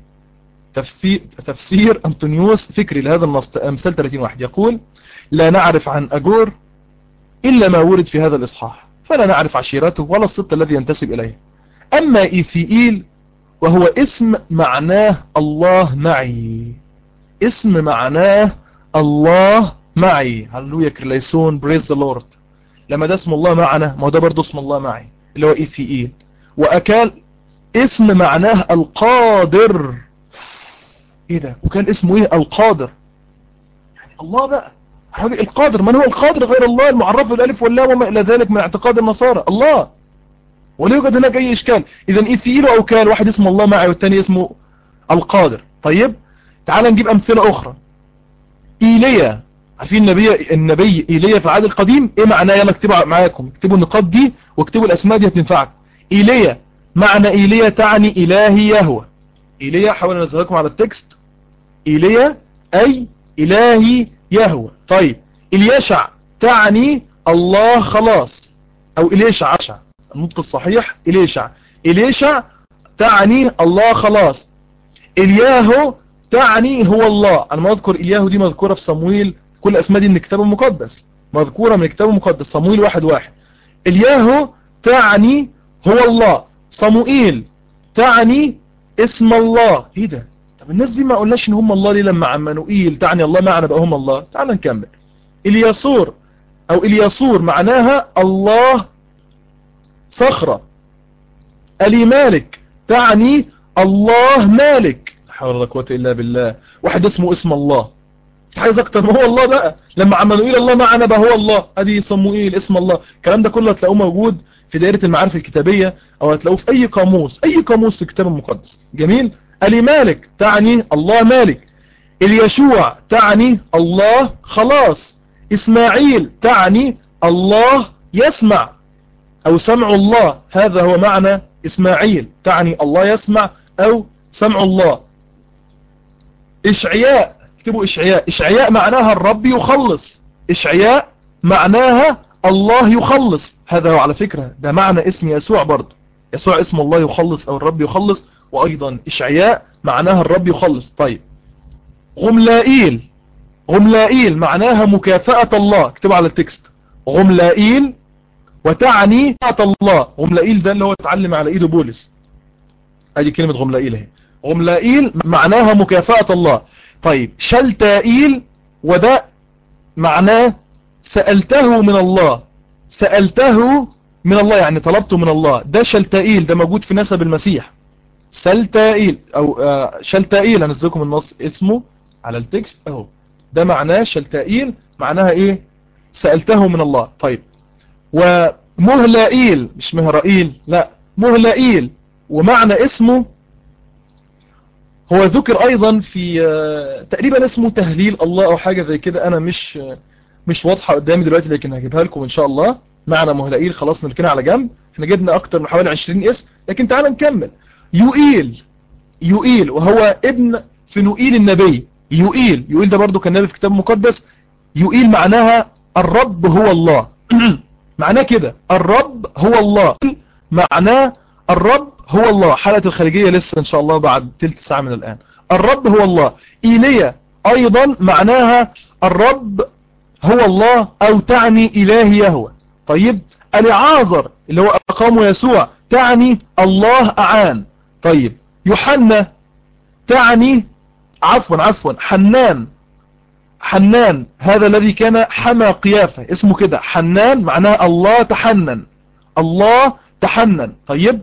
تفسير أنطونيوس فكري لهذا النص، أمثال 30-1. يقول لا نعرف عن أجور إلا ما ورد في هذا الإصحاح، فلا نعرف عشيرته ولا السبط الذي ينتسب إليه. أما إيثيئيل وهو اسم معناه الله معي، اسم معناه الله معي. هللويا كريليسون بريز ذا لورد. لما ده اسم الله معنا، ما هو ده برضه اسم الله معي اللي هو إيثيئيل. وأكال اسم معناه القادر. ايه ده؟ وكان اسمه ايه؟ القادر. يعني الله بقى القادر. من هو القادر غير الله المعرف بالالف واللام وما الى ذلك من اعتقاد النصارى؟ الله. ولا يوجد هناك اي اشكال. اذا ايثيل واوكال، واحد اسمه الله معي والثاني اسمه القادر. طيب تعال نجيب امثله اخرى. ايليا، عارفين النبي ايليا في العهد القديم ايه معناه؟ يلا اكتبوا معاكم، اكتبوا النقاط دي واكتبوا الاسماء دي هتنفعكم. ايليا، معنى ايليا تعني الهي يهوه. ايليا حاول انزل لكم على التكست، ايليا اي الهي يهوه. طيب اليشع تعني الله خلاص، او اليشع النطق الصحيح اليشع تعني الله خلاص. الياهو تعني هو الله. انا ما اذكر الياهو دي مذكوره في صمويل، كل الاسماء دي من الكتاب المقدس، مذكوره من الكتاب المقدس. صمويل 1:1. الياهو تعني هو الله. صموئيل تعني اسم الله. ايه ده؟ طب الناس دي ما قلناش ان هم الله ليه لما عمانوئيل تعني الله معنا بقى هم الله؟ تعال نكمل. الياسور او الياسور معناها الله صخرة. مالك تعني الله مالك. لا حول ولا قوة الا بالله. واحد اسمه اسم الله، عايز اكتر ما هو الله بقى. لما عمانوئيل الله معنا بقى هو الله. ادي صموئيل اسم الله. الكلام ده كله هتلاقوه موجود في دائرة المعارف الكتابية، او هتلاقوه في اي قاموس في الكتاب المقدس. جميل. مالك تعني الله مالك. اليشوع تعني الله خلاص. اسماعيل تعني الله يسمع او سمع الله. هذا هو معنى اسماعيل، تعني الله يسمع او سمع الله. اشعياء، اكتبوا اشعياء معناها الرب يخلص. اشعياء معناها الله يخلص. هذا هو على فكرة ده معنى اسم يسوع برضه. يسوع اسم الله يخلص او الرب يخلص، وايضا اشعياء معناها الرب يخلص. طيب غملائيل معناها مكافأة الله. اكتبوا على التكست غملائيل وتعني الله. غملائيل ده اللي هو اتعلم على ايده بولس. ادي كلمة غملائيل اهي. غملائيل معناها مكافأة الله. طيب شلتائيل، وده معناه سألته من الله. سألته من الله يعني طلبته من الله. ده شلتائيل، ده موجود في نسب المسيح. سلتائيل او شلتائيل، هنزل لكم النص اسمه على التكست اهو. ده معناه شلتائيل، معناها ايه؟ سألته من الله. طيب مهلائيل مش مهرائيل، لا مهلائيل، ومعنى اسمه هو ذكر ايضا في تقريبا اسمه تهليل الله او حاجة زي كده، انا مش واضحة قدامي دلوقتي لكن هجيبها لكم ان شاء الله. معنى مهلائيل خلاص نركنها على جنب، احنا جبنا اكتر من حوالي 20 اسم، لكن تعال نكمل. يوئيل، يوئيل وهو ابن فنوئيل النبي. يوئيل ده برضو كان نبي في كتاب مقدس. يوئيل معناها الرب هو الله. معناه كده الرب هو الله، معناه الرب هو الله. حلقة الخارجية لسه ان شاء الله بعد تلت ساعة من الآن. الرب هو الله. إيليا ايضا معناها الرب هو الله او تعني إله يهوه. طيب اليعازر اللي هو أقامه يسوع تعني الله أعان. طيب يوحنا تعني عفوا حنان هذا الذي كان حمى قيافة، اسمه كده حنان، معناه الله تحنن، الله تحنن. طيب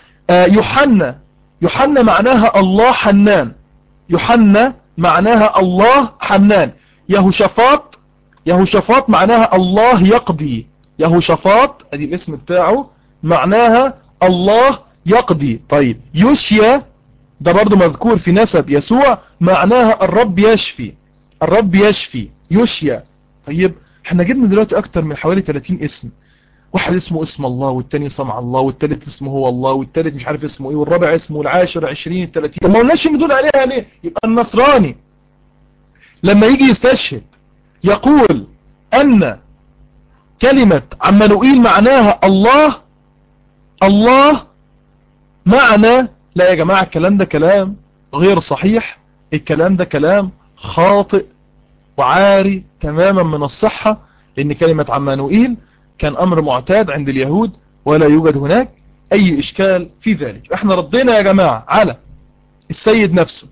يوحنا معناها الله حنان، يوحنا معناها الله حنان. يهوشافاط معناها الله يقضي، يهوشافاط ادي الاسم بتاعه معناها الله يقضي. طيب يوشيا ده برضو مذكور في نسب يسوع، معناها الرب يشفي، الرب يشفي يوشيا. طيب احنا جبنا دلوقتي اكتر من حوالي 30 اسم، واحد اسمه اسم الله، والتاني صنع الله، والتالت اسمه هو الله، والتالت مش عارف اسمه ايه، والرابع اسمه العاشر 20 30. طب ما قلناش ندول عليها ليه؟ يبقى النصراني لما يجي يستشهد يقول ان كلمة عمانوئيل معناها الله، الله معنى. لا يا جماعة الكلام ده كلام غير صحيح، الكلام ده كلام خاطئ وعاري تماما من الصحة، لأن كلمة عمانوئيل كان أمر معتاد عند اليهود ولا يوجد هناك أي إشكال في ذلك. احنا ردينا يا جماعة على السيد نفسه،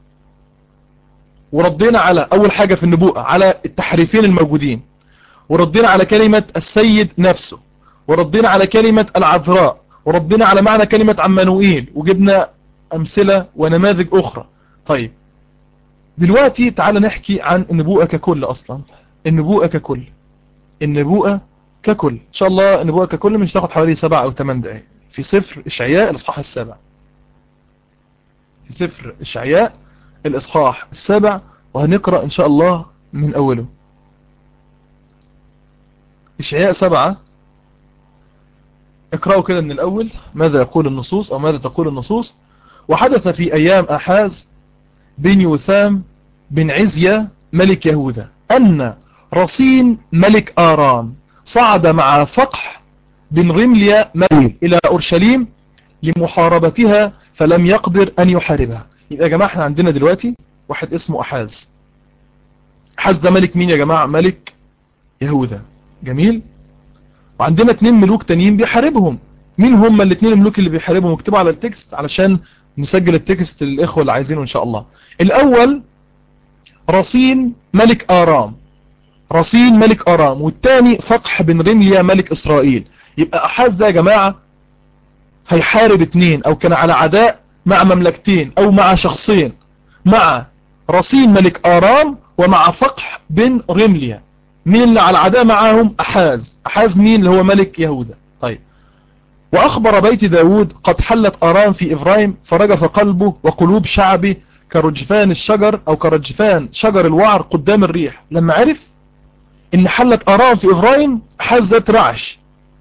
وردينا على أول حاجة في النبوءة على التحريفين الموجودين، وردينا على كلمة السيد نفسه، وردينا على كلمة العذراء، وردينا على معنى كلمة عمانوئيل، وجبنا أمثلة ونماذج أخرى. طيب دلوقتي تعال نحكي عن النبوءة ككل. أصلا النبوءة ككل، النبوءة ككل إن شاء الله النبوءة ككل مش تاخد حوالي 7 أو 8 دقائق في سفر إشعياء الإصحاح السابع، في سفر إشعياء الإصحاح السابع، وهنقرأ إن شاء الله من أوله. إشعياء 7 اقرأوا كده من الأول ماذا يقول النصوص أو ماذا تقول النصوص. وحدث في أيام أحاز بن يوثام بن عزيا ملك يهوذا أن رصين ملك آرام صعد مع فقح بن رمليا ملك إلى أورشليم لمحاربتها فلم يقدر أن يحاربها. يبقى يا جماعة احنا عندنا دلوقتي واحد اسمه أحاز. أحاز ده ملك مين يا جماعة؟ ملك يهوذا. جميل. وعندنا 2 ملوك تانيين بيحاربهم. مين هم الاثنين الملوك اللي بيحاربهم؟ اكتبوا على التكست علشان نسجل التكست للإخوة اللي عايزينه إن شاء الله. الأول رصين ملك آرام، رصين ملك آرام، والتاني فقح بن رمليا ملك إسرائيل. يبقى أحاز ده يا جماعة هيحارب 2 أو كان على عداء مع مملكتين أو مع شخصين، مع رصين ملك آرام ومع فقح بن رمليا. مين اللي على عداء معاهم؟ أحاز. أحاز مين؟ اللي هو ملك يهوذا. طيب وأخبر بيت داود قد حلت آرام في إفرايم فرجف قلبه وقلوب شعبه كرجفان الشجر أو كرجفان شجر الوعر قدام الريح. لما عرف إن حلت آرام في إفرايم أحاز ده اترعش،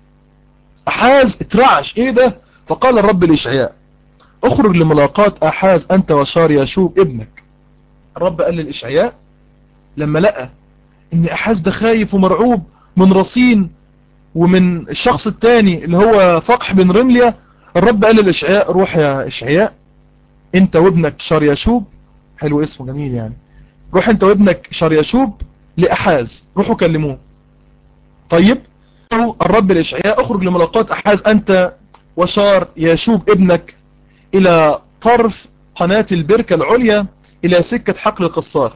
أحاز اترعش. إيه ده؟ فقال الرب لإشعياء اخرج لملاقاة أحاز أنت وشار ياشوب ابنك. الرب قال لإشعياء لما لقى إن أحاز ده خايف ومرعوب من رصين ومن الشخص الثاني اللي هو فقح بن رمليا، الرب قال لإشعياء روح يا إشعياء انت وابنك شارياشوب، حلو اسمه جميل يعني، روح انت وابنك شارياشوب لأحاز، روحوا كلموه. طيب الرب لإشعياء اخرج لملاقاة أحاز أنت وشار ياشوب ابنك إلى طرف قناة البركة العليا إلى سكة حقل القصار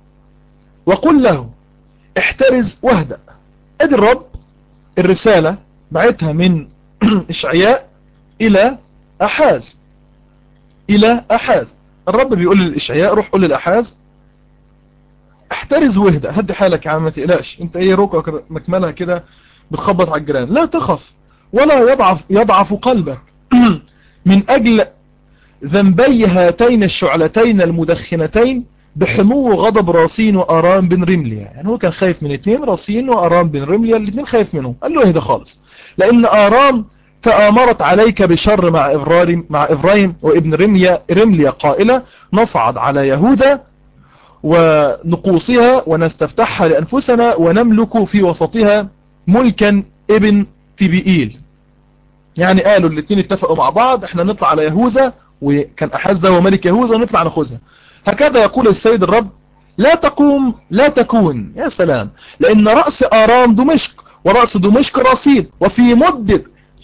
وقل له احترز واهدأ. ادي الرب الرسالة بعتها من إشعياء إلى أحاز، إلى أحاز. الرب بيقول للإشعياء روح قول للأحاز احترز واهدأ، هدي حالك يا عم ما تقلقش، انت ايه روكك مكملها كده بتخبط على الجيران، لا تخف ولا يضعف قلبك من أجل ذنبي هاتين الشعلتين المدخنتين بحمو غضب راسين وأرام بن رمليا. يعني هو كان خايف من اثنين، راسين وأرام بن رمليا، الاثنين خايف منهم. قال له اهدى خالص، لأن أرام تآمرت عليك بشر مع إبراهيم وابن رمليا قائلة نصعد على يهوذا ونقوصها ونستفتحها لأنفسنا ونملك في وسطها ملكا ابن تبيئيل. يعني قالوا الاثنين اتفقوا مع بعض احنا نطلع على يهوذا، وكان أحاز ده هو ملك يهوذا، ونطلع ناخذها. هكذا يقول السيد الرب لا تقوم لا تكون. يا سلام، لأن رأس آرام دمشق، ورأس دمشق رصيد، وفي مدة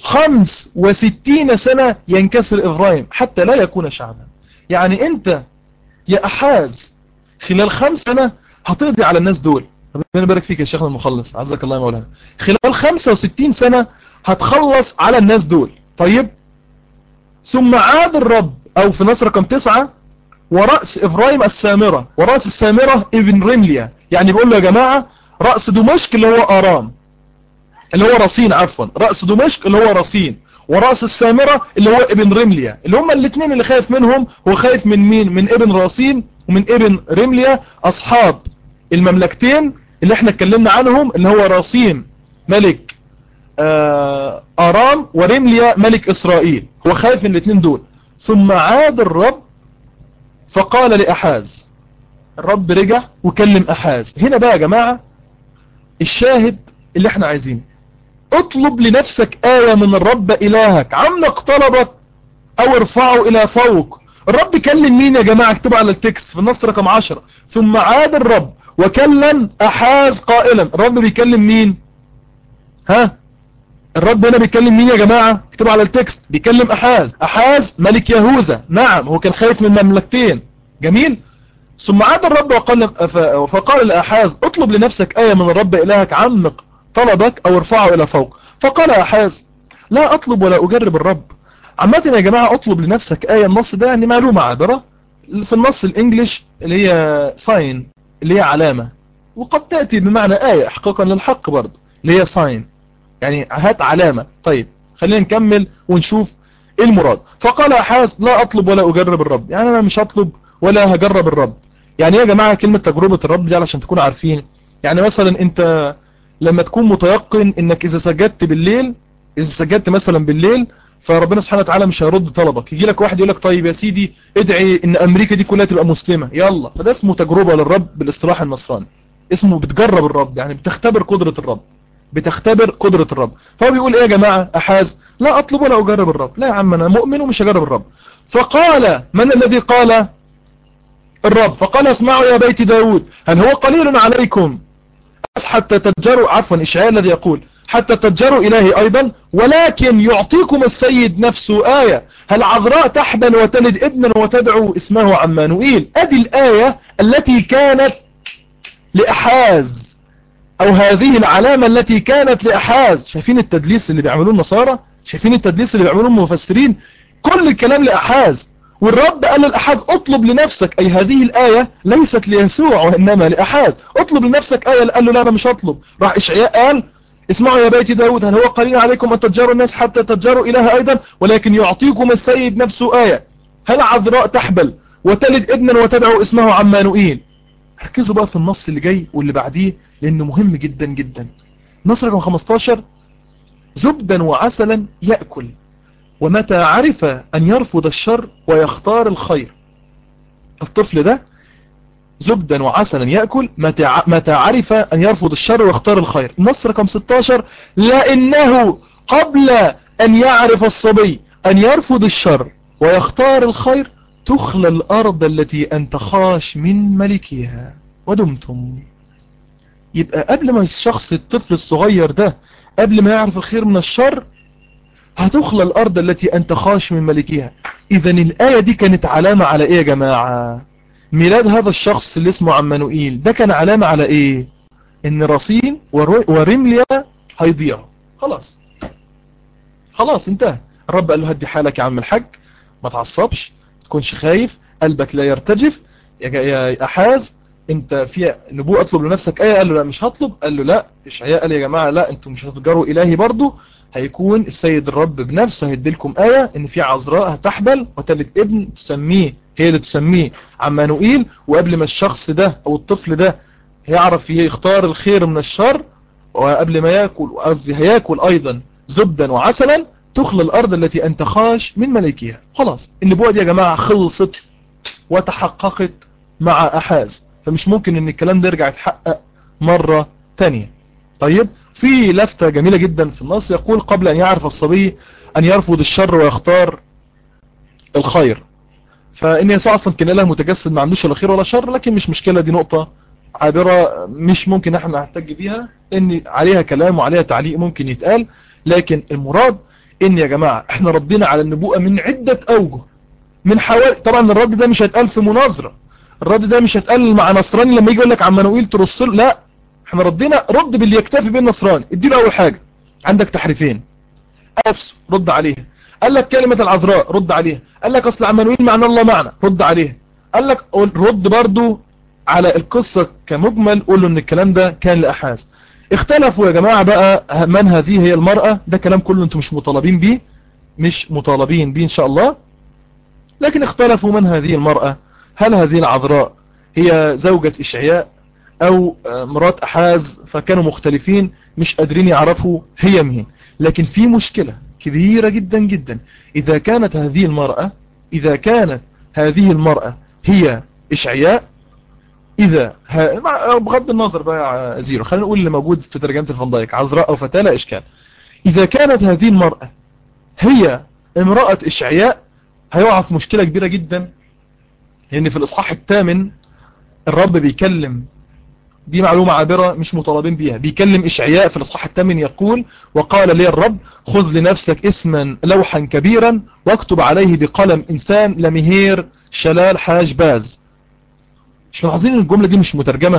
65 سنة ينكسر إبراهيم حتى لا يكون شعبا. يعني أنت يا أحاز خلال 5 سنة هتقضي على الناس دول. ربنا يبارك فيك يا شيخنا المخلص، عزك الله يا مولانا. خلال 65 سنة هتخلص على الناس دول. طيب، ثم عاد الرب، أو في نص رقم 9، ورأس إبراهيم السامرة، ورأس السامرة ابن رمليا. يعني بيقول له يا جماعة رأس دمشق اللي هو آرام، اللي هو رصين، عفوا، رأس دمشق اللي هو رصين، ورأس السامرة اللي هو ابن رمليا، اللي هم الاثنين اللي خايف منهم. هو خايف من مين؟ من ابن رصين ومن ابن رمليا، أصحاب المملكتين اللي احنا اتكلمنا عنهم، اللي هو رصين ملك آرام، ورمليا ملك إسرائيل. هو خايف من الاثنين دول. ثم عاد الرب فقال لأحاز، الرب رجع وكلم أحاز. هنا بقى يا جماعة الشاهد اللي احنا عايزينه، اطلب لنفسك آية من الرب إلهك، عمق طلبك أو ارفعه إلى فوق. الرب كلم مين يا جماعة؟ اكتبوا على التكست في النص رقم 10. ثم عاد الرب وكلم أحاز قائلا. الرب بيكلم مين؟ ها؟ الرب هنا بيكلم مين يا جماعة؟ اكتبوا على التكست. بيكلم أحاز ملك يهوذا. نعم، هو كان خايف من مملكتين. جميل. ثم عاد الرب فقال لأحاز اطلب لنفسك آية من الرب إلهك، عمق طلبك أو ارفعه إلى فوق. فقال أحاز لا أطلب ولا أجرب الرب. عامة يا جماعة اطلب لنفسك آية، النص ده يعني معلومة عابرة في النص الإنجليش اللي هي ساين، اللي هي علامة، وقد تأتي بمعنى آية إحقاقا للحق برضه، اللي هي ساين، يعني هات علامة. طيب خلينا نكمل ونشوف إيه المراد. فقال أحاز لا أطلب ولا أجرب الرب. يعني أنا مش هطلب ولا هجرب الرب. يعني يا جماعة كلمة تجربة الرب دي علشان تكونوا عارفين، يعني مثلا انت لما تكون متيقن انك اذا سجدت بالليل، اذا سجدت مثلا بالليل، فربنا سبحانه وتعالى مش هيرد طلبك. يجي لك واحد يقول لك طيب يا سيدي ادعي ان امريكا دي كلها تبقى مسلمة، يلا. فده اسمه تجربة للرب بالاصطلاح النصراني، اسمه بتجرب الرب، يعني بتختبر قدرة الرب، بتختبر قدرة الرب. فهو بيقول ايه يا جماعة أحاز؟ لا أطلب ولا أجرب الرب. لا يا عم أنا مؤمن ومش هجرب الرب. فقال، من الذي قال؟ الرب. فقال اسمعوا يا بيت داود، هل هو قليل عليكم حتى تتجروا، عفوا إشعياء الذي يقول حتى تتجروا إلهي أيضا، ولكن يعطيكم السيد نفسه آية، هل عذراء تحبل وتلد ابنا وتدعو اسمه عمانوئيل. أدي الآية التي كانت لأحاز، أو هذه العلامة التي كانت لأحاز. شايفين التدليس اللي بيعملوه النصارى؟ شايفين التدليس اللي بيعملوه المفسرين؟ كل الكلام لأحاز. والرب قال للأحاز اطلب لنفسك، أي هذه الآية ليست ليسوع وإنما لأحاز. اطلب لنفسك آية. قال له لا أنا مش هطلب. راح إشعياء قال اسمعوا يا بيت داود، هل هو قليل عليكم أن تتجروا الناس حتى تتجروا إله أيضا، ولكن يعطيكم السيد نفسه آية، هل عذراء تحبل وتلد ابنا وتدعو اسمه عمانوئيل. ركزوا بقى في النص اللي جاي واللي بعديه لأنه مهم جدا جدا. نص رقم 15، زبدا وعسلا يأكل، ومتى عرف أن يرفض الشر ويختار الخير. الطفل ده زبدا وعسلا يأكل متى عرف أن يرفض الشر ويختار الخير. النص رقم 16، لأنه قبل أن يعرف الصبي أن يرفض الشر ويختار الخير تخلى الأرض التي أنت خاش من ملكها ودمتم. يبقى قبل ما الشخص الطفل الصغير ده قبل ما يعرف الخير من الشر هتخلى الأرض التي أنت خاش من ملكها. إذن الآية دي كانت علامة على إيه يا جماعة؟ ميلاد هذا الشخص اللي اسمه عمانوئيل ده كان علامة على إيه؟ إن رصين ورمليا هيضيعوا. خلاص انتهى. الرب قال له هدي حالك يا عم الحاج، ما تعصبش، تكونش خايف، قلبك لا يرتجف يا أحاز. انت في نبوءة اطلب لنفسك آية؟ قال له لا مش هطلب. قال له لا. إشعياء قال يا جماعة لا، انتم مش هتتجروا إلهي برضو، هيكون السيد الرب بنفسه هيديلكم آية ان في عذراء هتحبل وتلد ابن تسميه، هي اللي تسميه عمانوئيل. وقبل ما الشخص ده او الطفل ده هيعرف يختار الخير من الشر، وقبل ما يأكل، قصدي هيأكل ايضا زبدا وعسلا، تخلى الارض التي انت خاش من ملكها. خلاص النبوة دي يا جماعة خلصت وتحققت مع أحاز، فمش ممكن ان الكلام ده يرجع يتحقق مرة تانية. طيب في لفتة جميلة جدا في النص يقول قبل أن يعرف الصبي أن يرفض الشر ويختار الخير. فإن يسوع أصلا كان إله متجسد ما عندوش لا خير ولا شر، لكن مش مشكلة، دي نقطة عابرة مش ممكن احنا نحتج بيها، ان عليها كلام وعليها تعليق ممكن يتقال. لكن المراد ان يا جماعة احنا ردينا على النبوءة من عدة أوجه، من حوالي، طبعا الرد ده مش هيتقال في مناظرة، الرد ده مش هيتقال مع نصراني لما يجي يقول لك عمانوئيل ترسل، لا، احنا ردينا رد باللي يكتفي بين نصراني. اديله اول حاجة عندك تحريفين، نفسه رد عليها. قال لك كلمة العذراء رد عليها. قال لك اصل عمانوئيل معنى الله معنا، رد عليها. قال لك رد برضو على القصة كمجمل، قول له ان الكلام ده كان لأحاز. اختلفوا يا جماعة بقى من هذه هي المرأة، ده كلام كله انتم مش مطالبين بيه، مش مطالبين بيه ان شاء الله. لكن اختلفوا من هذه المرأة، هل هذه العذراء هي زوجة إشعياء أو مرات أحاز، فكانوا مختلفين مش قادرين يعرفوا هي مين. لكن في مشكلة كبيرة جدا جدا، إذا كانت هذه المرأة هي إشعياء، بغض النظر بقى زيرو، خلينا نقول اللي موجود في ترجمة الفان دايك عذراء أو فتاة لا إشكال. إذا كانت هذه المرأة هي امرأة إشعياء هيقع في مشكلة كبيرة جدا، لأن في الإصحاح 8 الرب بيكلم، دي معلومة عابرة مش مطالبين بيها، بيكلم إشعياء في الإصحاح 8 يقول وقال لي الرب خذ لنفسك اسما لوحا كبيرا واكتب عليه بقلم إنسان لمهير شلال حاج باز. مش ملاحظين ان الجملة دي مش مترجمة؟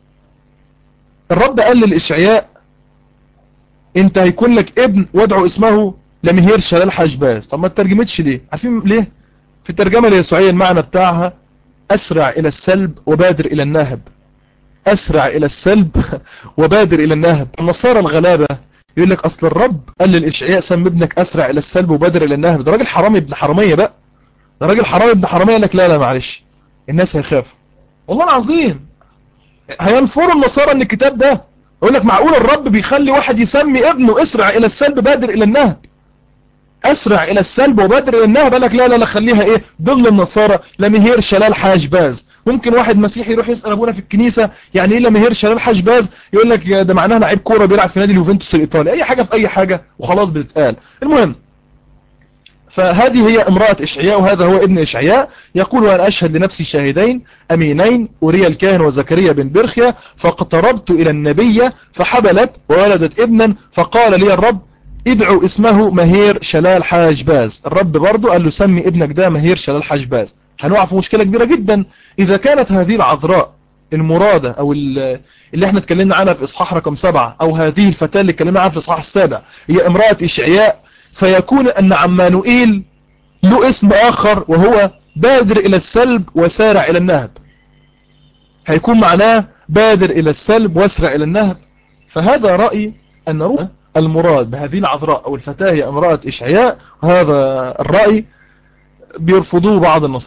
الرب قال لإشعياء انت هيكون لك ابن وادعو اسمه لمهير شلال حاج باز. طب ما ترجمتش ليه؟ عارفين ليه؟ في الترجمة اليسوعية المعنى بتاعها أسرع إلى السلب وبادر إلى النهب. أسرع إلى السلب وبادر إلى النهب. النصارى الغلابة يقول لك أصل الرب قال للإشعياء سم ابنك أسرع إلى السلب وبادر إلى النهب. ده راجل حرامي ابن حرامية بقى، ده راجل حرامي ابن حرامية. قال لك لا معلش، الناس هيخافوا. والله العظيم هينفروا النصارى من الكتاب ده. يقول لك معقول الرب بيخلي واحد يسمي ابنه أسرع إلى السلب بادر إلى النهب؟ أسرع إلى السلب وبادر إلى النهب. قال لك لا خليها إيه ضمن النصارى لمهير شلال حاج باز. ممكن واحد مسيحي يروح يسأل أبونا في الكنيسة يعني إيه لمهير شلال حاج باز، يقول لك ده معناه لعيب كورة بيلعب في نادي اليوفنتوس الإيطالي، أي حاجة في أي حاجة وخلاص بتتقال. المهم، فهذه هي امرأة إشعياء وهذا هو ابن إشعياء. يقول وأنا أشهد لنفسي شاهدين أمينين أوريا الكاهن وزكريا بن برخيا فاقتربت إلى النبية فحبلت وولدت ابنا فقال لي الرب ادعوا اسمه مهير شلال حاج باز. الرب برضو قال له سمي ابنك ده مهير شلال حاج باز. هنقع في مشكلة كبيرة جدا. إذا كانت هذه العذراء المرادة أو اللي احنا اتكلمنا عنها في إصحاح رقم 7، أو هذه الفتاة اللي اتكلمنا عنها في الإصحاح السابع هي امرأة إشعياء، فيكون أن عمانوئيل له اسم آخر وهو بادر إلى السلب وسارع إلى النهب. هيكون معناه بادر إلى السلب واسرع إلى النهب. فهذا رأي أن المراد بهذه العذراء أو الفتاة هي امرأة إشعياء، وهذا الرأي بيرفضوه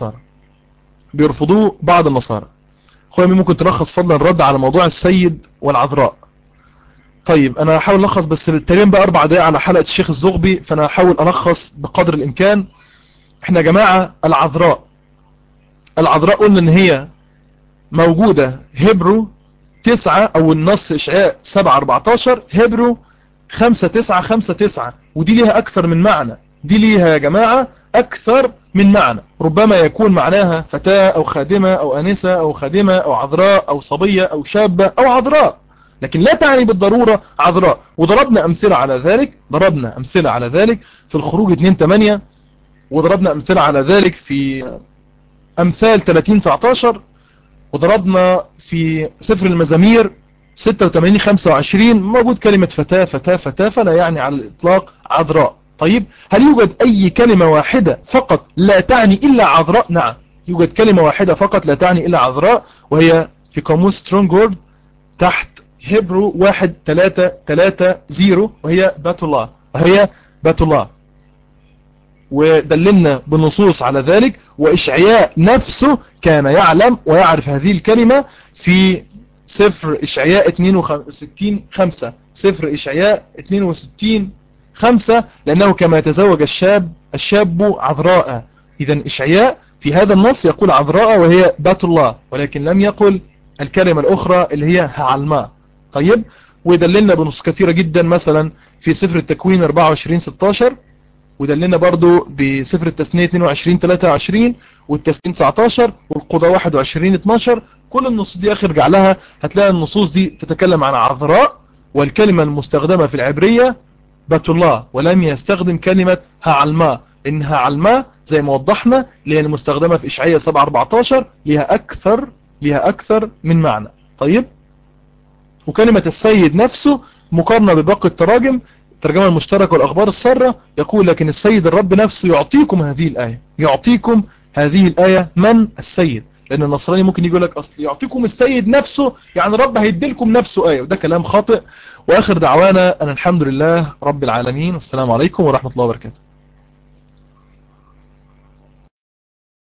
بعض النصارى. أخويا ممكن تلخص فضلا الرد على موضوع السيد والعذراء؟ طيب أنا هحاول ألخص، بس التقريبا بقى 4 دقائق على حلقة الشيخ الزغبي، فأنا هحاول ألخص بقدر الإمكان. احنا يا جماعة العذراء قلنا ان هي موجودة هبرو 9 او النص إشعياء 7:14، هبرو 5:9 ودي ليها اكثر من معنى. دي ليها يا جماعة اكثر من معنى. ربما يكون معناها فتاة او خادمة او انسة او خادمة او عذراء او صبية او شابة او عذراء، لكن لا تعني بالضرورة عذراء. وضربنا امثلة على ذلك في الخروج 2:8، وضربنا أمثلة على ذلك في أمثال 30:19، وضربنا في سفر المزامير 86:25 موجود كلمة فتاة فتاة فتاة، فلا يعني على الإطلاق عذراء. طيب هل يوجد أي كلمة واحدة فقط لا تعني إلا عذراء؟ نعم، يوجد كلمة واحدة فقط لا تعني إلا عذراء، وهي في قاموس سترونج تحت هيبرو 1330 وهي بات الله. ودللنا بنصوص على ذلك، وإشعياء نفسه كان يعلم ويعرف هذه الكلمة في سفر إشعياء 62:5. سفر إشعياء 62:5 لأنه كما يتزوج الشاب عذراء. إذن إشعياء في هذا النص يقول عذراء وهي بات الله، ولكن لم يقل الكلمة الأخرى اللي هي هعلماء. طيب، ودللنا بنصوص كثيرة جدا، مثلا في سفر التكوين 24:16، ودلنا برضو بسفر التثنية 22:23 والتثنية 19 والقضاء 21:12. كل النصوص دي اخر ارجع لها هتلاقي النصوص دي تتكلم عن عذراء، والكلمة المستخدمة في العبرية بات الله، ولم يستخدم كلمة هعلماء، لان هعلماء زي ما وضحنا اللي هي المستخدمة في إشعياء 7:14 ليها اكثر من معنى. طيب، وكلمة السيد نفسه مقارنة بباقي التراجم، الترجمة المشتركة والأخبار السارة، يقول لكن السيد الرب نفسه يعطيكم هذه الآية. من السيد؟ لأن النصراني ممكن يقول لك أصل يعطيكم السيد نفسه يعني الرب هيديلكم نفسه آية، وده كلام خاطئ. وآخر دعوانا أن الحمد لله رب العالمين، والسلام عليكم ورحمة الله وبركاته.